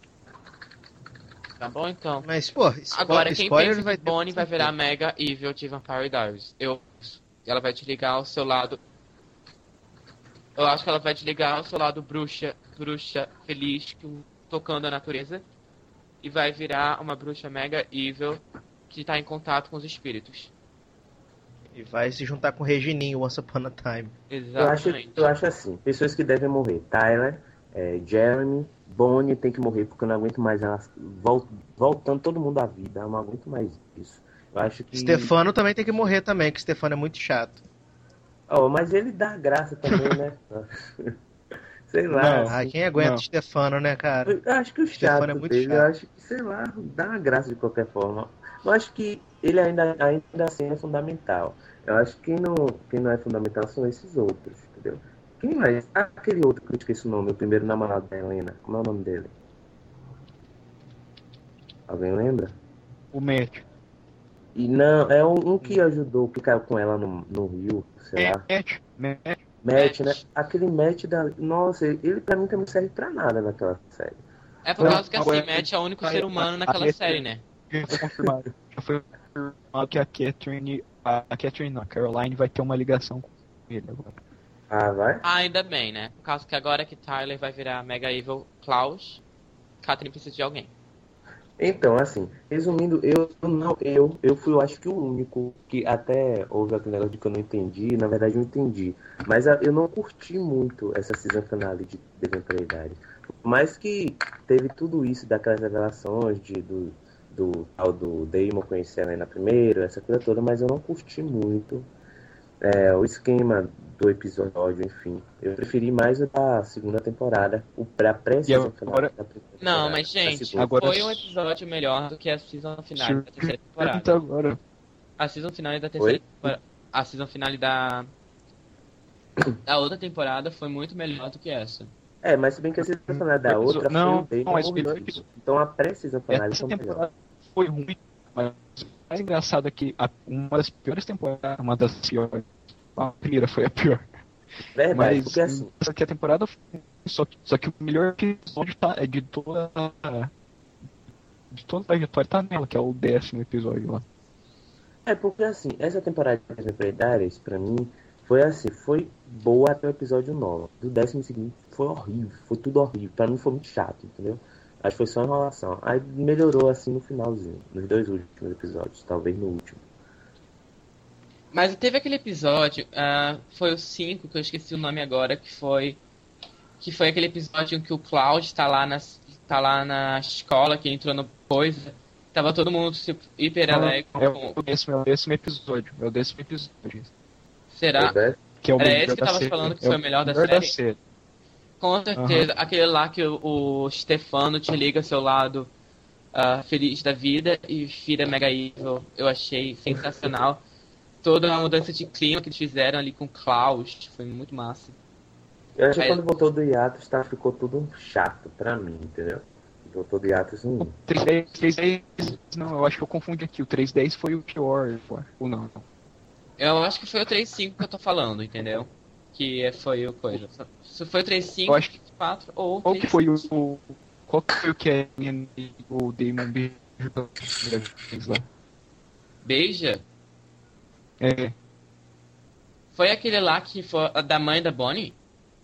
Tá bom, então. Mas, pô, spo Agora, quem spoiler pensa vai que ter. Bonnie vai virar Mega Evil de Vampire Diaries? Eu... Ela vai te ligar ao seu lado... Eu acho que ela vai te ligar ao seu lado bruxa, bruxa feliz, que- tocando a natureza. E vai virar uma bruxa Mega Evil que tá em contato com os espíritos. E vai se juntar com o Regininho, Once Upon a Time. Eu acho, Exatamente. eu acho assim, pessoas que devem morrer. Tyler, é, Jeremy, Bonnie tem que morrer porque eu não aguento mais ela vol- voltando todo mundo à vida. Eu não aguento mais isso. Eu acho que. Stefano também tem que morrer também, que Stefano é muito chato. Oh, mas ele dá graça também, né? Sei lá. Não. Ah, quem aguenta Não. Stefano, né, cara? Eu acho que o Stefano chato é muito dele, chato. eu acho que, sei lá, dá uma graça de qualquer forma. Eu acho que ele ainda, ainda assim é fundamental. Eu acho que quem não, quem não é fundamental são esses outros, entendeu? Quem mais? Ah, aquele outro que eu esqueci o nome, o primeiro namorado da Helena. Como é o nome dele? Alguém lembra? O Matt. E não, é um, um que ajudou, que caiu com ela no, no rio, sei lá. Matt. Matt. Matt, né? Aquele Matt da. Nossa, ele pra mim também não serve pra nada naquela série. É por Não, causa que assim, agora- Matt é o único a- ser humano a- naquela a- série, né? Já foi confirmado. Já foi confirmado que a Catherine. A, a Catherine não, a Caroline vai ter uma ligação com ele agora. Ah, vai? Ah, ainda bem, né? Por causa que agora que Tyler vai virar Mega Evil Klaus, Catherine precisa de alguém. Então, assim, resumindo, eu não, eu, eu fui, eu acho que o único que até houve aquele negócio de que eu não entendi, na verdade eu entendi, mas a- eu não curti muito essa season finale de The Vampire Diaries. Mas que teve tudo isso daquelas revelações de, do, do tal do Damon conhecer ela aí na primeira, essa coisa toda, mas eu não curti muito é, o esquema do episódio, enfim. Eu preferi mais o da segunda temporada, o pra E pré-season finale agora- da primeira Não, temporada, mas da gente, segunda. Agora- foi um episódio melhor do que a season final da terceira temporada. Pergunta agora. A season final da terceira Oi? temporada. A season final da. Da outra temporada foi muito melhor do que essa. É, mas se bem que a season finale da Episo- outra não, foi o não, mas Damon melhor morrido. episódio. Então a pré-season finale Essa foi melhor. temporada foi ruim, mas o mais engraçado é que a- uma das piores temporadas, uma das piores, a primeira foi a pior. Verdade, Mas porque assim, só que a temporada foi, só, que- só que o melhor episódio tá, é de toda a, de toda a trajetória tá nela, que é o décimo episódio lá. é porque assim, essa temporada de Vampire Diaries, pra mim, foi assim, foi boa até o episódio nove. Do décimo seguinte foi horrível, foi tudo horrível. Pra mim foi muito chato, entendeu? Acho que foi só enrolação. Aí melhorou assim no finalzinho, nos dois últimos episódios, talvez no último. Mas teve aquele episódio, ah, foi o cinco, que eu esqueci o nome agora, que foi. Que foi aquele episódio em que o Cloud tá lá na, tá lá na escola, que entrou no coisa. Tava todo mundo tipo, hiper alegre. É com- o décimo, é o décimo episódio. É o décimo episódio. Será? Certo? Que é o Era melhor esse que da tava série. falando que É foi o melhor da série? série. Com certeza. Aquele lá que o, o Stefano te liga ao seu lado ah, feliz da vida e vira Mega Evil. Eu achei sensacional. Toda a mudança de clima que eles fizeram ali com o Klaus foi muito massa. Eu acho que Aí- quando voltou do hiatus, tá, ficou tudo chato pra mim, entendeu? Voltou do hiatus, hum. O três dez, três dez, não, eu acho que eu confundi aqui. O três dez foi o pior, pô. Ou não, não. Eu acho que foi o três cinco que eu tô falando, entendeu? Que é- foi o coisa. Se foi o três cinco, Eu acho que- quatro ou Qual que três foi o, o- qual que foi o que é o Damon beijo pela primeira vez lá? Beija? É, Foi aquele lá que foi a da mãe da Bonnie?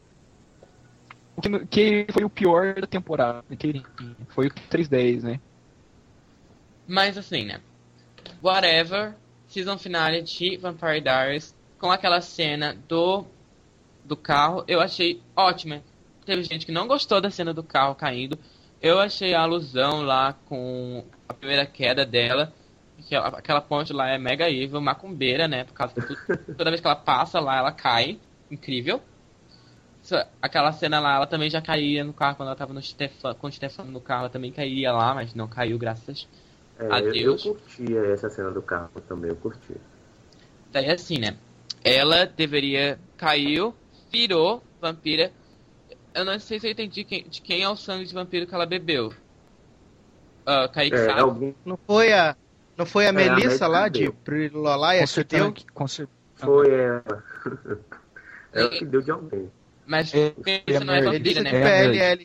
o que, que foi o pior da temporada, que foi o três dez, né? Mas assim, né? Whatever, season finale de Vampire Diaries, com aquela cena do do carro, eu achei ótima. Teve gente que não gostou da cena do carro caindo. Eu achei a alusão lá com a primeira queda dela, que ela- aquela ponte lá é mega evil, macumbeira, né? Por causa que tudo- toda vez que ela passa lá, ela cai. Incrível. Isso- Aquela cena lá, ela também já caía no carro quando ela tava no Stefan, com o Stefano no carro, ela também cairia lá, mas não caiu, graças. É, eu, eu Adeus. curti essa cena do carro também, eu curti. Daí assim, né? Ela deveria. Caiu, virou vampira. Eu não sei se eu entendi quem- de quem é o sangue de vampiro que ela bebeu. Ah, Kaique É, sabe? alguém Não foi a, não foi a É, a Melissa médica lá deu. de Prilolaia que Consertando deu? aqui, consertando. foi ela. Ela que deu de alguém. Mas É, Melissa não é é vampira, Melissa né? de É, P L L.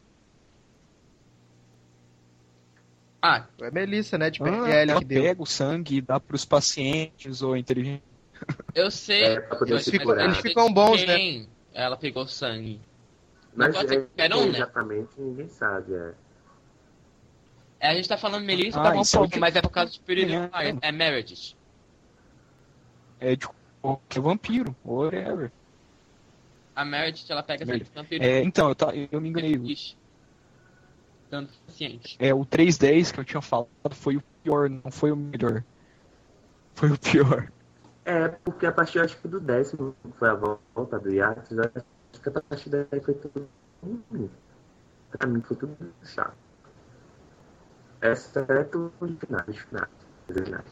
Ah, É Melissa, né? De P Ah, L ela que deu. pega o sangue e dá pros pacientes ou inteligente. eu sei. É, pra poder mas- se mas curar. eu Eles não sei ficam de bons, né? quem Ela pegou sangue. Mas pode ser é, qualquer um, né? exatamente ninguém sabe. É. É, a gente tá falando Melissa, Ah, tá bom um isso é o pouco, que- mas é por causa de Spirit É, of Fire. É Meredith. É de qualquer vampiro, whatever. A Meredith, ela pega sangue de vampiro. É, então, eu, tá, eu me enganei. Ixi. Tanto paciente. É, o três dez que eu tinha falado foi o pior, não foi o melhor. Foi o pior. É, porque a partir acho que do décimo que foi a volta do hiatus, acho que a partir daí foi tudo. Hum, pra mim foi tudo chato. Exceto os finais, os finais. Os finais.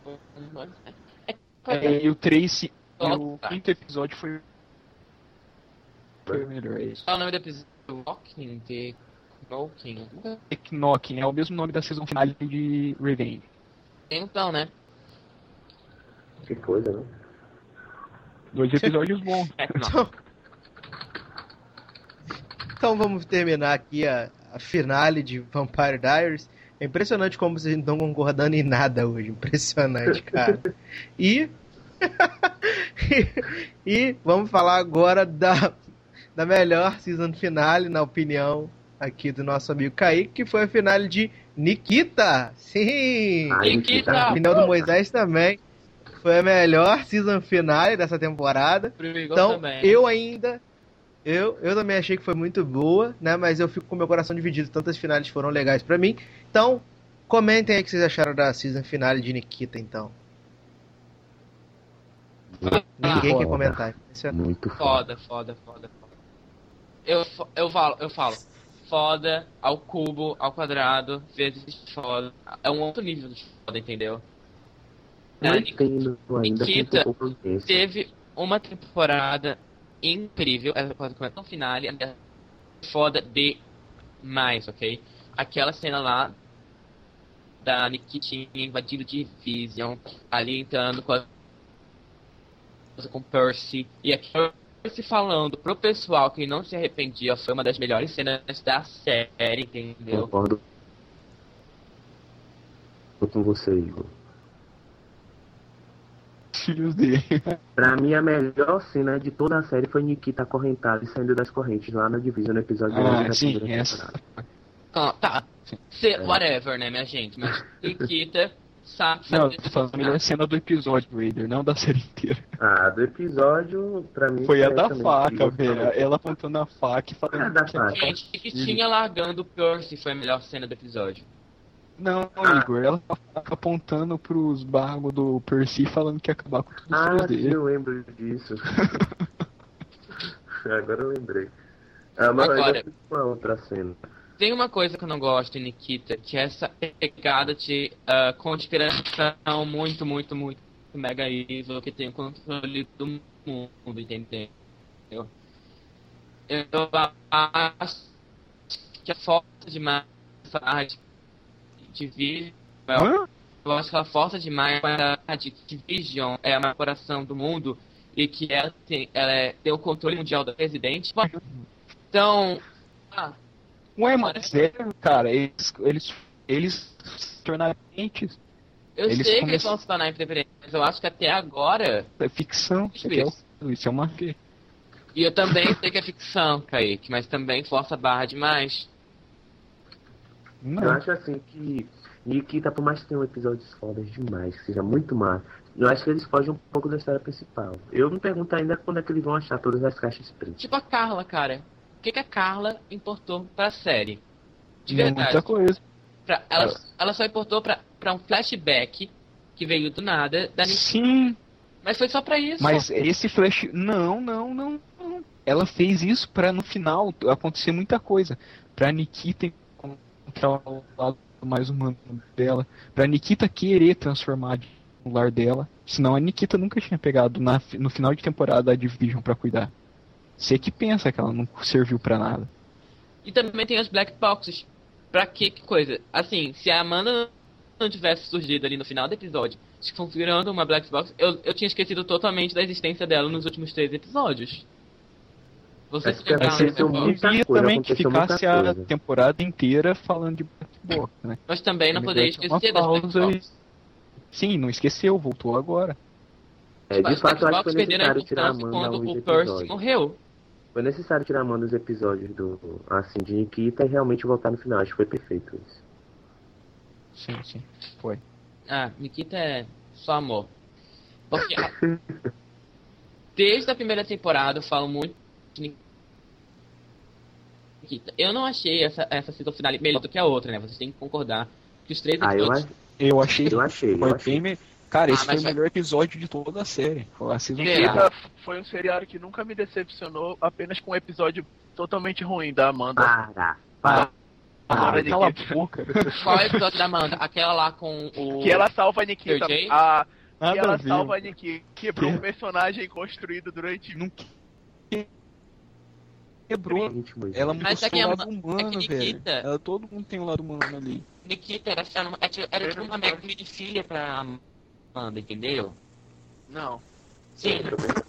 É, e o três e o Tá. quinto episódio foi, foi o melhor, é isso. Qual é o nome do episódio? Walking, The Smoking. Knocking é o mesmo nome da season final de Revenge. Então, né? Que coisa, né? Dois episódios bons. É, não. Então, então vamos terminar aqui a, a finale de Vampire Diaries. É impressionante como vocês não estão concordando em nada hoje. Impressionante, cara. E e, e vamos falar agora da, da melhor season finale, na opinião aqui do nosso amigo Kaique, que foi a finale de Nikita. Sim! Ai, Nikita! A opinião do Moisés também. Foi a melhor season finale dessa temporada. Então, também. eu ainda... Eu, eu também achei que foi muito boa, né? Mas eu fico com meu coração dividido. Tantas finais foram legais pra mim. Então, comentem aí o que vocês acharam da season finale de Nikita, então. Ninguém foda. quer comentar. Isso é... Muito foda. Foda, foda, foda, foda. Eu, eu falo, eu falo. Foda ao cubo, ao quadrado, vezes foda. É um outro nível de foda, entendeu? Não É, entendo ainda Nikita com competência. teve uma temporada incrível. Essa temporada no finale é foda demais, ok? Aquela cena lá da Nikitinha invadindo de Vision, ali entrando com a com Percy, e aqui Percy falando pro pessoal que não se arrependia, foi uma das melhores cenas da série, entendeu? Concordo com você, Igor. Filhos dele. Pra mim, a melhor cena de toda a série foi Nikita acorrentada e saindo das correntes lá na Division, no episódio Ah, da sim, primeira essa. temporada. Ah, tá, Se, whatever, né, minha gente, mas Nikita sabe Não, fazer tô falando a melhor cena do episódio, Raider, não da série inteira. Ah, do episódio, pra mim... Foi a da também faca, incrível. velho. Ela apontando a faca e falando. É a da que- faca. Gente, que tinha largando o Percy foi a melhor cena do episódio. Não, Ah. Igor, ela tá apontando pros bagos do Percy falando que ia acabar com tudo Ah, os sim, dele. eu lembro disso. Agora eu lembrei. Ah, mas Agora- eu fiz uma outra cena. Tem uma coisa que eu não gosto em Nikita, que é essa pegada de ah, conspiração muito, muito, muito mega evil, que tem o controle do mundo, entendeu? Eu acho que a força demais de Vision, Hã? eu acho que ela força demais a de que Vision é a maior coração do mundo e que ela tem, ela é, tem o controle mundial da presidente. Então, ah, Ué, mas é, cara, eles, eles, eles se tornaram entes. eu Eles sei que come- eles vão se tornar independentes, mas eu acho que até agora, É ficção. Isso Isso, mesmo. é, o- isso é uma. e eu também sei que é ficção, Kaique, mas também força a barra demais. Eu Não. acho assim que Nikita, por mais que tenha um episódios fodas demais, que seja muito massa, eu acho que eles fogem um pouco da história principal. Eu me pergunto ainda quando é que eles vão achar todas as caixas pretas. Tipo a Carla, cara. O que, que a Carla importou pra série? De verdade. Muita coisa. Pra- ela, ela só importou pra, pra um flashback que veio do nada da Nikita. Sim, Mas foi só pra isso. mas esse flash. Não, não, não, não. Ela fez isso pra no final acontecer muita coisa. Pra Nikita encontrar o lado mais humano dela. Pra Nikita querer transformar o lar dela. Senão a Nikita nunca tinha pegado na, no final de temporada a Division pra cuidar. Você que pensa que ela não serviu pra nada. E também tem as Black Boxes. Pra que que coisa? Assim, se a Amanda não tivesse surgido ali no final do episódio, desconfigurando uma Black Box, eu, eu tinha esquecido totalmente da existência dela nos últimos três episódios. Vocês Acho que lembraram aconteceu dessa muito. Box? E coisa, também que aconteceu muita ficasse a coisa. temporada inteira falando de Black Box, né? Mas também não Me poderia deu uma esquecer das Black pausa e- Box. Sim, não esqueceu, voltou agora. É, de As fato, eu Black acho que Box foi perderam a necessário tirar a importância Amanda quando uns o Percy episódios. morreu. Foi necessário tirar a Amanda dos episódios do, assim, de Nikita e realmente voltar no final. Acho que foi perfeito isso. Sim, sim, foi. Ah, Nikita é só amor. Porque a- desde a primeira temporada eu falo muito de Nikita. Eu não achei essa, essa season finale melhor do que a outra, né? Vocês têm que concordar que os três Ah, eu, episódios... ach- Eu achei. eu achei, eu Foi achei. bem me- Cara, Ah, esse foi mas o vai- melhor episódio de toda a série. Foi a season Será? final. Nikita foi um seriado que nunca me decepcionou, apenas com um episódio totalmente ruim da Amanda. Para, Ah, Amanda cala a Nikita. boca. Qual é o episódio da Amanda? Aquela lá com o... Que ela salva a Nikita. T J? A, que Nada a ela ver. salva a Nikita. Quebrou Que? um personagem construído durante. Não quebrou. gente, muito. Ela Mas é mostrou que o a lado Ma- humano, é que velho. Nikita- Ela, todo mundo tem um lado humano ali. Nikita era, era, era tipo uma mega de filha pra Amanda, entendeu? Não. Sim.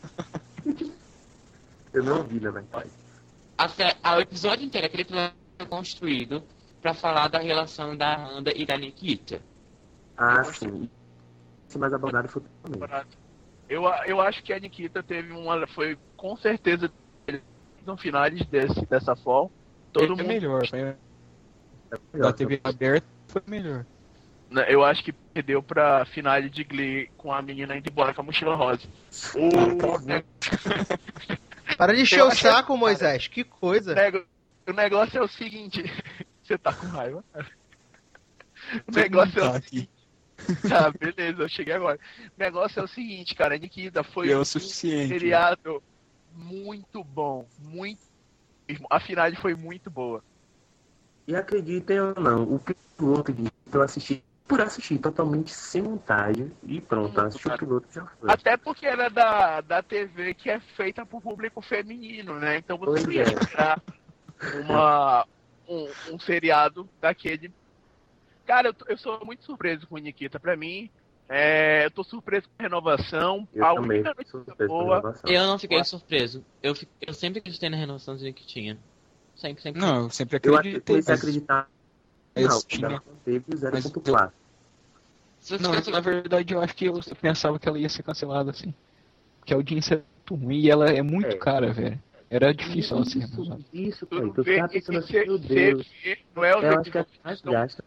Eu não ouvi, na verdade. A, sé- a- o episódio inteiro, aquele episódio foi construído pra falar da relação da Amanda e da Nikita. Ah, sim. Isso mais abordado futuramente. Eu, eu acho que a Nikita teve uma. Foi com certeza no finais desse, dessa fall. Todo é mundo. melhor. Foi... Da T V aberta foi melhor. Eu acho que perdeu pra final de Glee com a menina indo embora com a mochila rosa. O, Para de encher Eu o achei- saco, Moisés. Que coisa. nego- o negócio é o seguinte. Você tá com raiva? O negócio é o Tá aqui. Tá, beleza, eu cheguei agora. O negócio é o seguinte, cara, a Nikita foi É o um suficiente. seriado muito bom, muito mesmo. A finale foi muito boa. E acreditem ou não, o piloto de eu assisti por assistir totalmente sem montagem e pronto, assisti o piloto já foi. Até porque era da, da T V que é feita pro público feminino, né? Então você Pois não ia é. esperar uma, um, um seriado daquele. Cara, eu, tô- eu sou muito surpreso com o Nikita. Pra mim, é, eu tô surpreso com a renovação. Eu a também única sou notícia surpreso com a boa. renovação. Eu não fiquei surpreso. Eu, fi- eu sempre acreditei na renovação que tinha. Sempre, sempre. Não, eu sempre Eu acreditei. comecei a mas- acreditar. mas Não, tinha- ela teve zero mas ponto quatro. Se eu Não, tivesse- na verdade eu acho que eu pensava que ela ia ser cancelada assim. Porque a audiência é muito ruim e ela é muito É. cara, velho. Era difícil ela ser Isso, renovada. isso, Tu cara. Tu vê ficava que pensando assim, você- meu você Deus. vê, não é o Eu acho que é episódios mais tão- gasta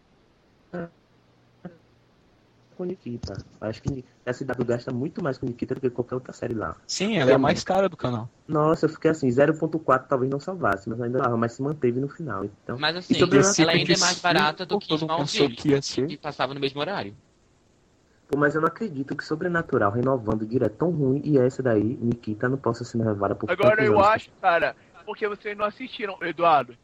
com Nikita. Acho que a S W gasta muito mais com Nikita do que qualquer outra série lá. Sim, ela é a mais cara do canal. Nossa, eu fiquei assim, zero ponto quatro talvez não salvasse, mas ainda dava, mas se manteve no final. Então, Mas assim, E sobre a- ela ainda é mais barata do que todo mundo pensou Smallville, que ia ser. que passava no mesmo horário. pô, mas eu não acredito que Sobrenatural renovando direto tão ruim e essa daí, Nikita, não possa ser renovada por Agora tantos eu anos. acho, cara, porque vocês não assistiram, Eduardo.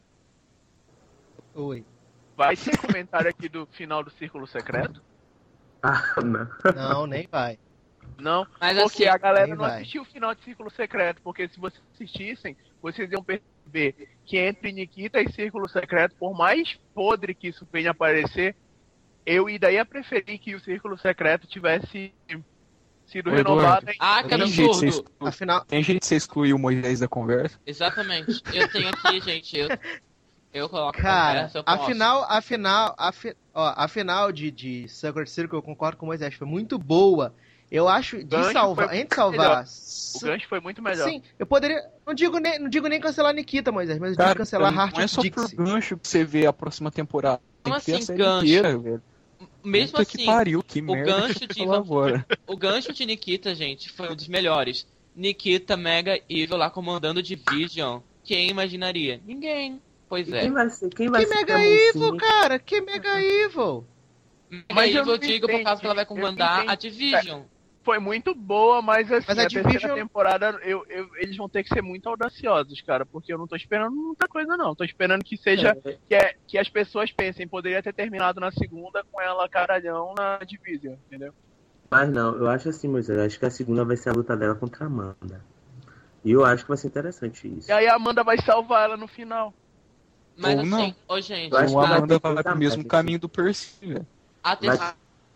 Oi. Vai ter comentário aqui do final do Círculo Secreto? Ah, não. Não, nem vai. Não, Mas porque assim, a galera nem não vai. assistiu o final de Círculo Secreto, porque se vocês assistissem, vocês iam perceber que entre Nikita e Círculo Secreto, por mais podre que isso venha a parecer, eu ia preferir que o Círculo Secreto tivesse sido Ô, renovado. Eduardo. em- Ah, que Tem jeito, de você absurdo! excluir- Afinal, tem jeito de você excluir o Moisés da conversa? Exatamente. Eu tenho aqui, gente, eu, eu coloco a cara, conversa, eu posso. afinal, afinal, afi, ó, a final de, de Secret Circle, eu concordo com o Moisés, foi muito boa. Eu acho, de Gancho salvar, foi entre salvar... O gancho foi muito melhor. Sim, eu poderia, não digo nem, não digo nem cancelar Nikita, Moisés, mas eu digo Cara, cancelar não Heart é of só por Dixie. gancho que você vê a próxima temporada. Tem Como que ver a assim, série gancho? inteira, velho. Mesmo Puta assim, que pariu, que o merda gancho que eu de vou falar agora. o gancho de Nikita, gente, foi um dos melhores. Nikita Mega Evil lá comandando Division. Quem imaginaria? Ninguém. Pois E é. quem vai ser? Quem vai Que ser Mega a Evil, mocinha? cara, que Mega Evil. Mega Mas eu Evil não eu digo por causa que ela vai entendi, eu comandar não a entendi. Division. Foi muito boa, mas assim, Mas a a, terceira Division- temporada eu, eu- eles vão ter que ser muito audaciosos, cara, porque eu não tô esperando muita coisa, não. Tô esperando que seja. É, Que, é- que as pessoas pensem, poderia ter terminado na segunda com ela caralhão na Division, entendeu? mas não, eu acho assim, Moisés, eu acho que a segunda vai ser a luta dela contra a Amanda. E eu acho que vai ser interessante isso. E aí a Amanda vai salvar ela no final. Mas Ou assim, não. ô gente, Eu acho Ou que a vai Amanda ter vai coisa pro mesmo mais, caminho do Percy, velho. a terceira.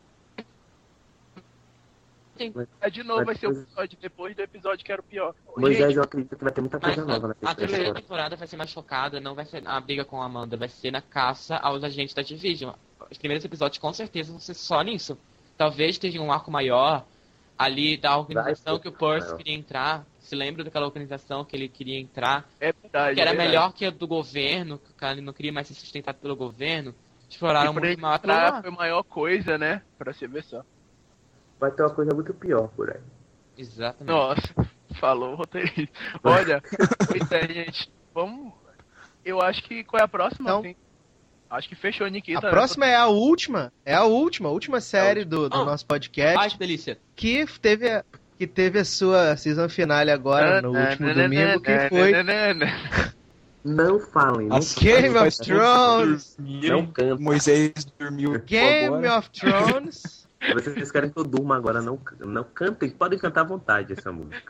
É, de novo, Mas vai ser o depois- episódio depois do episódio que era o pior. Moisés, Gente, eu acredito que vai ter muita Mas coisa nova na a terceira terceira temporada. temporada vai ser mais focada, não vai ser a briga com a Amanda, vai ser na caça aos agentes da Division. Os primeiros episódios com certeza vão ser só nisso. Talvez tenha um arco maior ali da organização Vai que o ser Percy maior. queria entrar. Se lembra daquela organização que ele queria entrar? é verdade. Que era é verdade. melhor que a do governo, que o cara não queria mais ser sustentado pelo governo. Exploraram E pra muito ele mal aquilo entrar lá. foi a maior coisa, né? Pra se ver só. Vai ter uma coisa muito pior por aí. Exatamente. Nossa, falou o roteirista. Olha, pois é, gente. Vamos. Eu acho que qual é a próxima? Não. Assim? Acho que fechou Nikita. A né? próxima é a última, é a última, a última série do, do Ah. nosso Ai, podcast, que delícia. que teve a, que teve a sua season finale agora, no último domingo, que foi Não falem, não Nossa, Game faz of todos Thrones. dormirem. Não canta. Moisés dormiu Game agora. of Thrones. Vocês querem que eu durma agora, não, não cantem, podem cantar à vontade essa música.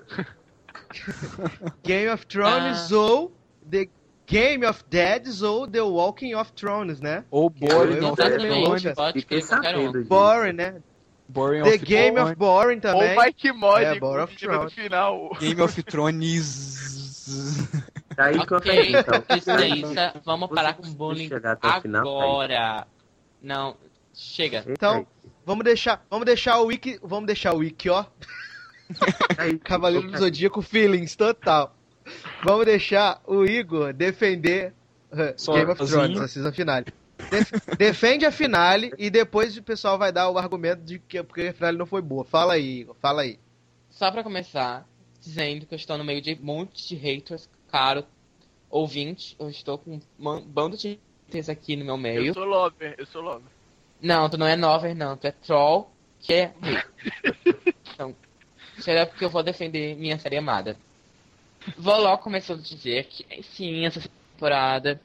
Game of Thrones Ah. ou The Game of Deads ou The Walking of Thrones, né? Ou Boring eu of Exatamente. longe. Pode Fiquei escolher qualquer um. sabendo disso. Boring, né? Boring The of Game Boring. of Boring Ou também. o Mike Mod É, com Board o of menino no Thrones. final. Game of Thrones. Tá aí que eu Ok, acredito, então. isso aí, isso- vamos Você parar com conseguiu bullying chegar até o final, agora. Não, chega. Então, vamos deixar, vamos deixar o wiki, vamos deixar o wiki, ó. Aí, Cavaleiro do Zodíaco feelings, total. Vamos deixar o Igor defender uh, Game of Thrones, a season finale. Def- defende a finale e depois o pessoal vai dar o argumento de que porque a finale não foi boa. Fala aí, Igor, fala aí. Só pra começar, dizendo que eu estou no meio de um monte de haters, caro ouvinte. Eu estou com um bando de haters aqui no meu meio. Eu sou lover, eu sou lover. Não, tu não é nover, não. Tu é troll, que é hater. Então, será porque eu vou defender minha série amada. Vou logo começando a dizer que, sim, essa temporada,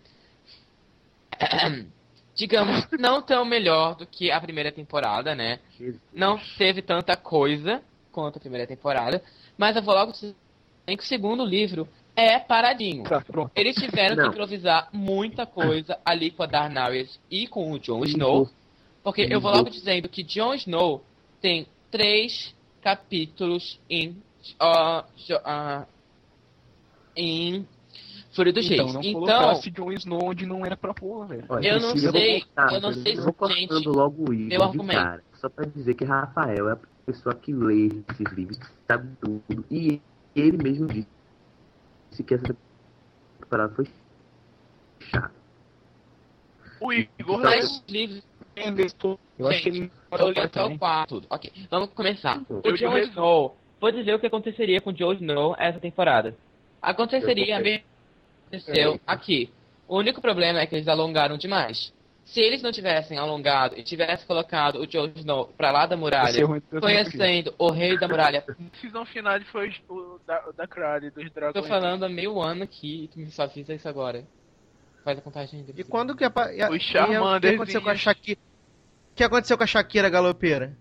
digamos, não tão melhor do que a primeira temporada, né? Não teve tanta coisa quanto a primeira temporada, mas eu vou logo dizer que o segundo livro é paradinho. Tá, pronto. Eles tiveram Não. que improvisar muita coisa ali com a Daenerys e com o Jon Snow, porque eu vou logo dizendo que Jon Snow tem três capítulos em uh, uh, em Fúria dos Então, Reis. não Então, colocasse Jon Snow onde não era pra pôr, velho. Olha, eu não vou sei, cortar, eu não sei eu vou se, cortando gente, logo o meu Igor de argumento. cara, só pra dizer que Rafael é a pessoa que lê esses livros, sabe tudo, e ele mesmo disse que essa temporada foi chata. O Igor mas os livros, Eu acho que ele eu li até o quarto. Ok, vamos começar. O Eu Jon digo- Snow, vou dizer o que aconteceria com o Jon Snow essa temporada. Aconteceria a Eu mesma que aconteceu aqui. O único problema é que eles alongaram demais. Se eles não tivessem alongado e tivessem colocado o Jon Snow pra lá da muralha, conhecendo o rei da muralha, A season final foi o da, o da Crowley, dos dragões. tô falando há meio ano aqui e tu me só avisa isso agora. Faz a contagem dele. E quando que, apa- e a- Os e a- o que Charmanders aconteceu com a e- Shakira? O que aconteceu com a Shakira galopeira?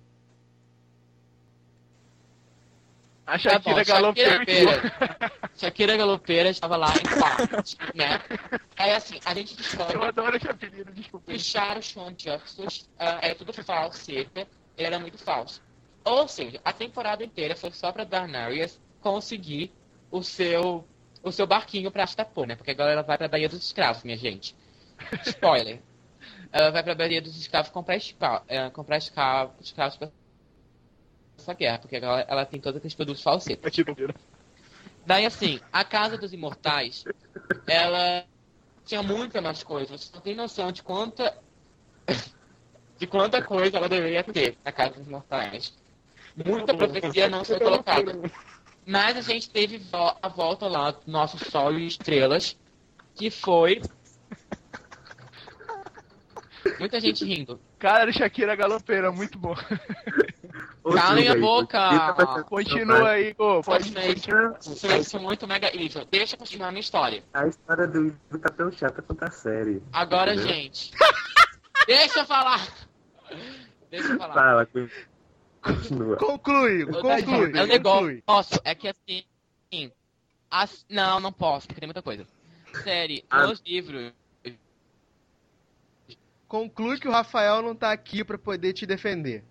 A Tá bom, Shakira Shakira galopeira. Galopeira. Shakira Galopeira estava lá em quarto, né? Aí assim, a gente Eu descobre adoro esse apelido, desculpa. que o Charo Sean Justice uh, é tudo falseta, ele era muito falso. Ou seja, a temporada inteira foi só pra Daenerys conseguir o seu, o seu barquinho pra Astapor, né? Porque agora ela vai pra Baía dos Escravos, minha gente. Spoiler. Ela vai pra Baía dos Escravos comprar, escra uh, comprar escravos, escravos pra essa guerra, porque agora ela tem todos aqueles produtos falsetos. Aqui no Vira. Daí assim, a Casa dos Imortais, ela tinha muita mais coisa. Você não tem noção de quanta de quanta coisa ela deveria ter na Casa dos Imortais. Muita profecia não foi colocada. Mas a gente teve vo a volta lá do nosso Sol e Estrelas, que foi muita gente rindo. Cara, Shakira galopeira, muito bom. Calem a boca! Continua aí, Igor. Pode Vocês vocês são muito mega evil. Deixa eu continuar a minha história. A história do Igor tá tão chata quanto a série. Agora, Entendeu? gente. Deixa eu falar. Deixa eu falar. Fala, continua. Conclui, Igor, Eu- conclui. É o conclui. negócio, é que assim. As, não, não posso, porque tem muita coisa. Série, Ah. nos livros. Conclui que o Rafael não tá aqui pra poder te defender.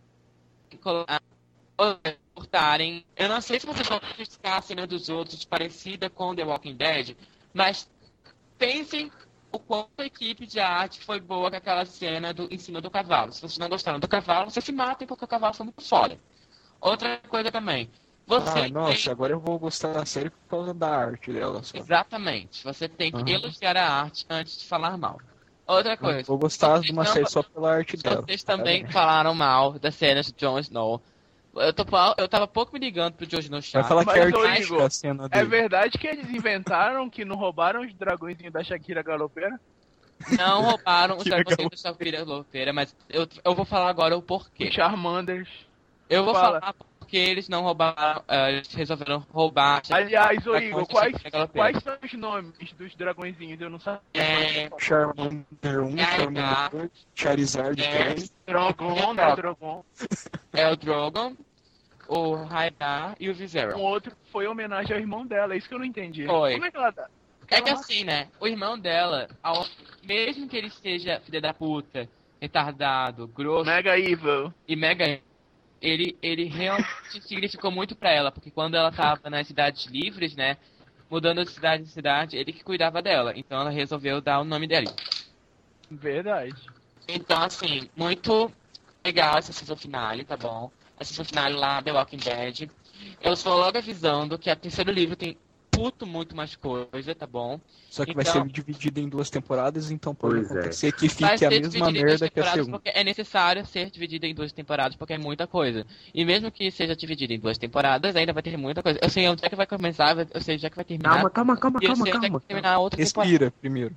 Cortarem. Eu não sei se vocês vão criticar a cena dos outros parecida com The Walking Dead, mas pensem o quanto a equipe de arte foi boa com aquela cena do, em cima do cavalo. Se vocês não gostaram do cavalo, vocês se matem porque o cavalo foi muito foda. Outra coisa também. Você Ah, tem- nossa, agora eu vou gostar da série por causa da arte dela. Só. Exatamente. Você tem que Aham. elogiar a arte antes de falar mal. Outra coisa. Vou gostar vocês de uma não- série só pela arte dela. Vocês também falaram mal das cenas de Jon Snow. Eu, tô, pa- eu tava pouco me ligando pro Jon Snow Vai chato. falar que é Mas, ô, artística Igor, a cena É dele. verdade que eles inventaram que não roubaram os dragõezinhos da Shakira galopeira? Não roubaram os Que dragões legal. da Shakira Loupeira, mas eu, eu vou falar agora o porquê. Os Charmanders. Eu vou Fala. falar porque eles não roubaram, eh, eles resolveram roubar. Aliás, ô dragões Igor, da quais, Shakira Galopeira. quais são os nomes dos dragõezinhos? Eu não sabia. É, Charmander um, É, Charmander dois, Charizard É. três. Drogon, né? Drogon. é o Drogon, o Raidar e o Um Viserion. outro foi homenagem ao irmão dela, é isso que eu não entendi. Foi. Como é que ela dá? É que assim, né? O irmão dela, ao- mesmo que ele esteja filha da puta, retardado, grosso Mega Evil. e mega, ele, ele realmente significou muito pra ela, porque quando ela tava nas cidades livres, né? Mudando de cidade em cidade, ele que cuidava dela. Então ela resolveu dar o nome dele. Verdade. Então, assim, muito legal essa season finale, tá bom? a season finale lá, The Walking Dead. Eu sou logo avisando que a terceiro livro tem puto muito mais coisa, tá bom? Só que Então- vai ser dividido em duas temporadas, então pode Pois é. acontecer que Vai fique a ser mesma dividido em duas merda que a temporadas segunda. porque é necessário ser dividido em duas temporadas porque é muita coisa. E mesmo que seja dividido em duas temporadas, ainda vai ter muita coisa. Eu sei onde é que vai começar, eu sei onde é que vai terminar. Calma, calma, calma, e eu calma, sei onde é que calma. vai terminar a outra temporada. Respira primeiro.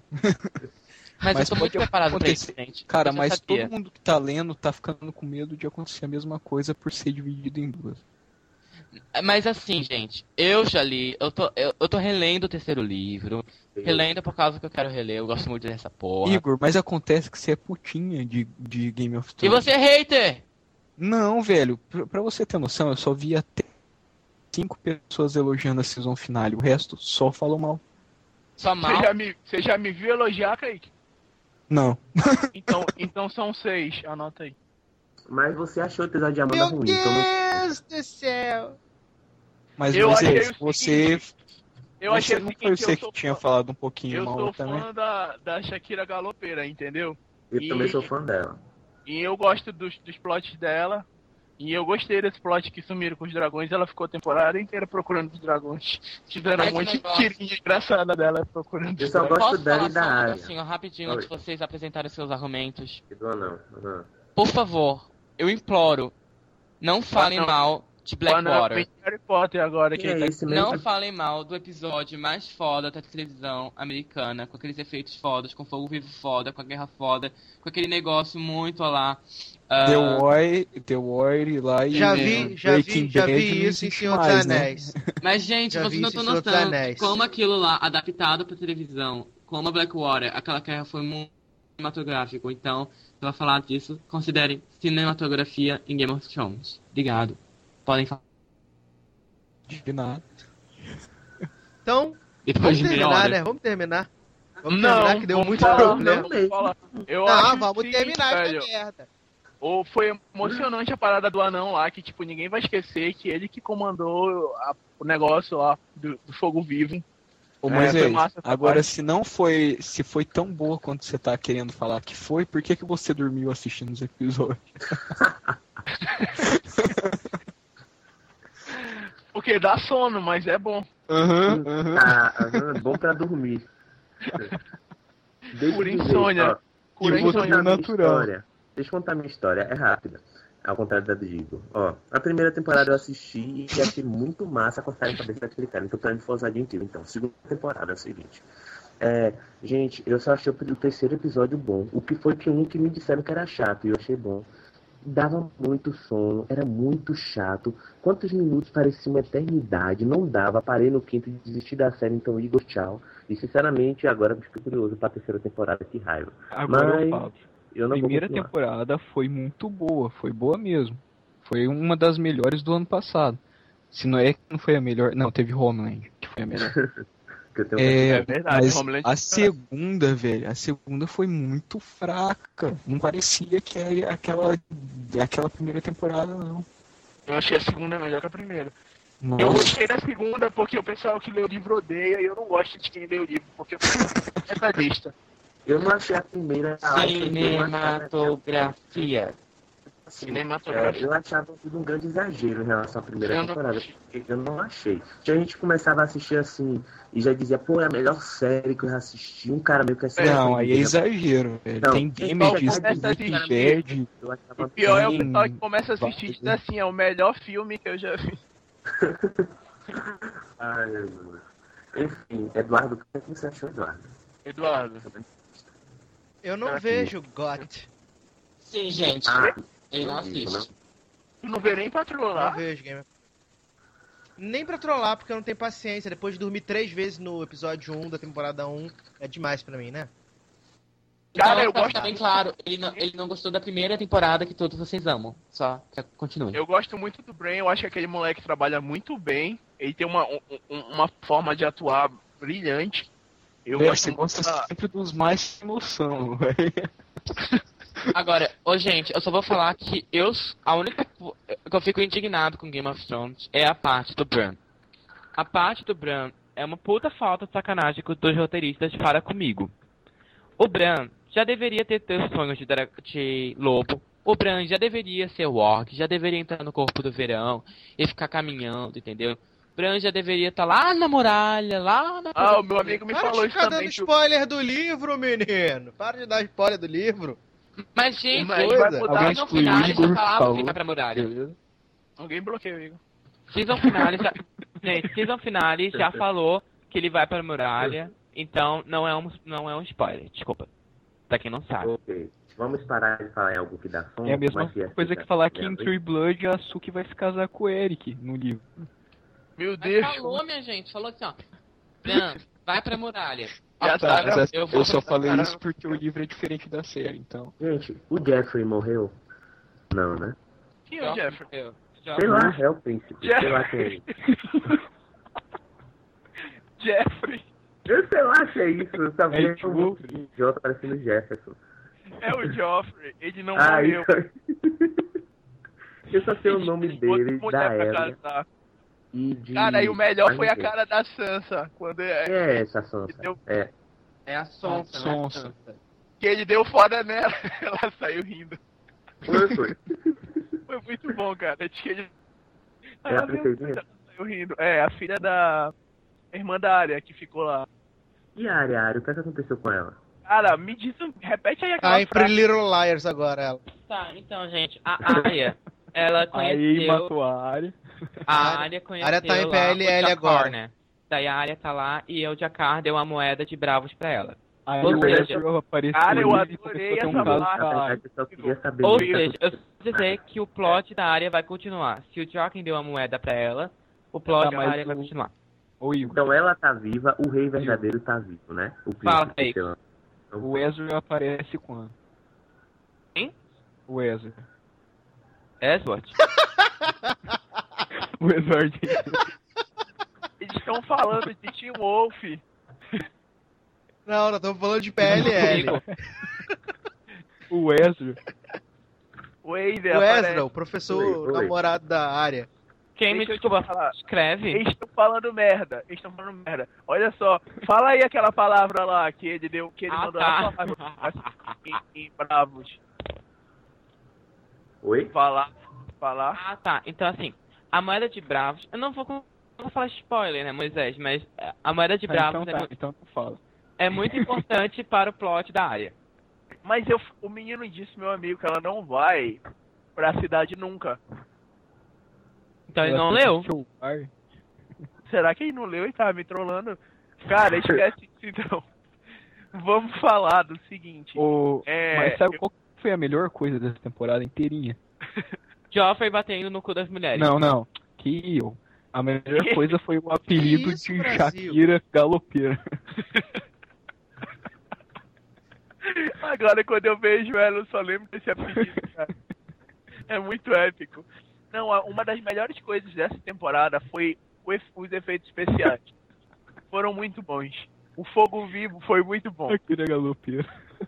Mas, Mas eu tô muito pode preparado pra isso, acontecer. gente. Cara, Eu já mas sabia. todo mundo que tá lendo tá ficando com medo de acontecer a mesma coisa por ser dividido em duas. Mas assim, gente, eu já li, eu tô, eu, eu tô relendo o terceiro livro. Relendo por causa que eu quero reler, eu gosto muito dessa porra. Igor, mas acontece que você é putinha de, de Game of E Thrones. você é hater! Não, velho, pra, pra você ter noção, eu só vi até cinco pessoas elogiando a season finale. O resto só falou mal. Só Você mal. já, me, você já me viu elogiar, Kaique? Não. Então, então são seis, anota aí. Mas você achou o episódio de Amanda Meu ruim, então não... Deus do céu! Mas Eu você, achei o você, seguinte, Eu você achei o não seguinte, foi você eu que sou tinha fã, falado um pouquinho eu mal sou também? fã da, da Shakira Galopeira, entendeu? Eu E- também sou fã dela. E eu gosto dos, dos plots dela. E eu gostei desse plot que sumiram com os dragões. Ela ficou a temporada inteira procurando os dragões. Tiveram Ai, um monte que de negócio. tirinha engraçada dela procurando Eu os só dragões. gosto Posso dela falar e da só um área. negocinho rapidinho Oi. antes de vocês apresentarem seus argumentos? Não, não. não. Por favor, eu imploro, não falem não. mal de Quando Blackwater. vem Harry Potter agora. Quem Que é ele tá... esse mesmo? Não falem mal do episódio mais foda da televisão americana, com aqueles efeitos fodas, com fogo vivo foda, com a guerra foda, com aquele negócio muito lá. ah, The Wire, The Wire lá e Já É, vi, já Breaking vi, já Bad vi não isso em existe Senhor dos mais, né? Anéis. Mas, gente, Já vocês vi não isso estão em Senhor dos notando Anéis. como aquilo lá, adaptado pra televisão, como a Blackwater, aquela guerra foi muito cinematográfico. Então, pra falar disso, considerem cinematografia em Game of Thrones. Obrigado. Podem falar. De nada. Então, Depois vamos de meia terminar, hora. né? Vamos terminar. Vamos Não, terminar que deu vamos muito falar, problema. não, vamos falar. Eu Não, acho vamos sim, terminar velho. essa merda. Ou foi emocionante a parada do anão lá, que tipo, ninguém vai esquecer que ele que comandou a- o negócio lá do, do fogo vivo. Ô, É, Moisés, foi massa essa agora parte. se não foi, se foi tão boa quanto você tá querendo falar que foi, por que que você dormiu assistindo os episódios? Porque dá sono, mas é bom. Aham, aham. Ah, aham, bom pra dormir. Deixa Por eu dizer, insônia. ó, Por E Deixa eu você contar insônia. minha natural. história. Deixa eu contar minha história, é rápida. Ao contrário da do Igor. Ó, a primeira temporada eu assisti e achei muito massa cortar a cabeça daquele cara. Então, pra mim foi ousadia incrível. Então, segunda temporada é o seguinte. É, gente, eu só achei o terceiro episódio bom. O que foi que um que me disseram que era chato e eu achei bom. Dava muito sono, era muito chato. Quantos minutos parecia uma eternidade? Não dava, parei no quinto e desisti da série, então Igor, tchau. E sinceramente, agora eu fico curioso pra terceira temporada, que raiva. Agora Mas eu falo. eu não Primeira vou continuar. temporada foi muito boa, foi boa mesmo. Foi uma das melhores do ano passado. Se não é que não foi a melhor, não, teve Homeland, que foi a melhor. Que eu tenho É, É verdade, mas Homeland- a segunda, velho, a segunda foi muito fraca. Não parecia que era aquela, aquela primeira temporada, não. Eu achei a segunda melhor que a primeira. Eu Nossa, gostei da segunda porque o pessoal que lê o livro odeia e eu não gosto de quem lê o livro, porque eu sou detalhista. Eu não achei a primeira. Cinematografia. Cinematográfico. É, eu achava tudo um grande exagero em relação à primeira Eu não- temporada, porque eu não achei. Tinha gente que começava a assistir assim e já dizia, pô, é a melhor série que eu já assisti. Um cara meio que assim. não, aí é exagero, velho. Não, Tem quem Damages, começa a tem Breaking assistir- Bad. Eu achava O pior é o Tem pessoal que começa a assistir e diz assim, é o melhor filme que eu já vi. Ai, Jesus. Enfim, Eduardo, o que é que você achou, Eduardo? Eduardo. Eu não Aqui. vejo Got. Sim, gente. Ah, Ele não eu digo, assiste. Tu não vê nem pra Não trollar. vejo Game. Nem pra trollar, porque eu não tenho paciência. Depois de dormir três vezes no episódio um da temporada um, é demais pra mim, né? Cara, Então, eu pra gosto, ficar bem claro, ele não, ele não gostou da primeira temporada que todos vocês amam. Só que continue. eu gosto muito do Brain, eu acho que aquele moleque trabalha muito bem. Ele tem uma, um- um- uma forma de atuar brilhante. Eu Velho, gosto você muito gosta da... sempre dos mais sem noção, velho. Agora, ô gente, eu só vou falar que eu, a única co- que eu fico indignado com Game of Thrones é a parte do Bran. A parte do Bran é uma puta falta de sacanagem que os dois roteiristas para comigo. O Bran já deveria ter teus sonhos de, dra- de lobo O Bran já deveria ser o orc, já deveria entrar no corpo do verão e ficar caminhando, entendeu? Bran já deveria estar lá na muralha, lá na... Ah, o meu amigo me Para falou de isso ficar também. dando que o- spoiler do livro, menino. Para de dar spoiler do livro. Mas, gente, Mas coisa. vai mudar. Alguém season excluiu final o já Igor, falava falou. que vai pra muralha. Beleza? Alguém bloqueia o Igor. Season finale já... Gente, season finale já falou que ele vai pra muralha, então não é um, não é um spoiler, desculpa. Pra quem não sabe. Ok. Vamos parar de falar em algo que dá som. É a mesma mas que coisa fica que falar que em meia True Blood a Suki vai se casar com o Eric no livro. Meu Mas Deus. falou, minha gente, falou assim, ó. Bran, vai pra muralha. Já Ah, tá, Mas eu eu, vou- só falei Caramba. isso porque o livro é diferente da série, então. Gente, o Jeffrey morreu? Não, né? Quem é o Jeffrey? Eu- Sei lá, é o príncipe. Sei lá quem é. Jeffrey. Eu sei lá que é isso. Eu só É vi tipo- um monte de idiota parecendo Jefferson. É o Joffrey. Ele não Ah, morreu. isso aí. Eu só sei o nome Ele botou dele, mulher da pra Ellie casar. e de... Cara, e o melhor mais foi a ninguém. cara da Sansa. Quando é, Quem é essa Sansa? Deu- É. É a Sonsa, né? Sonsa. Sansa. que ele deu foda nela. Ela saiu rindo. Foi, foi. Foi muito bom, cara. Acho que ele... É a Ela viu, princesinha? ela saiu rindo. É, a filha da irmã da área que ficou lá. E a Arya, Arya, o que, é que aconteceu com ela? Cara, me diz, repete aí aquela Ah, em Pretty frase. Little Liars agora, ela. Tá, então, gente, a Arya, ela Aí conheceu... matou a área. A Arya conheceu Arya tá em lá P L L o Jakar, agora. né? Daí a Arya tá lá e o Jakar deu uma moeda de bravos pra ela. Aí Ou o seja, Ezra apareceu cara, eu ali e adorei começou a ter essa um caso parte. com Na a Arya. verdade, eu só queria saber... Ou o que seja, eu preciso dizer que o plot da Arya vai continuar. Se o Jaqen deu a moeda pra ela, o plot Tá, da mas Arya vai o- continuar. Ô Igor, Então ela tá viva, o rei verdadeiro tá vivo, né? O Fala, príncipe, Fake. sei lá. o Ezra aparece quando? Quem? O Ezra. Esword? O Edward. Eles estão falando de Tim Wolf. Não, nós estamos falando de P L L. O Ezra. O Eider O aparece. Ezra, o professor Oi, oi. namorado da área. Quem me Deixa eu te desculpa, falar. escreve. Eles estão falando merda. Eles estão falando merda. Olha só. Fala aí aquela palavra lá que ele deu, que ele Ah, mandou tá. a palavra assim, em, em bravos. Oi? Falar. Falar. Ah, tá. Então, assim, a moeda de bravos... Eu não vou, não vou falar spoiler, né, Moisés? Mas é, a moeda de Ah, bravos então é, tá, mu- então não fala. é muito importante para o plot da Arya. Mas eu, o menino disse, meu amigo, que ela não vai pra cidade nunca. Então ele Ela não tem leu. que filmar. Será que ele não leu e tava me trollando? Cara, esquece isso então. Vamos falar do seguinte. O... É, Mas sabe eu- qual foi a melhor coisa dessa temporada inteirinha? Joffrey batendo no cu das mulheres. Não, não. Que eu. A melhor coisa foi o apelido isso, de Brasil? Shakira Galopeira. Agora quando eu vejo ela, eu só lembro desse apelido, cara. É muito épico. Não, a- uma das melhores coisas dessa temporada foi o efe- os efeitos especiais. Foram muito bons. O fogo vivo foi muito bom. Shakira Galopeira.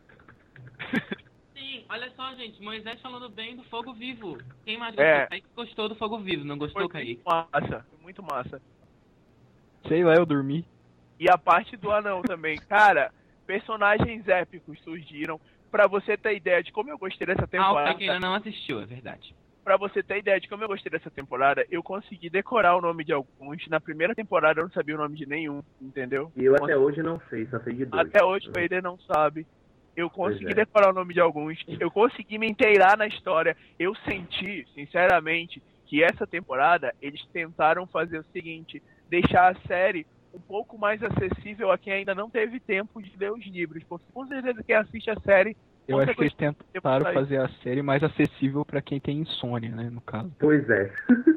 Sim, olha só, gente. Moisés falando bem do fogo vivo. Quem mais É. gostou? Kaique gostou do fogo vivo, não gostou, Foi Kaique? muito massa. Foi muito massa. Sei lá, eu dormi. E a parte do anão também. Cara, personagens épicos surgiram. Pra você ter ideia de como eu gostei dessa Ah, o temporada. Kaique ainda não assistiu, é verdade. Pra você ter ideia de como eu gostei dessa temporada, eu consegui decorar o nome de alguns. Na primeira temporada eu não sabia o nome de nenhum, entendeu? E eu até hoje não sei, só sei de dois. Até hoje o Vader não sabe. Eu consegui Pois é. decorar o nome de alguns. Eu consegui me inteirar na história. Eu senti, sinceramente, que essa temporada eles tentaram fazer o seguinte: deixar a série um pouco mais acessível a quem ainda não teve tempo de ler os livros. Porque com certeza quem assiste a série. Eu com acho que eles certeza tentaram sair. fazer a série mais acessível pra quem tem insônia, né, no caso. Pois é.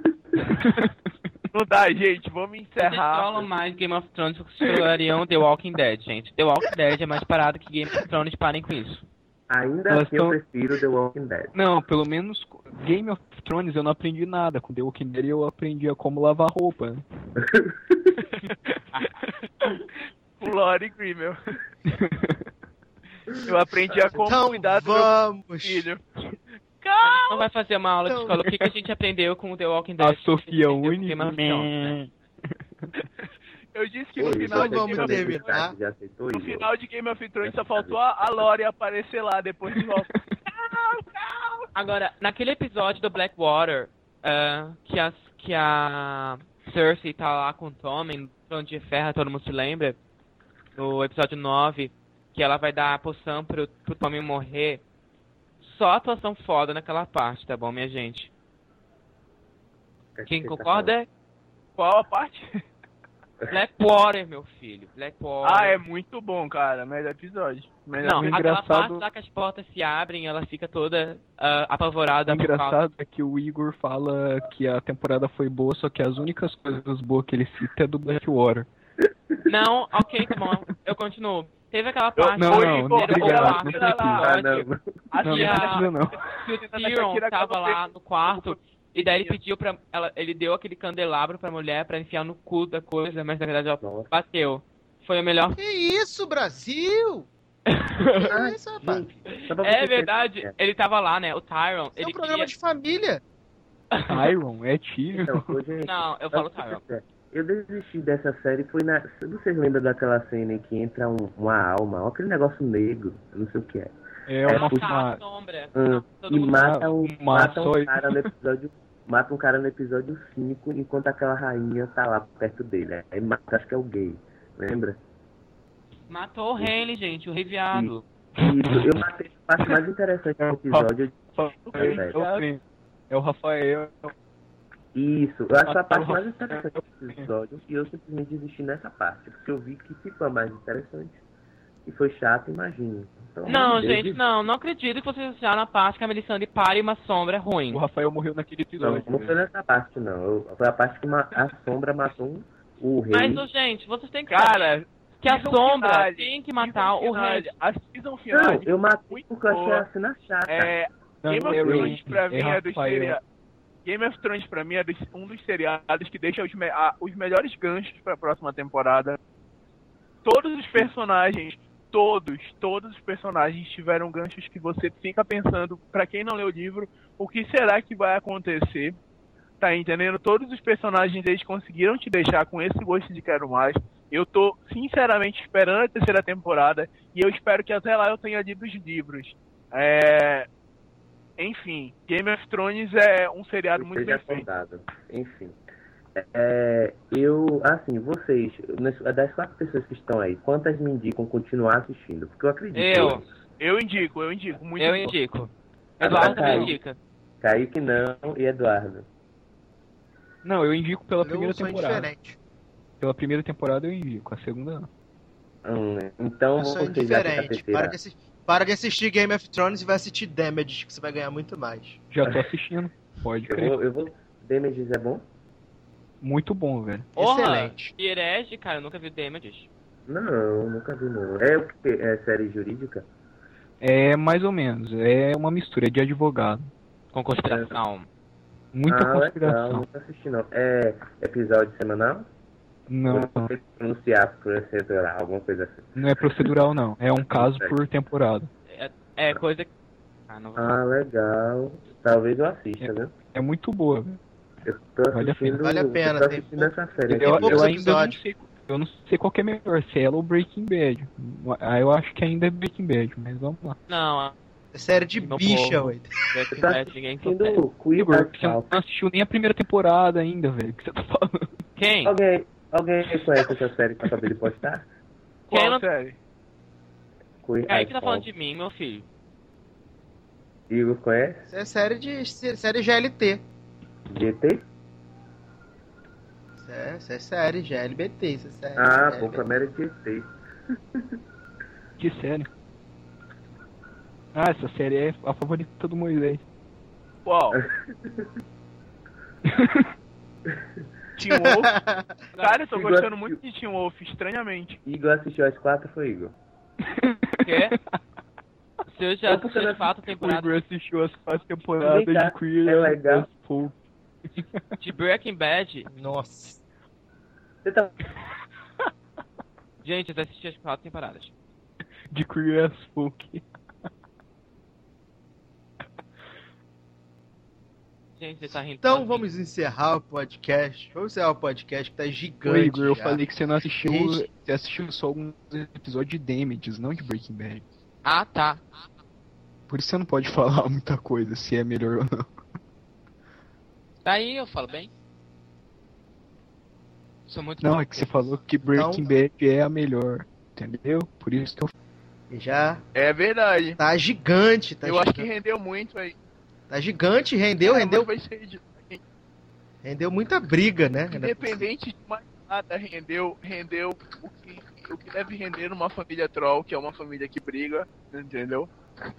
Não dá, gente. Vamos Vocês encerrar. trollam mais Game of Thrones porque vocês trollariam The Walking Dead, gente. The Walking Dead é mais parado que Game of Thrones, parem com isso. Ainda Elas assim eu tão- prefiro The Walking Dead. Não, pelo menos Game of Thrones eu não aprendi nada. Com The Walking Dead eu aprendi a como lavar roupa, né? O Lore Grimmel. Eu aprendi a como Então cuidar do meu vamos. filho. Não vai fazer uma aula de Então- escola. O que, que a gente aprendeu com o The Walking Dead? A Sofia Aprendeu com Uni. Game of Thrones, né? Eu disse que no Oi, final já de vamos Game of aceitou, terminar. Thrones, Já aceitou no isso? final de Game of Thrones só faltou a, a Lore aparecer lá depois de volta. Não, não. Agora, naquele episódio do Blackwater, uh, que, a, que a Cersei tá lá com o Tommen, no Trono de Ferro, todo mundo se lembra, no episódio nove, que ela vai dar a poção pro, pro Tommen morrer. Só atuação foda naquela parte, tá bom, minha gente? Quem concorda? Qual a parte? Blackwater, meu filho. Blackwater. Ah, é muito bom, cara. Melhor episódio. Melhor Não, o aquela engraçado- parte lá que as portas se abrem, ela fica toda ah, apavorada. O por causa- engraçado é que o Igor fala que a temporada foi boa, só que as únicas coisas boas que ele cita é do Blackwater. Não, ok, tá bom. Eu continuo. Teve aquela parte Não, do não, primeiro obrigado, quarto não do precisa. Ah, episódio, não. Não, que não a- precisa não. que o Tyrion tava lá no quarto e daí ele pediu pra ela, ele deu aquele candelabro pra mulher pra enfiar no cu da coisa, mas na verdade ela Nossa. bateu. Foi o melhor. Que isso, Brasil? Que isso, rapaz? Gente, só pra É você verdade, ter- ele tava lá, né? O Tyrion, Isso é ele um programa queria... de família. Tyrion, é Tyrion. Então, ô, gente, Não, eu só falo pra Tyrion. você ter- Eu desisti dessa série, foi na... Vocês lembram daquela cena em que entra um- uma alma, aquele negócio negro, eu não sei o que é. É É, uma, puxa, Tá, uma, sombra. Hum, Não, todo e mundo mata um, Uma mata um só- cara no episódio. Mata um cara no episódio cinco, enquanto aquela rainha tá lá perto dele. Aí mata, acho que é o gay, lembra? matou o Rhaenys, gente, o rei viado. Isso, eu matei a parte mais interessante do episódio. é, é o Rafael. Isso, eu acho a Matou parte o mais Rafael. interessante do episódio e eu simplesmente desisti nessa parte, porque eu vi que ficou mais interessante. E foi chato, imagina. Então, Não, eu gente, desisti. não, não acredito que vocês acharam a parte que a Melisandre pare uma sombra ruim. O Rafael morreu naquele Não, episódio. não foi nessa parte, não. Eu- foi a parte que uma- a sombra matou um- o rei. Mas, ô, gente, vocês têm que saber Cara, que a season sombra finale, tem que matar season o rei. finale, A season Não, final. eu matei muito porque eu achei boa. a cena chata. É, Não, Game of é Thrones Rain, pra mim é é dos Rafael. seria... Game of Thrones pra mim é dos- um dos seriados que deixa os, me- a- os melhores ganchos pra próxima temporada. Todos os personagens, todos, todos os personagens tiveram ganchos que você fica pensando, pra quem não leu o livro, o que será que vai acontecer? Tá entendendo? Todos os personagens eles conseguiram te deixar com esse gosto de quero mais. Eu tô sinceramente esperando a terceira temporada e eu espero que até lá eu tenha lido os livros. É... Enfim, Game of Thrones é um seriado muito Seja bem feito. soldado. Enfim. É, eu, assim, vocês, nas- das quatro pessoas que estão aí, quantas me indicam continuar assistindo? Porque eu acredito. Eu, Eu indico, eu indico. Muito eu bom. indico. Ah, Eduardo tá também aí. indica. Kaique não e Eduardo. Não, eu indico pela Eu primeira sou temporada. indiferente. Pela primeira temporada eu indico, a segunda não. Hum, então Eu sou vocês já têm a indiferente. terceira. Para de, assi- para de assistir Game of Thrones e vai assistir Damage, que você vai ganhar muito mais. Já tô assistindo, pode Eu crer. vou, eu vou. Damages é bom? Muito bom, velho. Porra, Excelente. que herege, cara, eu nunca vi Damages. Não, nunca vi não. É o que? É série jurídica? É mais ou menos, é uma mistura, é de advogado. Com conspiração. Muita ah, legal, conspiração. nunca assisti não. É episódio semanal? Não, Eu não sei pronunciar procedural, alguma coisa assim. não é procedural não, é um caso por temporada. É, é coisa que... Ah, não vou falar. Ah, legal. Talvez eu assista, né? É muito boa, velho. Eu tô Vale a assistindo, Vale a pena, eu tô tem assistindo essa série. Eu, Tem eu poucos ainda não episódios. sei, eu não sei qual que é melhor, se é ela ou Breaking Bad. Ah, eu acho que ainda é Breaking Bad, mas vamos lá. Não, É série de Meu bicha, povo. ué. Breaking Eu tô Bad ninguém consegue. assistindo Queer Igor, as você não Folk. assistiu nem a primeira temporada ainda, velho. O que você tá falando? Quem? Alguém, alguém conhece essa série que eu acabei de postar? Quem Qual não... série? Queer Aí as que tá falando Folk. de mim, meu filho. Igor conhece? Isso é série de série G L T. G T? Isso é, isso é série G L B T. Isso é série Ah, G L B T. pô, pra mim era G T. Que série? Ah, essa série é a favorita do Moisés. Qual? Teen Wolf? Cara, eu tô Igor gostando assistiu. muito de Teen Wolf, estranhamente. Igor assistiu as quatro, foi Igor. Quê? Se eu já Ou porque assisti não- de fato a O temporada Igor assistiu as quatro temporadas Vem cá, de Queer é legal. as Folk. de Breaking Bad, Nossa. Você tá... gente, eu já assisti as quatro temporadas. De Queer as Folk. Gente, você tá rindo. Então sozinho. vamos encerrar o podcast. Vamos encerrar o podcast que tá Ô, gigante. Igor, eu já. falei que você não assistiu. Gente. Você assistiu só alguns episódios de Damages, não de Breaking Bad. Ah, tá. Por isso você não pode falar muita coisa, se é melhor ou não. Daí eu falo bem. Sou muito Não, bom. é que você falou que Breaking Bad é a melhor, entendeu? Por isso que eu... E já É verdade. tá gigante, tá Eu gigante. acho que rendeu muito aí. Tá gigante, rendeu, É, rendeu, mas vai ser, rendeu muita briga, né? independente de mais nada, rendeu, rendeu o que, o que deve render numa família troll, que é uma família que briga, entendeu?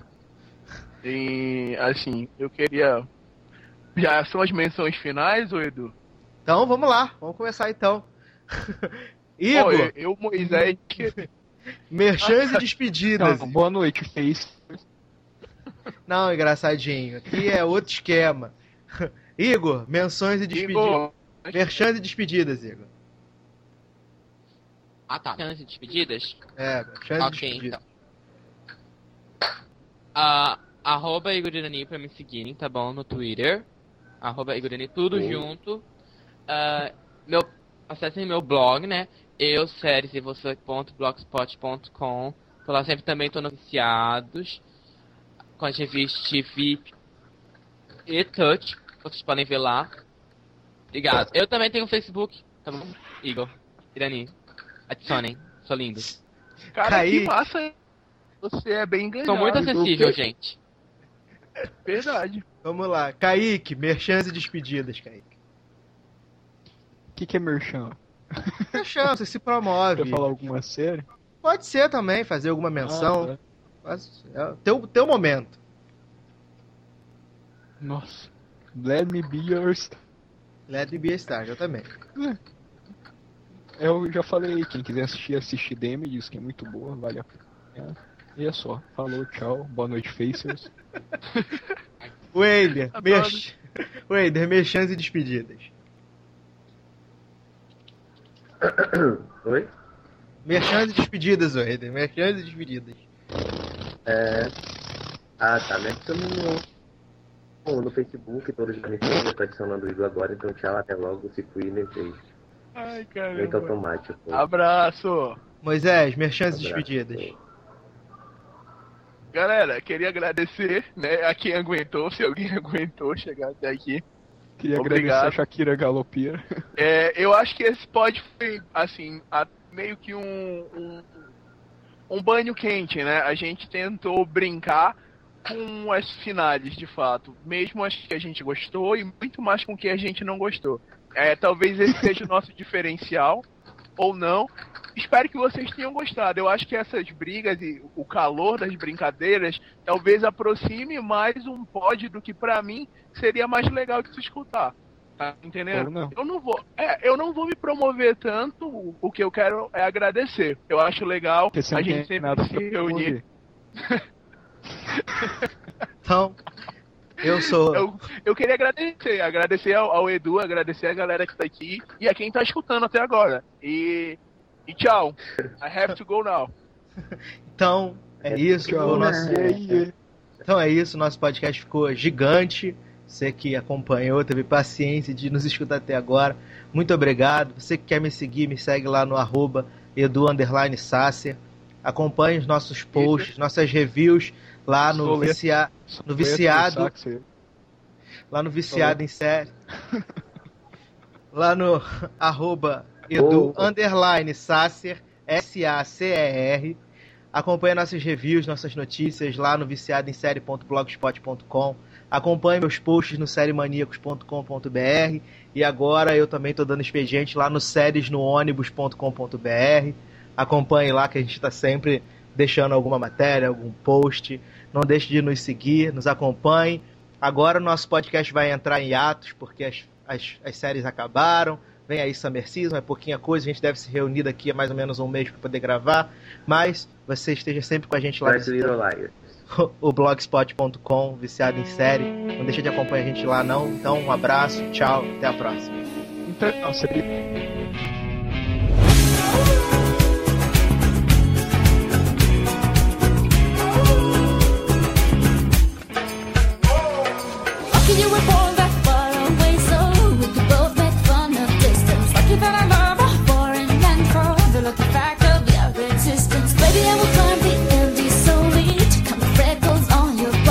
E assim, eu queria. Já são as menções finais, ô Edu? Então, vamos lá, vamos começar então. Pô, Igor, eu, eu, Moisés, que... merchans e despedidas. Não, boa noite, Face. Não, engraçadinho, aqui é outro esquema. Igor, menções e despedidas. Igor, Merchans e despedidas, Igor. Ah, tá. Chance de despedidas? É, merchans e Ok, despedidas. então. Ah, arroba Igor Irani pra me seguirem, tá bom? No Twitter. Arroba Igor Irani, tudo Sim. junto. Ah, meu, acessem meu blog, né? Eu, séries e você ponto blogspot ponto com. Tô lá sempre também, tô no Viciados. Com as revistas T V e Touch. Vocês podem ver lá. Obrigado. Eu também tenho um Facebook, tá bom? Igor Irani. Adicionem, sou lindo. cara, Caí. que massa. Você é bem ganhado. Sou muito acessível, gente. Verdade. Vamos lá, Kaique, merchans e despedidas, Kaique. O que, que é merchan? Merchan, você se promove. Quer falar alguma série? Pode ser também, fazer alguma menção. Ah, tá. Faz- é o teu, teu momento. Nossa. Let me be yours. Let me be a star, eu também. Eu já falei, quem quiser assistir, assiste Damages, que é muito boa, vale a pena. E é só. Falou, tchau. Boa noite, Facers. Wader, Adoro. merch... Wader, merchans e despedidas. Oi? Merchans e despedidas, Wader. Merchans e despedidas. É... Ah, tá. Me adicionando no, no Facebook, todos já me estão eu tô adicionando o Igor agora, então tchau, até logo, se cuidem, fez. Ai, Muito caramba. automático. Abraço. Moisés, merchans e Abraço. despedidas. Galera, queria agradecer, né, a quem aguentou, se alguém aguentou chegar até aqui. Queria Obrigado. agradecer a Shakira Galopeira. É, eu acho que esse pode foi, assim, a- meio que um, um, um banho quente, né? A gente tentou brincar com as finales, de fato. Mesmo as que a gente gostou e muito mais com o que a gente não gostou. É, talvez esse seja o nosso diferencial, ou não. Espero que vocês tenham gostado. Eu acho que essas brigas e o calor das brincadeiras talvez aproxime mais um pod do que pra mim seria mais legal de se escutar. Tá entendendo? Ou não. Eu não vou, é, eu não vou me promover tanto. O, o que eu quero é agradecer. Eu acho legal Porque você a não gente tem sempre nada se pra reunir. promover. Então, eu sou... Eu, eu queria agradecer, agradecer ao, ao Edu, agradecer a galera que tá aqui e a quem tá escutando até agora. E, e tchau. I have to go now. Então, é isso. Tchau. O nosso... Yeah, yeah. Então é isso, nosso podcast ficou gigante. Você que acompanhou, teve paciência de nos escutar até agora. Muito obrigado. Você que quer me seguir, me segue lá no arroba edu underline sacer. Acompanhe os nossos posts, nossas reviews lá no, Sou vicia... no Viciado. Lá no Viciado em Série. Lá no arroba edu Oh. underline sacer, S A C E R. Acompanhe nossas reviews, nossas notícias lá no viciado em série ponto blogspot ponto com. Acompanhe meus posts no seriemaníacos ponto com ponto b r. E agora eu também estou dando expediente lá no séries no ônibus ponto com ponto b r. Acompanhe lá que a gente está sempre deixando alguma matéria, algum post. Não deixe de nos seguir, nos acompanhe. Agora o nosso podcast vai entrar em hiatos, porque as, as, as séries acabaram. Vem aí Summer Season, é pouquinha coisa. A gente deve se reunir daqui a mais ou menos um mês para poder gravar. Mas você esteja sempre com a gente lá Bright Little Liars. no o blogspot ponto com, viciado em série. Não deixa de acompanhar a gente lá não. Então um abraço, tchau, até a próxima. Então, você... Lucky you were born that far away, so we could both make fun of distance. Lucky that I love all foreign and forever. Look the fact of your existence. Baby, I will climb the Andes solely to count the freckles on your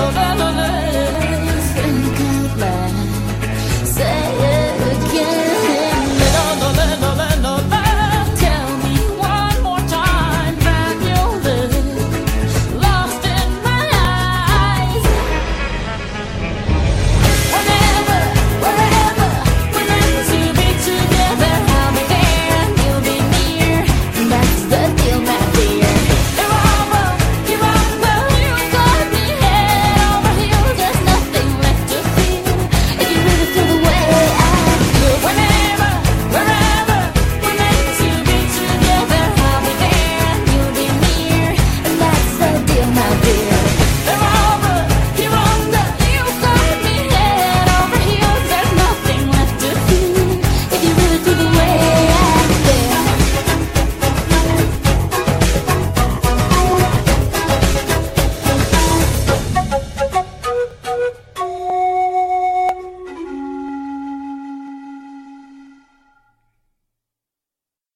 la la la.